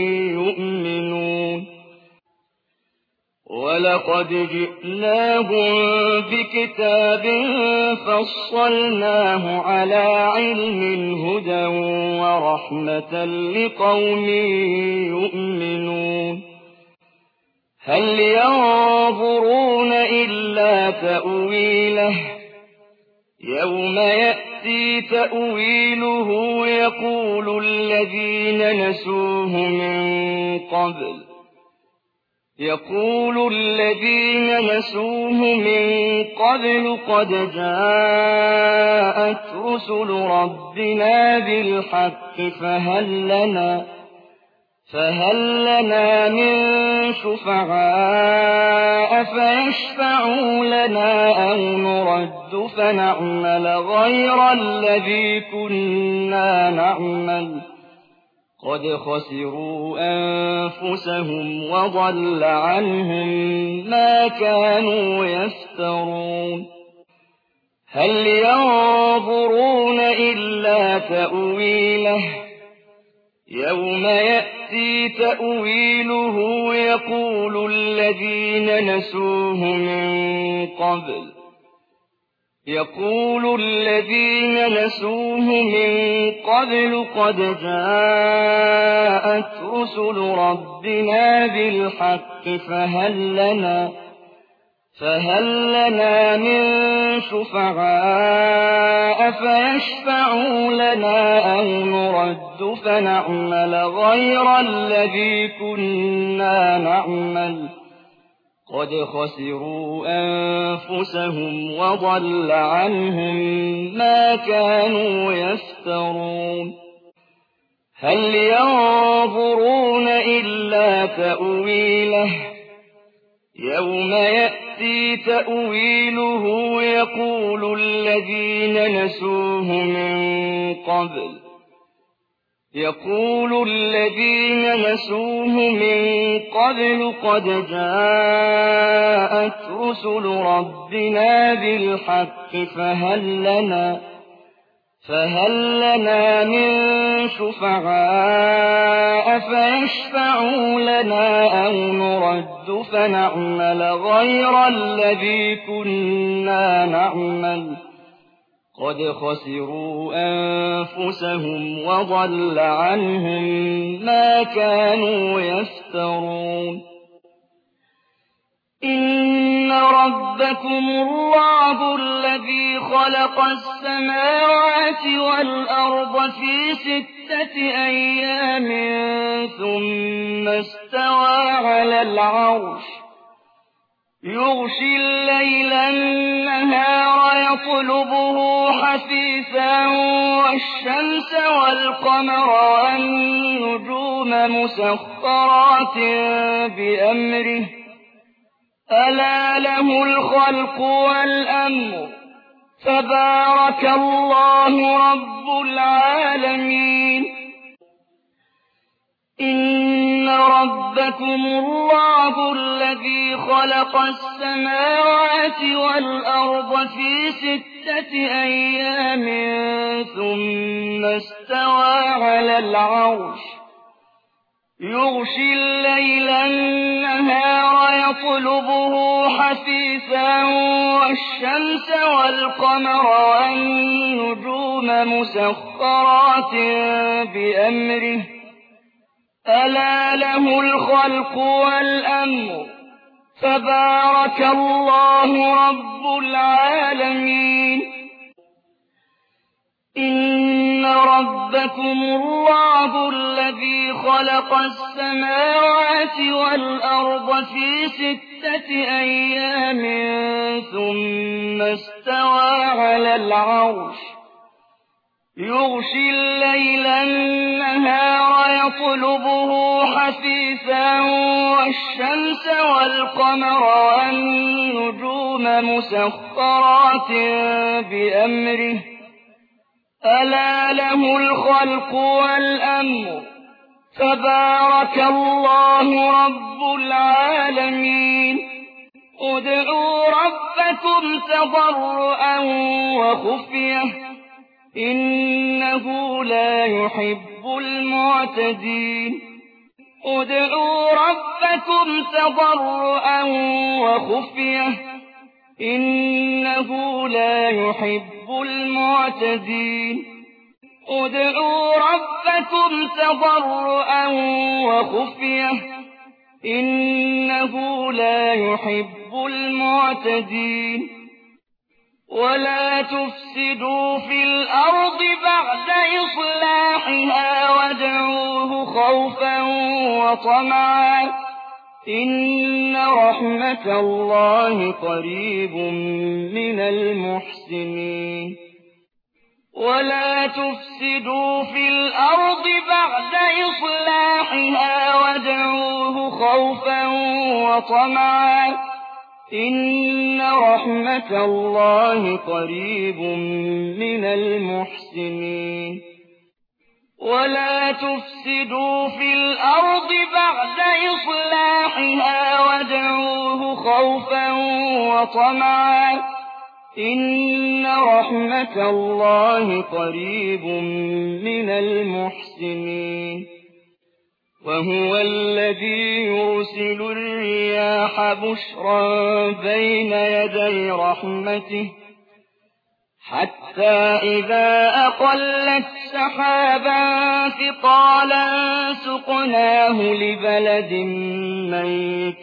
يؤمنون ولقد جئناهم بكتاب فصلناه على علم هدى ورحمة لقوم يؤمنون هل ينظرون إلا تأويله يوم يأتي تأويله يقول الذين نسوه من قبل قد جاءت رسل ربنا بالحق فهل لنا من شفعاء فيشفعوا لنا أو نرد فنعمل غير الذي كنا نعمل قد خسروا أنفسهم وضل عنهم ما كانوا يفترون هل ينظرون إلا تأويله يوم يأتي تأويله يقول الذين نسوه من قبل قد جاءت رسل ربنا بالحق فهل لنا من شفعاء فيشفعوا لنا أو نرد فنعمل غير الذي كنا نعمل قد خسروا أنفسهم وضل عنهم ما كانوا يفترون هل ينظرون إلا تأويله يوم يأتي تأويله يقول الذين نسوه من قبل قد جاءت رسل ربنا بالحق فهل لنا من شفعاء فيشفعوا لنا أو نرد فنعمل غير الذي كنا نعمل قد خسروا أنفسهم وضل عنهم ما كانوا يفترون إن ربكم الله الذي خلق السماوات والأرض في 6 أيام ثم استوى على العرش يغشي الليل النهار يطلبه حثيثا والشمس والقمر والنجوم مسخرات بأمره ألا له الخلق والأمر تبارك الله رب العالمين إن ربكم الله الذي خلق السماوات والأرض في 6 أيام ثم استوى على العرش يغشي الليل النهار يطلبه حثيثا والشمس والقمر والنجوم مسخرات بأمره ألا له الخلق والأمر تبارك الله رب العالمين إن ربكم الله الذي خلق السماوات والأرض في 6 أيام ثم استوى على العرش يغشي الليل النهار يطلبه حثيثا والشمس والقمر والنجوم مسخرات بأمره ألا له الخلق والأمر تبارك الله رب العالمين ادعوا ربكم تضرعا وخفية إنه لا يحب المعتدين ادعوا ربكم تضرعا وخفية إنه لا يحب المعتدين ادعوا ربكم تضرعا وخفية إنه لا يحب المعتدين ولا تفسدوا في الأرض بعد إصلاحها وادعوه خوفا وطمعا إن رحمة الله قريب من المحسنين ولا تفسدوا في الأرض بعد إصلاحها وادعوه خوفا وطمعا إن رحمة الله قريب من المحسنين ولا تفسدوا في الأرض بعد إصلاحها وادعوه خوفا وطمعا إن رحمة الله قريب من المحسنين وهو الذي يرسل الرياح بشرا بين يدي رحمته حتى إذا أقلت سحابا ثقالا سقناه لبلد ميت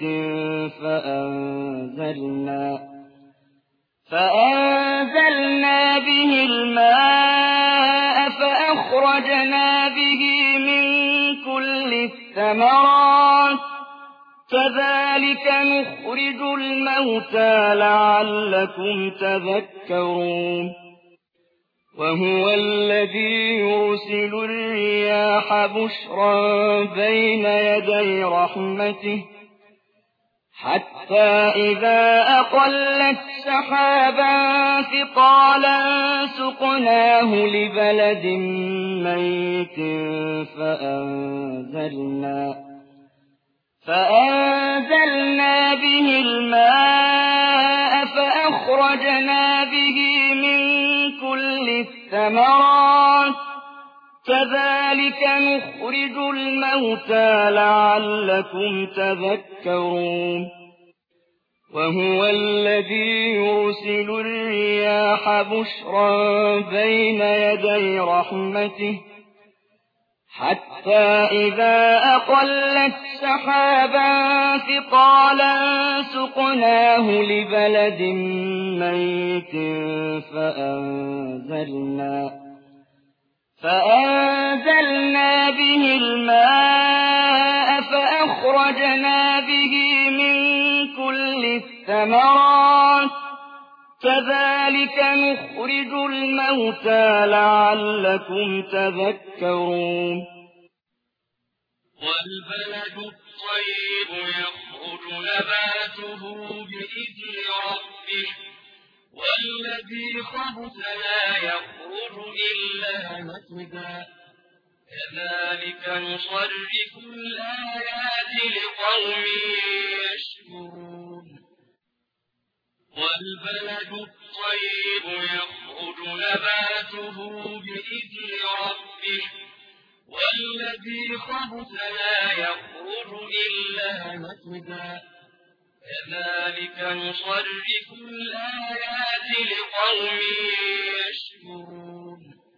فأنزلنا به الماء فأخرجنا به من كل الثمرات كذلك نخرج الموتى لعلكم تذكرون وهو الذي يرسل الرياح بشرا بين يدي رحمته حتى إذا أقلت سحابا ثقالا سقناه لبلد ميت فأنزلنا به الماء فأخرجنا به من كل الثمرات كذلك نخرج الموتى لعلكم تذكرون وهو الذي يرسل الرياح بشرا بين يدي رحمته حتى إذا أقلت سحابا ثقالا سقناه لبلد ميت فأنزلنا به الماء فأخرجنا به من كل الثمرات كذلك نخرج الموتى لعلكم تذكرون والبلد الطيب يخرج نباته بإذن ربه والذي خبث لا يخرج إلا نكدا كذلك نصرف الآيات لقوم يشكرون والبلد الطيب يخرج نباته بإذن ربه والذي خبث لا يخرج إلا نكدا كذلك نصرف الآيات لقوم يشكرون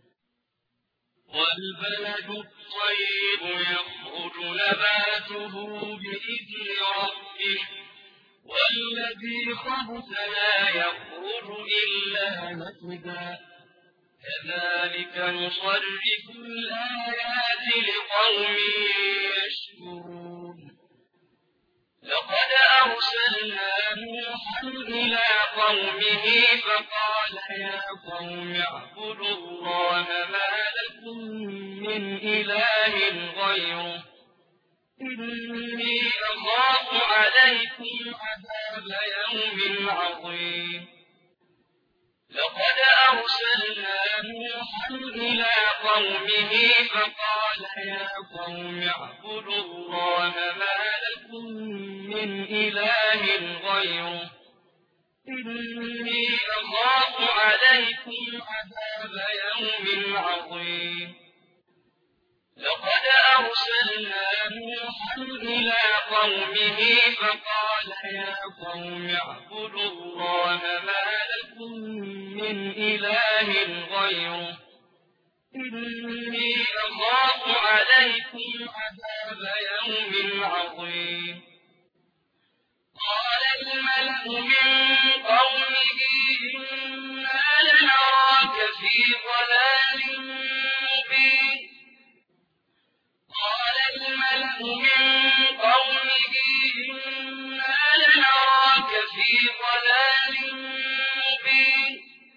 والبلد الطيب يخرج نباته بإذن ربه والذي خبث لا يخرج إلا نكدا كذلك نصرف الآيات لقوم يشكرون لقد أرسلنا نوحا إلى قومه فقال يا قوم اعبدوا الله ما لكم من إله غيره إني أخاف عليكم عذاب يوم عظيم لقد أرسلنا نوحا إلى قومه فقال يا قوم اعبدوا الله ما لكم من إله غيره إني أخاف عليكم عذاب يوم عظيم لقد أرسلنا نوحا إلى قومه فقال يا قوم اعبدوا الله ما لكم من إله غيره إني أخاف عليكم عذاب يوم عظيم قال الملأ من قومه إنا لنراك في ضلال مبين قال الملأ من قومه إنا لنراك في ضلال مبين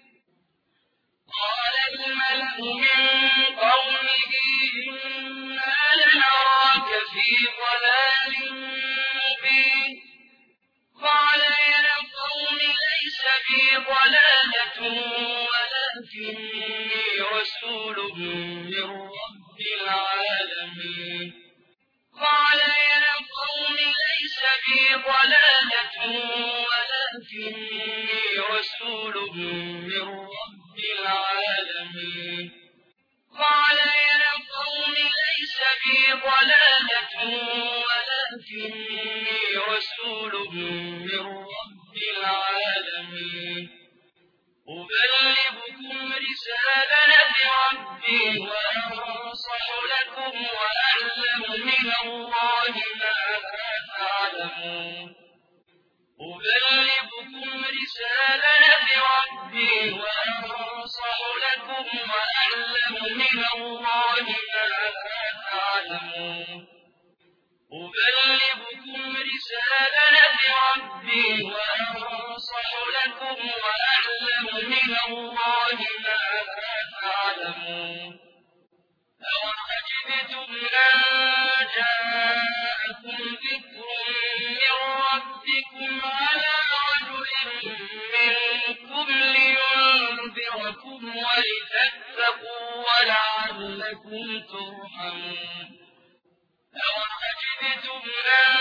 قال الملأ من قومه إنا لنراك في ضلال مبين قال يا قوم ليس بي ضلالة ولكني رسول من رب العالمين قال يا قوم ليس بي ضلالة ولكني رسول من رب العالمين قال يا قوم ليس بي ضلالة ولكني رسول من رب العالمين أبلغكم رسالة ربي وأنصح لكم وأعلم من الله ما لا تعلمون أبلغكم رسالة ربي وأنصح لكم وأعلم من الله ما لا تعلمون أبلغكم رسالة ربي وأنصح لكم وأعلم من الله ما لا تعلمون أوعجبتم أن جاءكم ذكر من ربكم على رجل منكم لينذركم ولتتقوا ولعلكم ترحمون أوعجبتم أن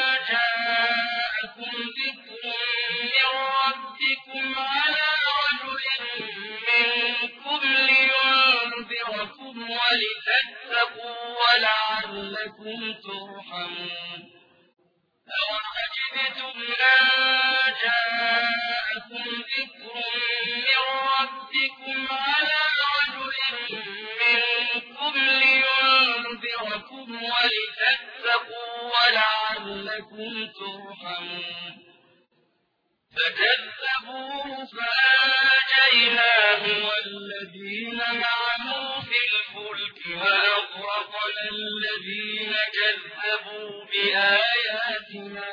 جاءكم ذكر من ربكم على رجل منكم لينذركم ولتتقوا ولعلكم ترحمون أوعجبتم أن جاءكم ذكر من ربكم على رجل منكم لينذركم ولتتقوا ولعلكم ترحمون فكذبوه فأنجيناه والذين معه في الفلك وأغرقنا الذين كذبوا بآياتنا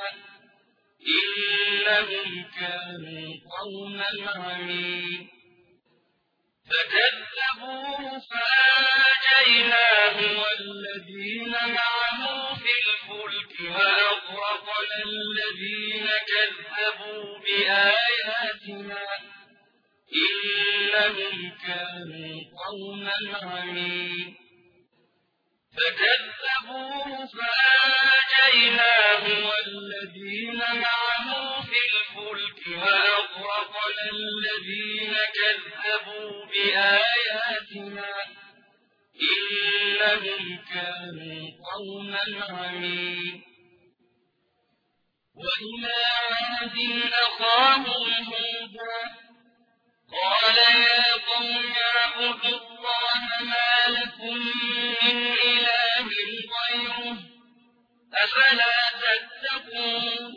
إنهم كانوا قوما عمين فكذبوه فأنجيناه والذين معه في الفلك وأغرقنا الذين كذبوا بآياتنا إنهم كانوا قوما عمين فكذبوه فأنجيناه والذين معه في الفلك وأغرقنا الذين كذبوا بآياتنا إنهم كانوا قوما عمين وإلى عاد أخاهم هودا قال يا قوم اعبدوا الله ما لكم من إله غيره أفلا تتقون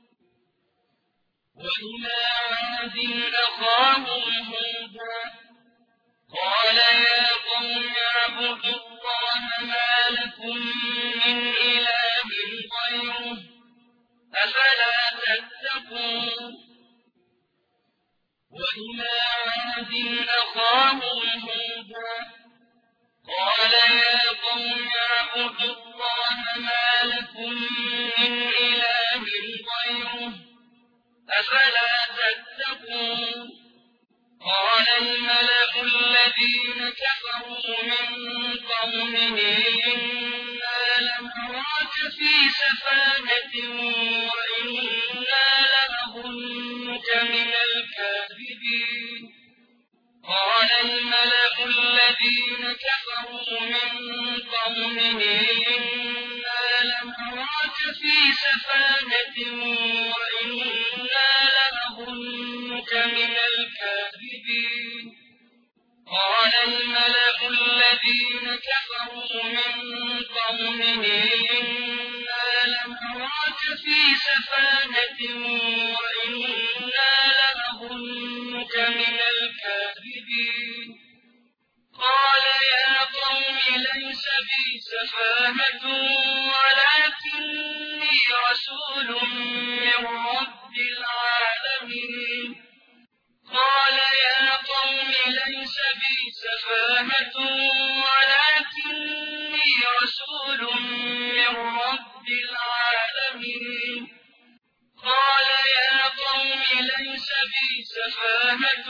وإلى عاد أخاهم هودا قال يا قوم اعبدوا الله ما لكم من إله غيره أفلا تتقون وإلى عاد أخاهم هودا قال يا قوم اعبدوا الله ما لكم من إله غيره أفلا تتقون قال الملأ الذين كفروا من قومه إنا لنراك في سفاهة وإنا لنظنك من الكاذبين قال الملأ الذين كفروا من قومه إنا لنراك في سفاهة وإنا لنظنك من الكاذبين قال الملأ الذين كفروا من قومه إنا لنراك في سفاهة وإنا لنظنك من الكاذبين قال يا قوم ليس بي سفاهة ولكني رسول من رب العالمين قال يا قوم ليس بي سفاهة ولكني رسول من رب العالمين قال يا قوم ليس بي سفاهة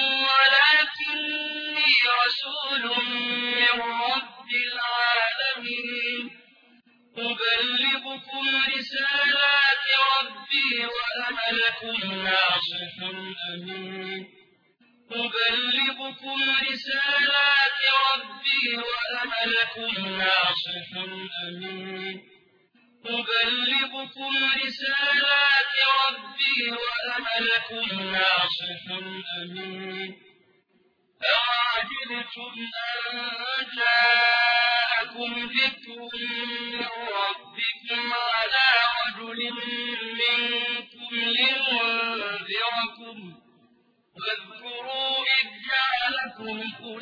ولكني رسول من رب العالمين أبلغكم رسالات ربي وأنا لكم ناصح أمين أبلغكم رسالات ربي وأنا لكم ناصح أمين أبلغكم رسالات ربي وأنا لكم ناصح أمين أوعجبتم أن جاءكم ذكر من ربكم على رجل منكم لينذركم واذكروا إذ جعلكم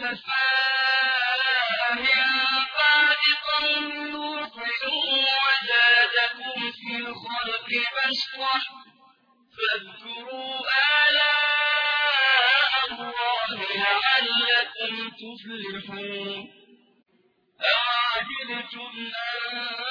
خلفاء من بعد قوم نوح وزادكم في الخلق بسطة فاذكروا آلاء الله لعلكم تفلحون أوعجبتم أن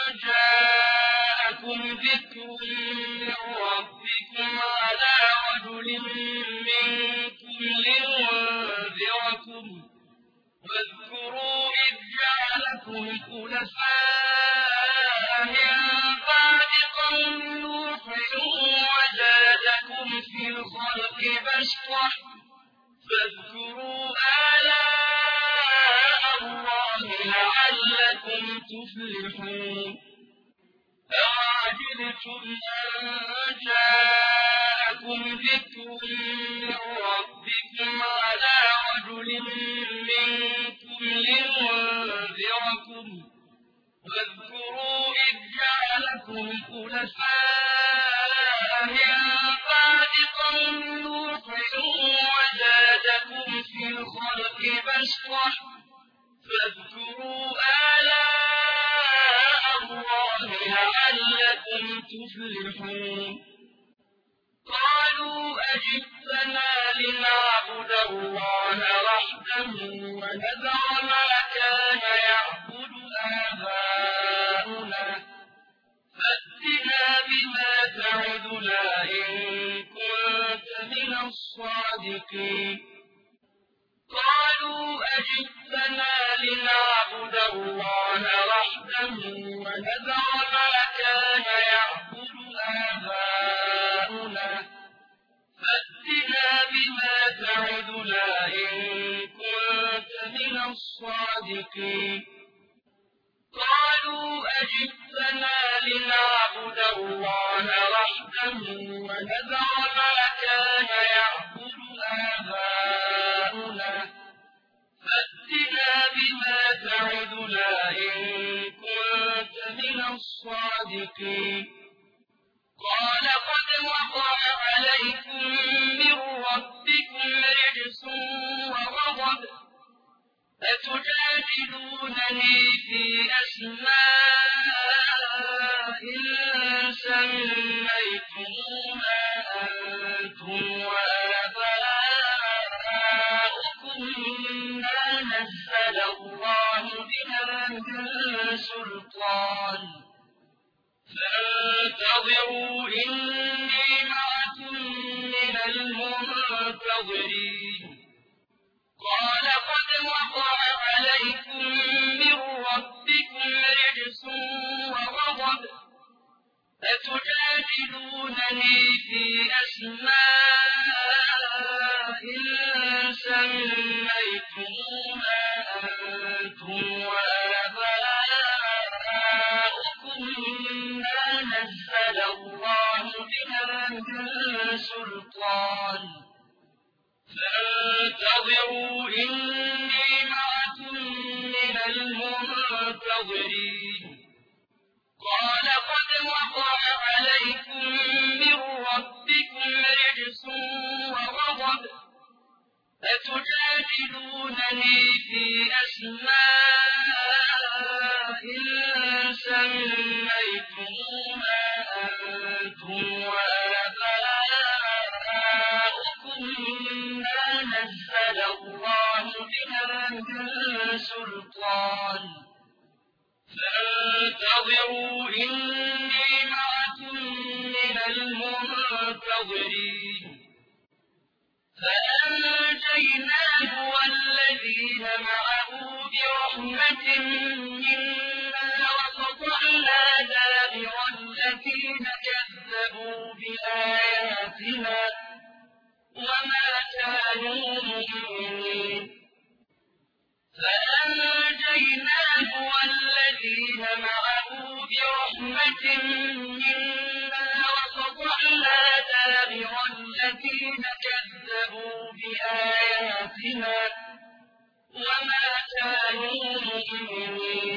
جاءكم ذكر من ربكم على رجل منكم لينذركم واذكروا إذ جعلكم خلفاء من بعد قوم نوح وزادكم في الخلق بسطة فاذكروا آلاء الله لعلكم تفلحون أوعجبتم أن جاءكم ذكر من ربكم على رجل منكم لينذركم واذكروا إذ جعلكم خلفاء من بعد قوم نوح وزادكم في الخلق بسطة فاذكروا آلاء الله لعلكم تفلحون قالوا أجئتنا لنعبد الله وحده ونذر ما كان يعبد آباؤنا فأتنا بما تعدنا إن كنت من الصادقين قالوا أجئتنا لنعبد الله وحده ونذر ما كان يعبد آباؤنا فأتنا بما تعدنا إن كنت من الصادقين قالوا أجئتنا لنعبد الله وحده ونذر ما كان يعبد آباؤنا فأتنا بما تعدنا إن كنت من الصادقين قال قد وقع عليكم من ربكم رجس وغضب أتجادلونني في أسماء سميتموها أنتم وآباؤكم ما نزل الله بها من سلطان فانتظروا إني معكم من المنتظرين قال قد وقع عليكم من ربكم رجس وغضب أتجادلونني في أسماء سميتموها أنتم وآباؤكم ما نزل الله بها من سلطان فانتظروا إني معكم من المنتظرين قال قد وقع عليكم من ربكم رجس وغضب أتجادلونني في أسماء سميتموها أنتم وآباؤكم ما نزل الله بها من سلطان فانتظروا إني معكم من المنتظرين فأنجيناه والذين معه برحمة منا وقطعنا دابر الذين كذبوا بآياتنا وما كانوا بآياتنا وما كانوا مؤمنين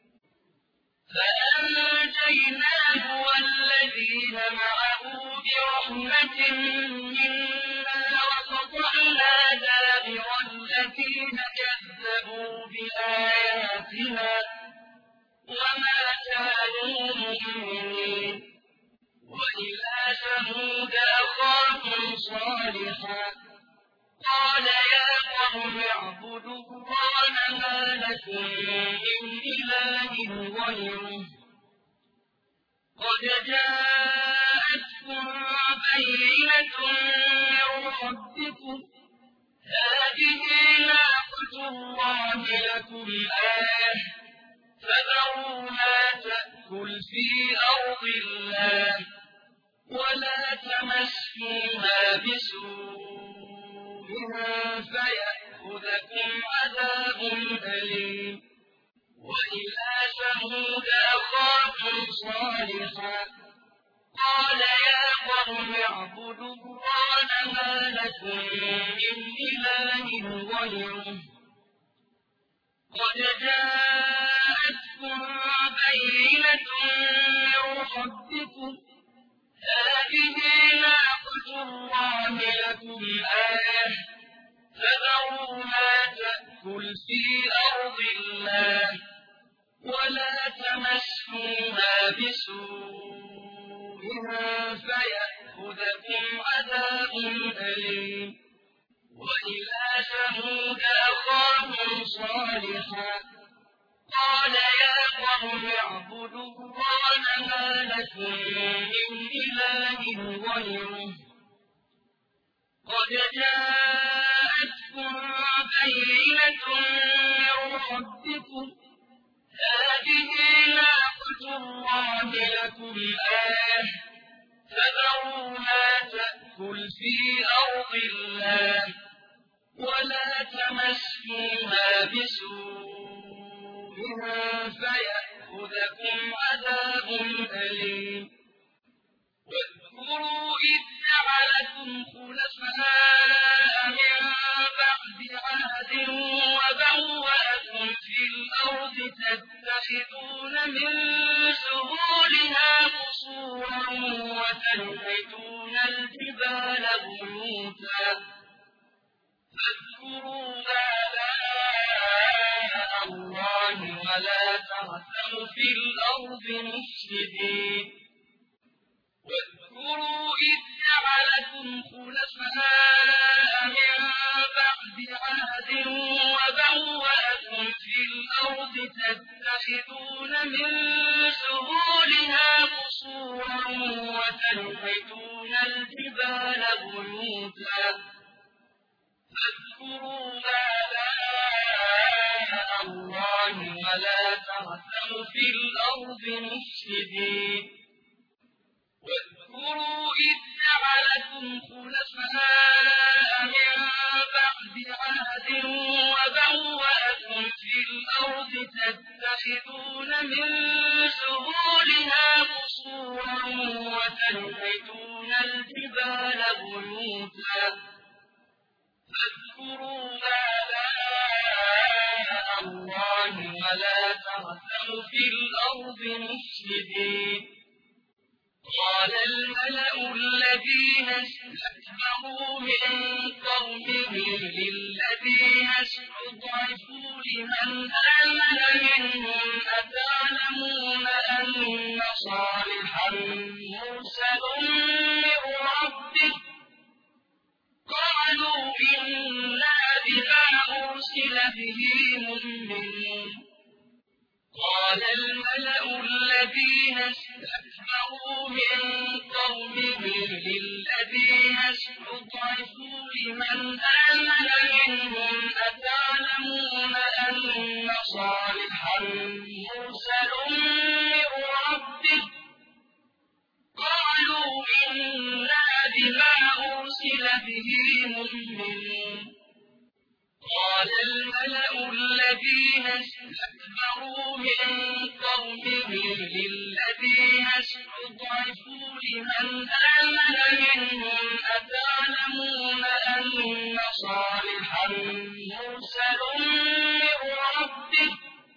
فأنجيناه والذين معه برحمة منا وقطعنا دابر الذين كذبوا بآياتنا وما كانوا مؤمنين وإلى ثمود أخاهم صالحا قال يا قوم اعبدوا الله ما لكم من إله غيره قد جاءتكم بينة من ربكم هذه ناقة الله لكم آية فذروها تأكل في أرض الله ولا تمسوها بسوء فيأخذكم عذاب أليم وإلى ثمود أخاهم صالحا قال يا قوم اعبدوا الله ما لكم من إله غيره قد جاءتكم بينة من ربكم هذه ناقة الله لكم آية فذروها تأكل في أرض الله ولا تمسوها بسوء فيأخذكم عذاب أليم وإلى ثمود أخاهم صالحا قال يا قوم اعبدوا الله ما لكم من إله غيره قد جاءتكم بينة من ربكم هذه ناقة الله لكم آية فذروها تأكل في أرض الله ولا تمسوها بسوء فيأخذكم عذاب أليم واذكروا إذ جعلكم خلفاء من بعد عاد وبوأكم في الأرض تتخذون من سهولها قصورا وتنحتون الجبال بيوتا فاذكروا آلاء الله ولا تعثوا في الأرض مفسدين واذكروا إذ جعلكم خلفاء من بعد عاد وبوأكم في الأرض تتخذون من سهولها قصورا وتنحتون الجبال بيوتا فاذكروا آلاء الله ولا تعثوا في الأرض مفسدين واذكروا إذ جعلكم خلفاء من بعد عاد وبوأكم في الأرض تتخذون من سهولها قصورا وتنحتون الجبال بيوتا فاذكروا آلاء الله ولا تعثوا في الأرض مفسدين قال الملأ الذين استكبروا من قومه للذين استضعفوا لمن آمن منهم أتعلمون أن صالحا مرسل من ربه قالوا إنا بما أرسل به مؤمنون قال الملأ الذين استكبروا من قومه للذين استضعفوا لمن آمن منهم أتعلمون أن صالحا مرسل من ربه قالوا إنا بما أرسل به مؤمنون قال الملأ الذين استكبروا من قومه للذين استضعفوا لمن آمن منهم أتعلمون أن صالحا مرسل من ربه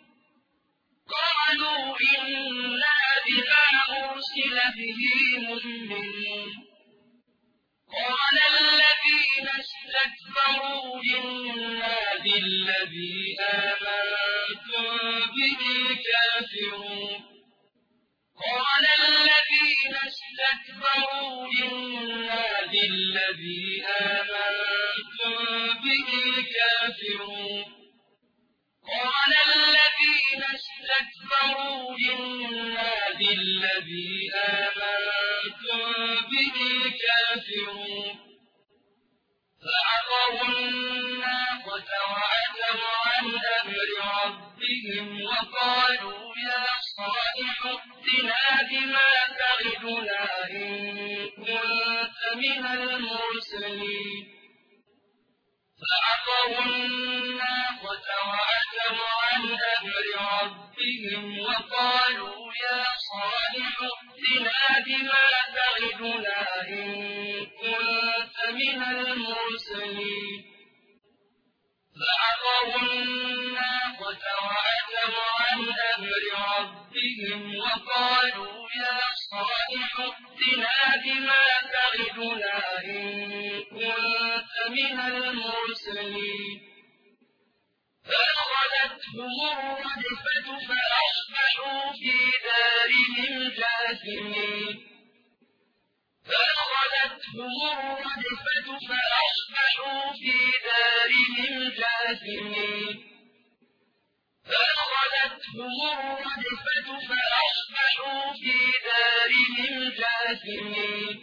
قالوا إنا بما أرسل به مؤمنون قال الذين استكبروا إنا بالذي آمنتم به كافرون قال الذين استكبروا إنا بالذي آمنتم به كافرون قال الذين استكبروا إنا بالذي آمنتم به كافرون فعقروا الناقة وعتوا عن أمر ربهم وقالوا يا صالح ائتنا بما تعدنا إن كنت من المرسلين فعقروا الناقة وعتوا عن أمر ربهم وقالوا يا صالح ائتنا بما تعدنا إن كنت من المرسلين فعقروا الناقة وعتوا عن أمر ربهم وقالوا يا صالح ائتنا بما تعدنا إن كنت من المرسلين فأخذتهم الرجفة فأصبحوا في دارهم جاثمين فأخذتهم الرجفة فأصبحوا في دارهم جاثمين فأخذتهم الرجفة فأصبحوا في دارهم جاثمين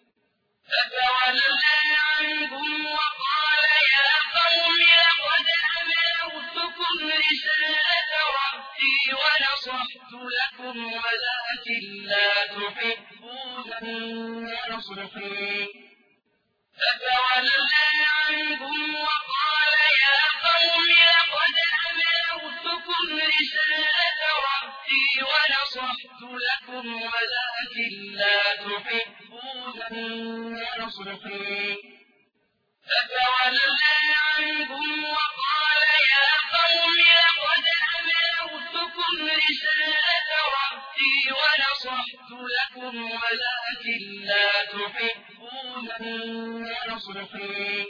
فتولى عنهم وقال يا قوم لقد أبلغتكم رسالة ربي ونصحت لكم ولكن لا تحبون الناصحين فتولى عنهم وقال يا قوم لقد أبلغتكم رسالة ربي ونصحت لكم ولكن لا تحبون الناصحين فتولى عنهم وقال يا قوم لقد أبلغتكم رسالة ربي ونصحت لكم ولكن لا تحبون الناصحين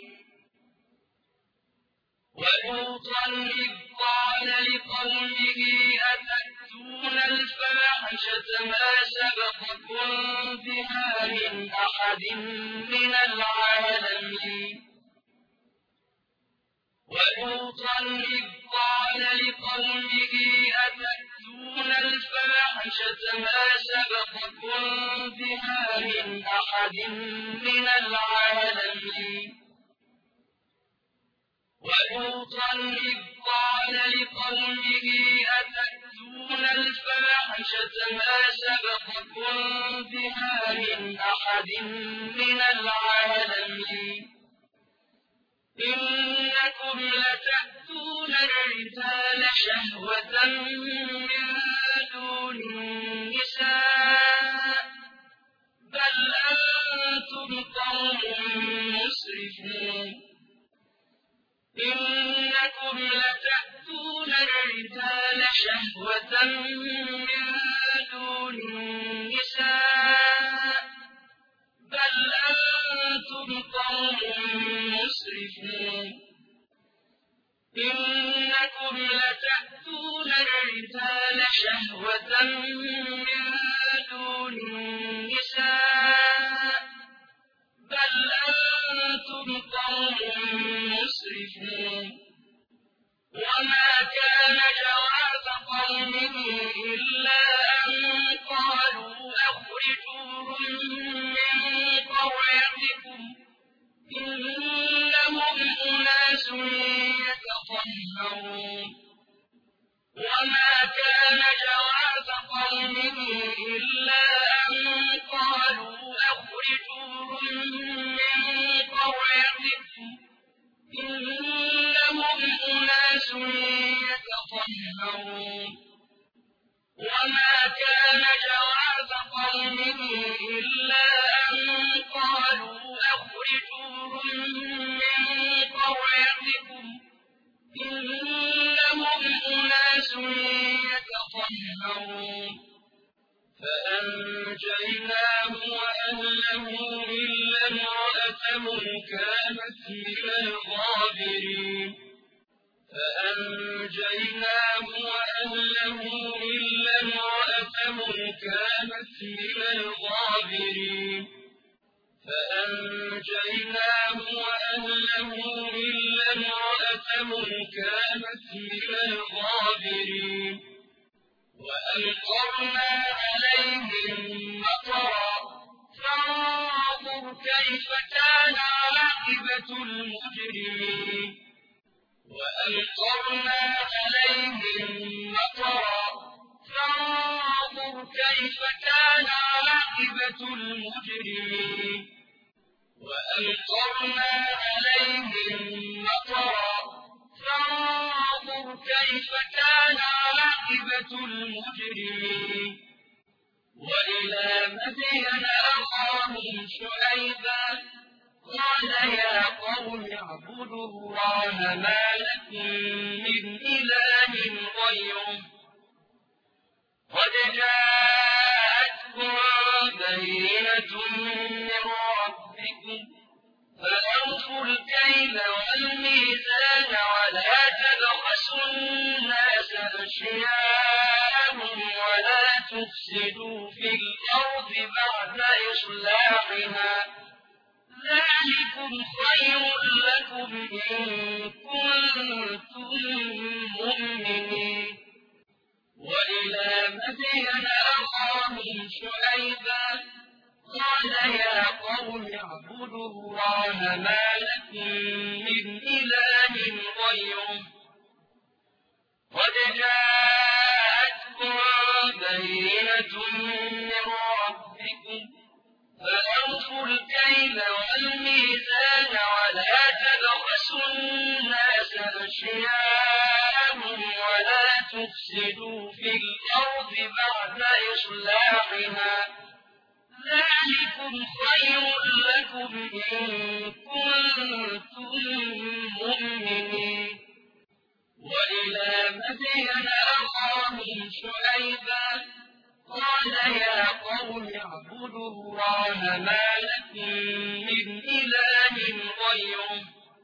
ولوطا إذ قال لقومه أتأتون الفاحشة ما سبقكم بها من أحد من العالمين ولوطا إذ قال لقومه أتأتون الفاحشة ما سبقكم بها من أحد من العالمين ولوطا إذ قال لقومه أتأتون الفاحشة ما سبقكم بها من أحد من العالمين إنكم لتأتون الرجال شهوة من دون النساء بل أنتم قوم مسرفون إنكم لتأتون الرجال شهوة من دون النساء بل أنتم قوم مسرفون إنكم لتأتون الرجال شهوة من دون النساء بل أنتم قوم مسرفون وما كان جواب قومه إلا أن قالوا أخرجوهم من قريتكم إنهم أناس يتطهرون وما كان جواب قومه إلا أن قالوا أخرجوهم من قريتكم إنهم أناس يتطهرون وما كان جواب قومه إلا أن قالوا أخرجوهم من صلاتكم إنهم أناس يتطهرون فأنجيناه وأهله إلا امرأته كانت من الغابرين فأنجيناه وأهله إلا امرأته كانت من الغابرين فأنجيناه وأهله إلا امرأته كانت من الغابرين وأمطرنا عليهم مطرا فانظر كيف كان عاقبة المجرمين وأمطرنا عليهم مطرا فانظر كيف كان عاقبة المجرمين وأمطرنا عليهم مطرا فانظر كيف كان عاقبة المجرمين وإلى مدين أخاهم شعيبا قال يا قوم اعبدوا الله ما لكم من إله غيره قد جاءتكم بينة من ربكم فأوفوا الكيل والميزان ولا تبخسوا الناس أشياءهم ولا تفسدوا في الأرض بعد إصلاحها ذلكم خير لكم إن كنتم مؤمنين وإلى مدين أخاهم شعيبا قال يا قوم اعبدوا الله ما لكم من إله غيره قد جاءتكم بينة من ربكم فأوفوا الكيل والميزان ولا تبخسوا الناس أشياءهم ولا تفسدوا في الأرض بعد إصلاحها ذلكم خير لكم إن كنتم مؤمنين وإلى مدين أخاهم شعيبا قال يا قوم اعبدوا الله ما لكم من إله غيره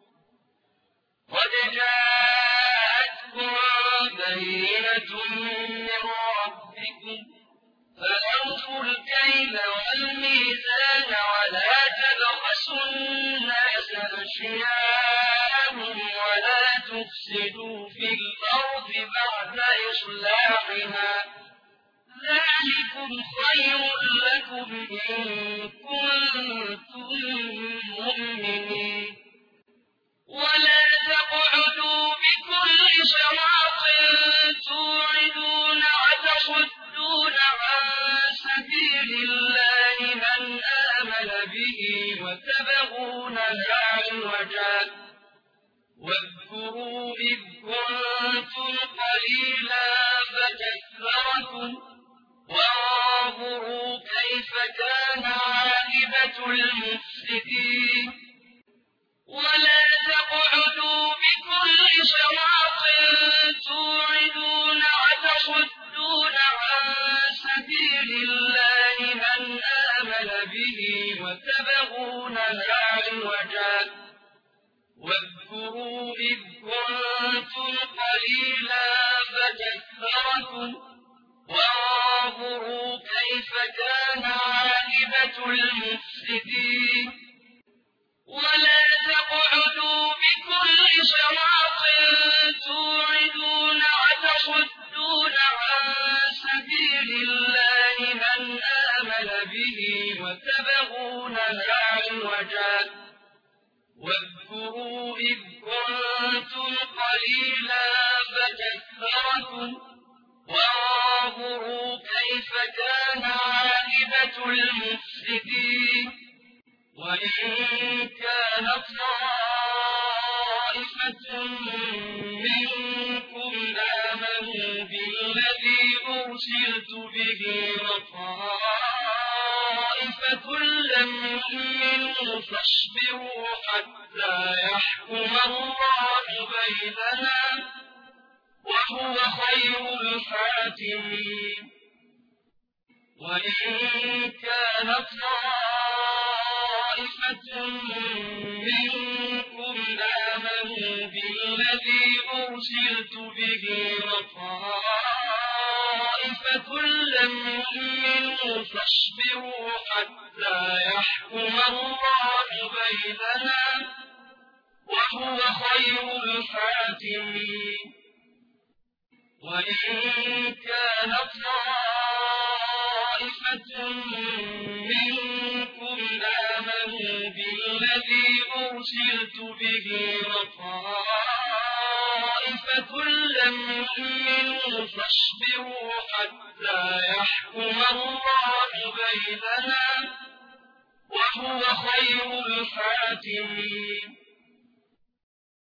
قد جاءتكم بينة من ربكم فأوفوا الكيل والميزان ولا تبخسوا الناس أشياءهم ولا تفسدوا في الأرض بعد إصلاحها ذلكم خير لكم إن كنتم مؤمنين ولا تقعدوا بكل صراط توعدون وتصدون عن سبيل الله من آمن به وتبغونها عوجا واذكروا إذ كنتم قليلا فكثركم وانظروا كيف كان عاقبة المفسدين ولا تقعدوا بكل صراط توعدون وتصدون عن سبيل الله من آمن به وتبغونها عوجا واذكروا إذ كنتم قليلا فكثركم وانظروا كيف كان عاقبة المفسدين ولا تقعدوا بكل صراط توعدون وتصدون عن سبيل الله من آمن به وتبغونها عوجا واذكروا إذ كنتم قليلا فكثركم وانظروا كيف كان عاقبة المفسدين وإن كانت طائفة منكم آمنوا بالذي أرسلت به وطائفة كلا منهم فاصبروا حتى يحكم الله بيننا وهو خير الحاكمين وإن كانت طائفة منكم آمنوا بالذي أرسلت به وطائفة لم يؤمنوا فاصبروا حتى يحكم الله بيننا وهو خير الحاكمين وإن كانت طائفة منكم آمنوا بالذي أرسلت به وطائفة لم يؤمنوا فاصبروا حتى يحكم الله بيننا وهو خير الحاكمين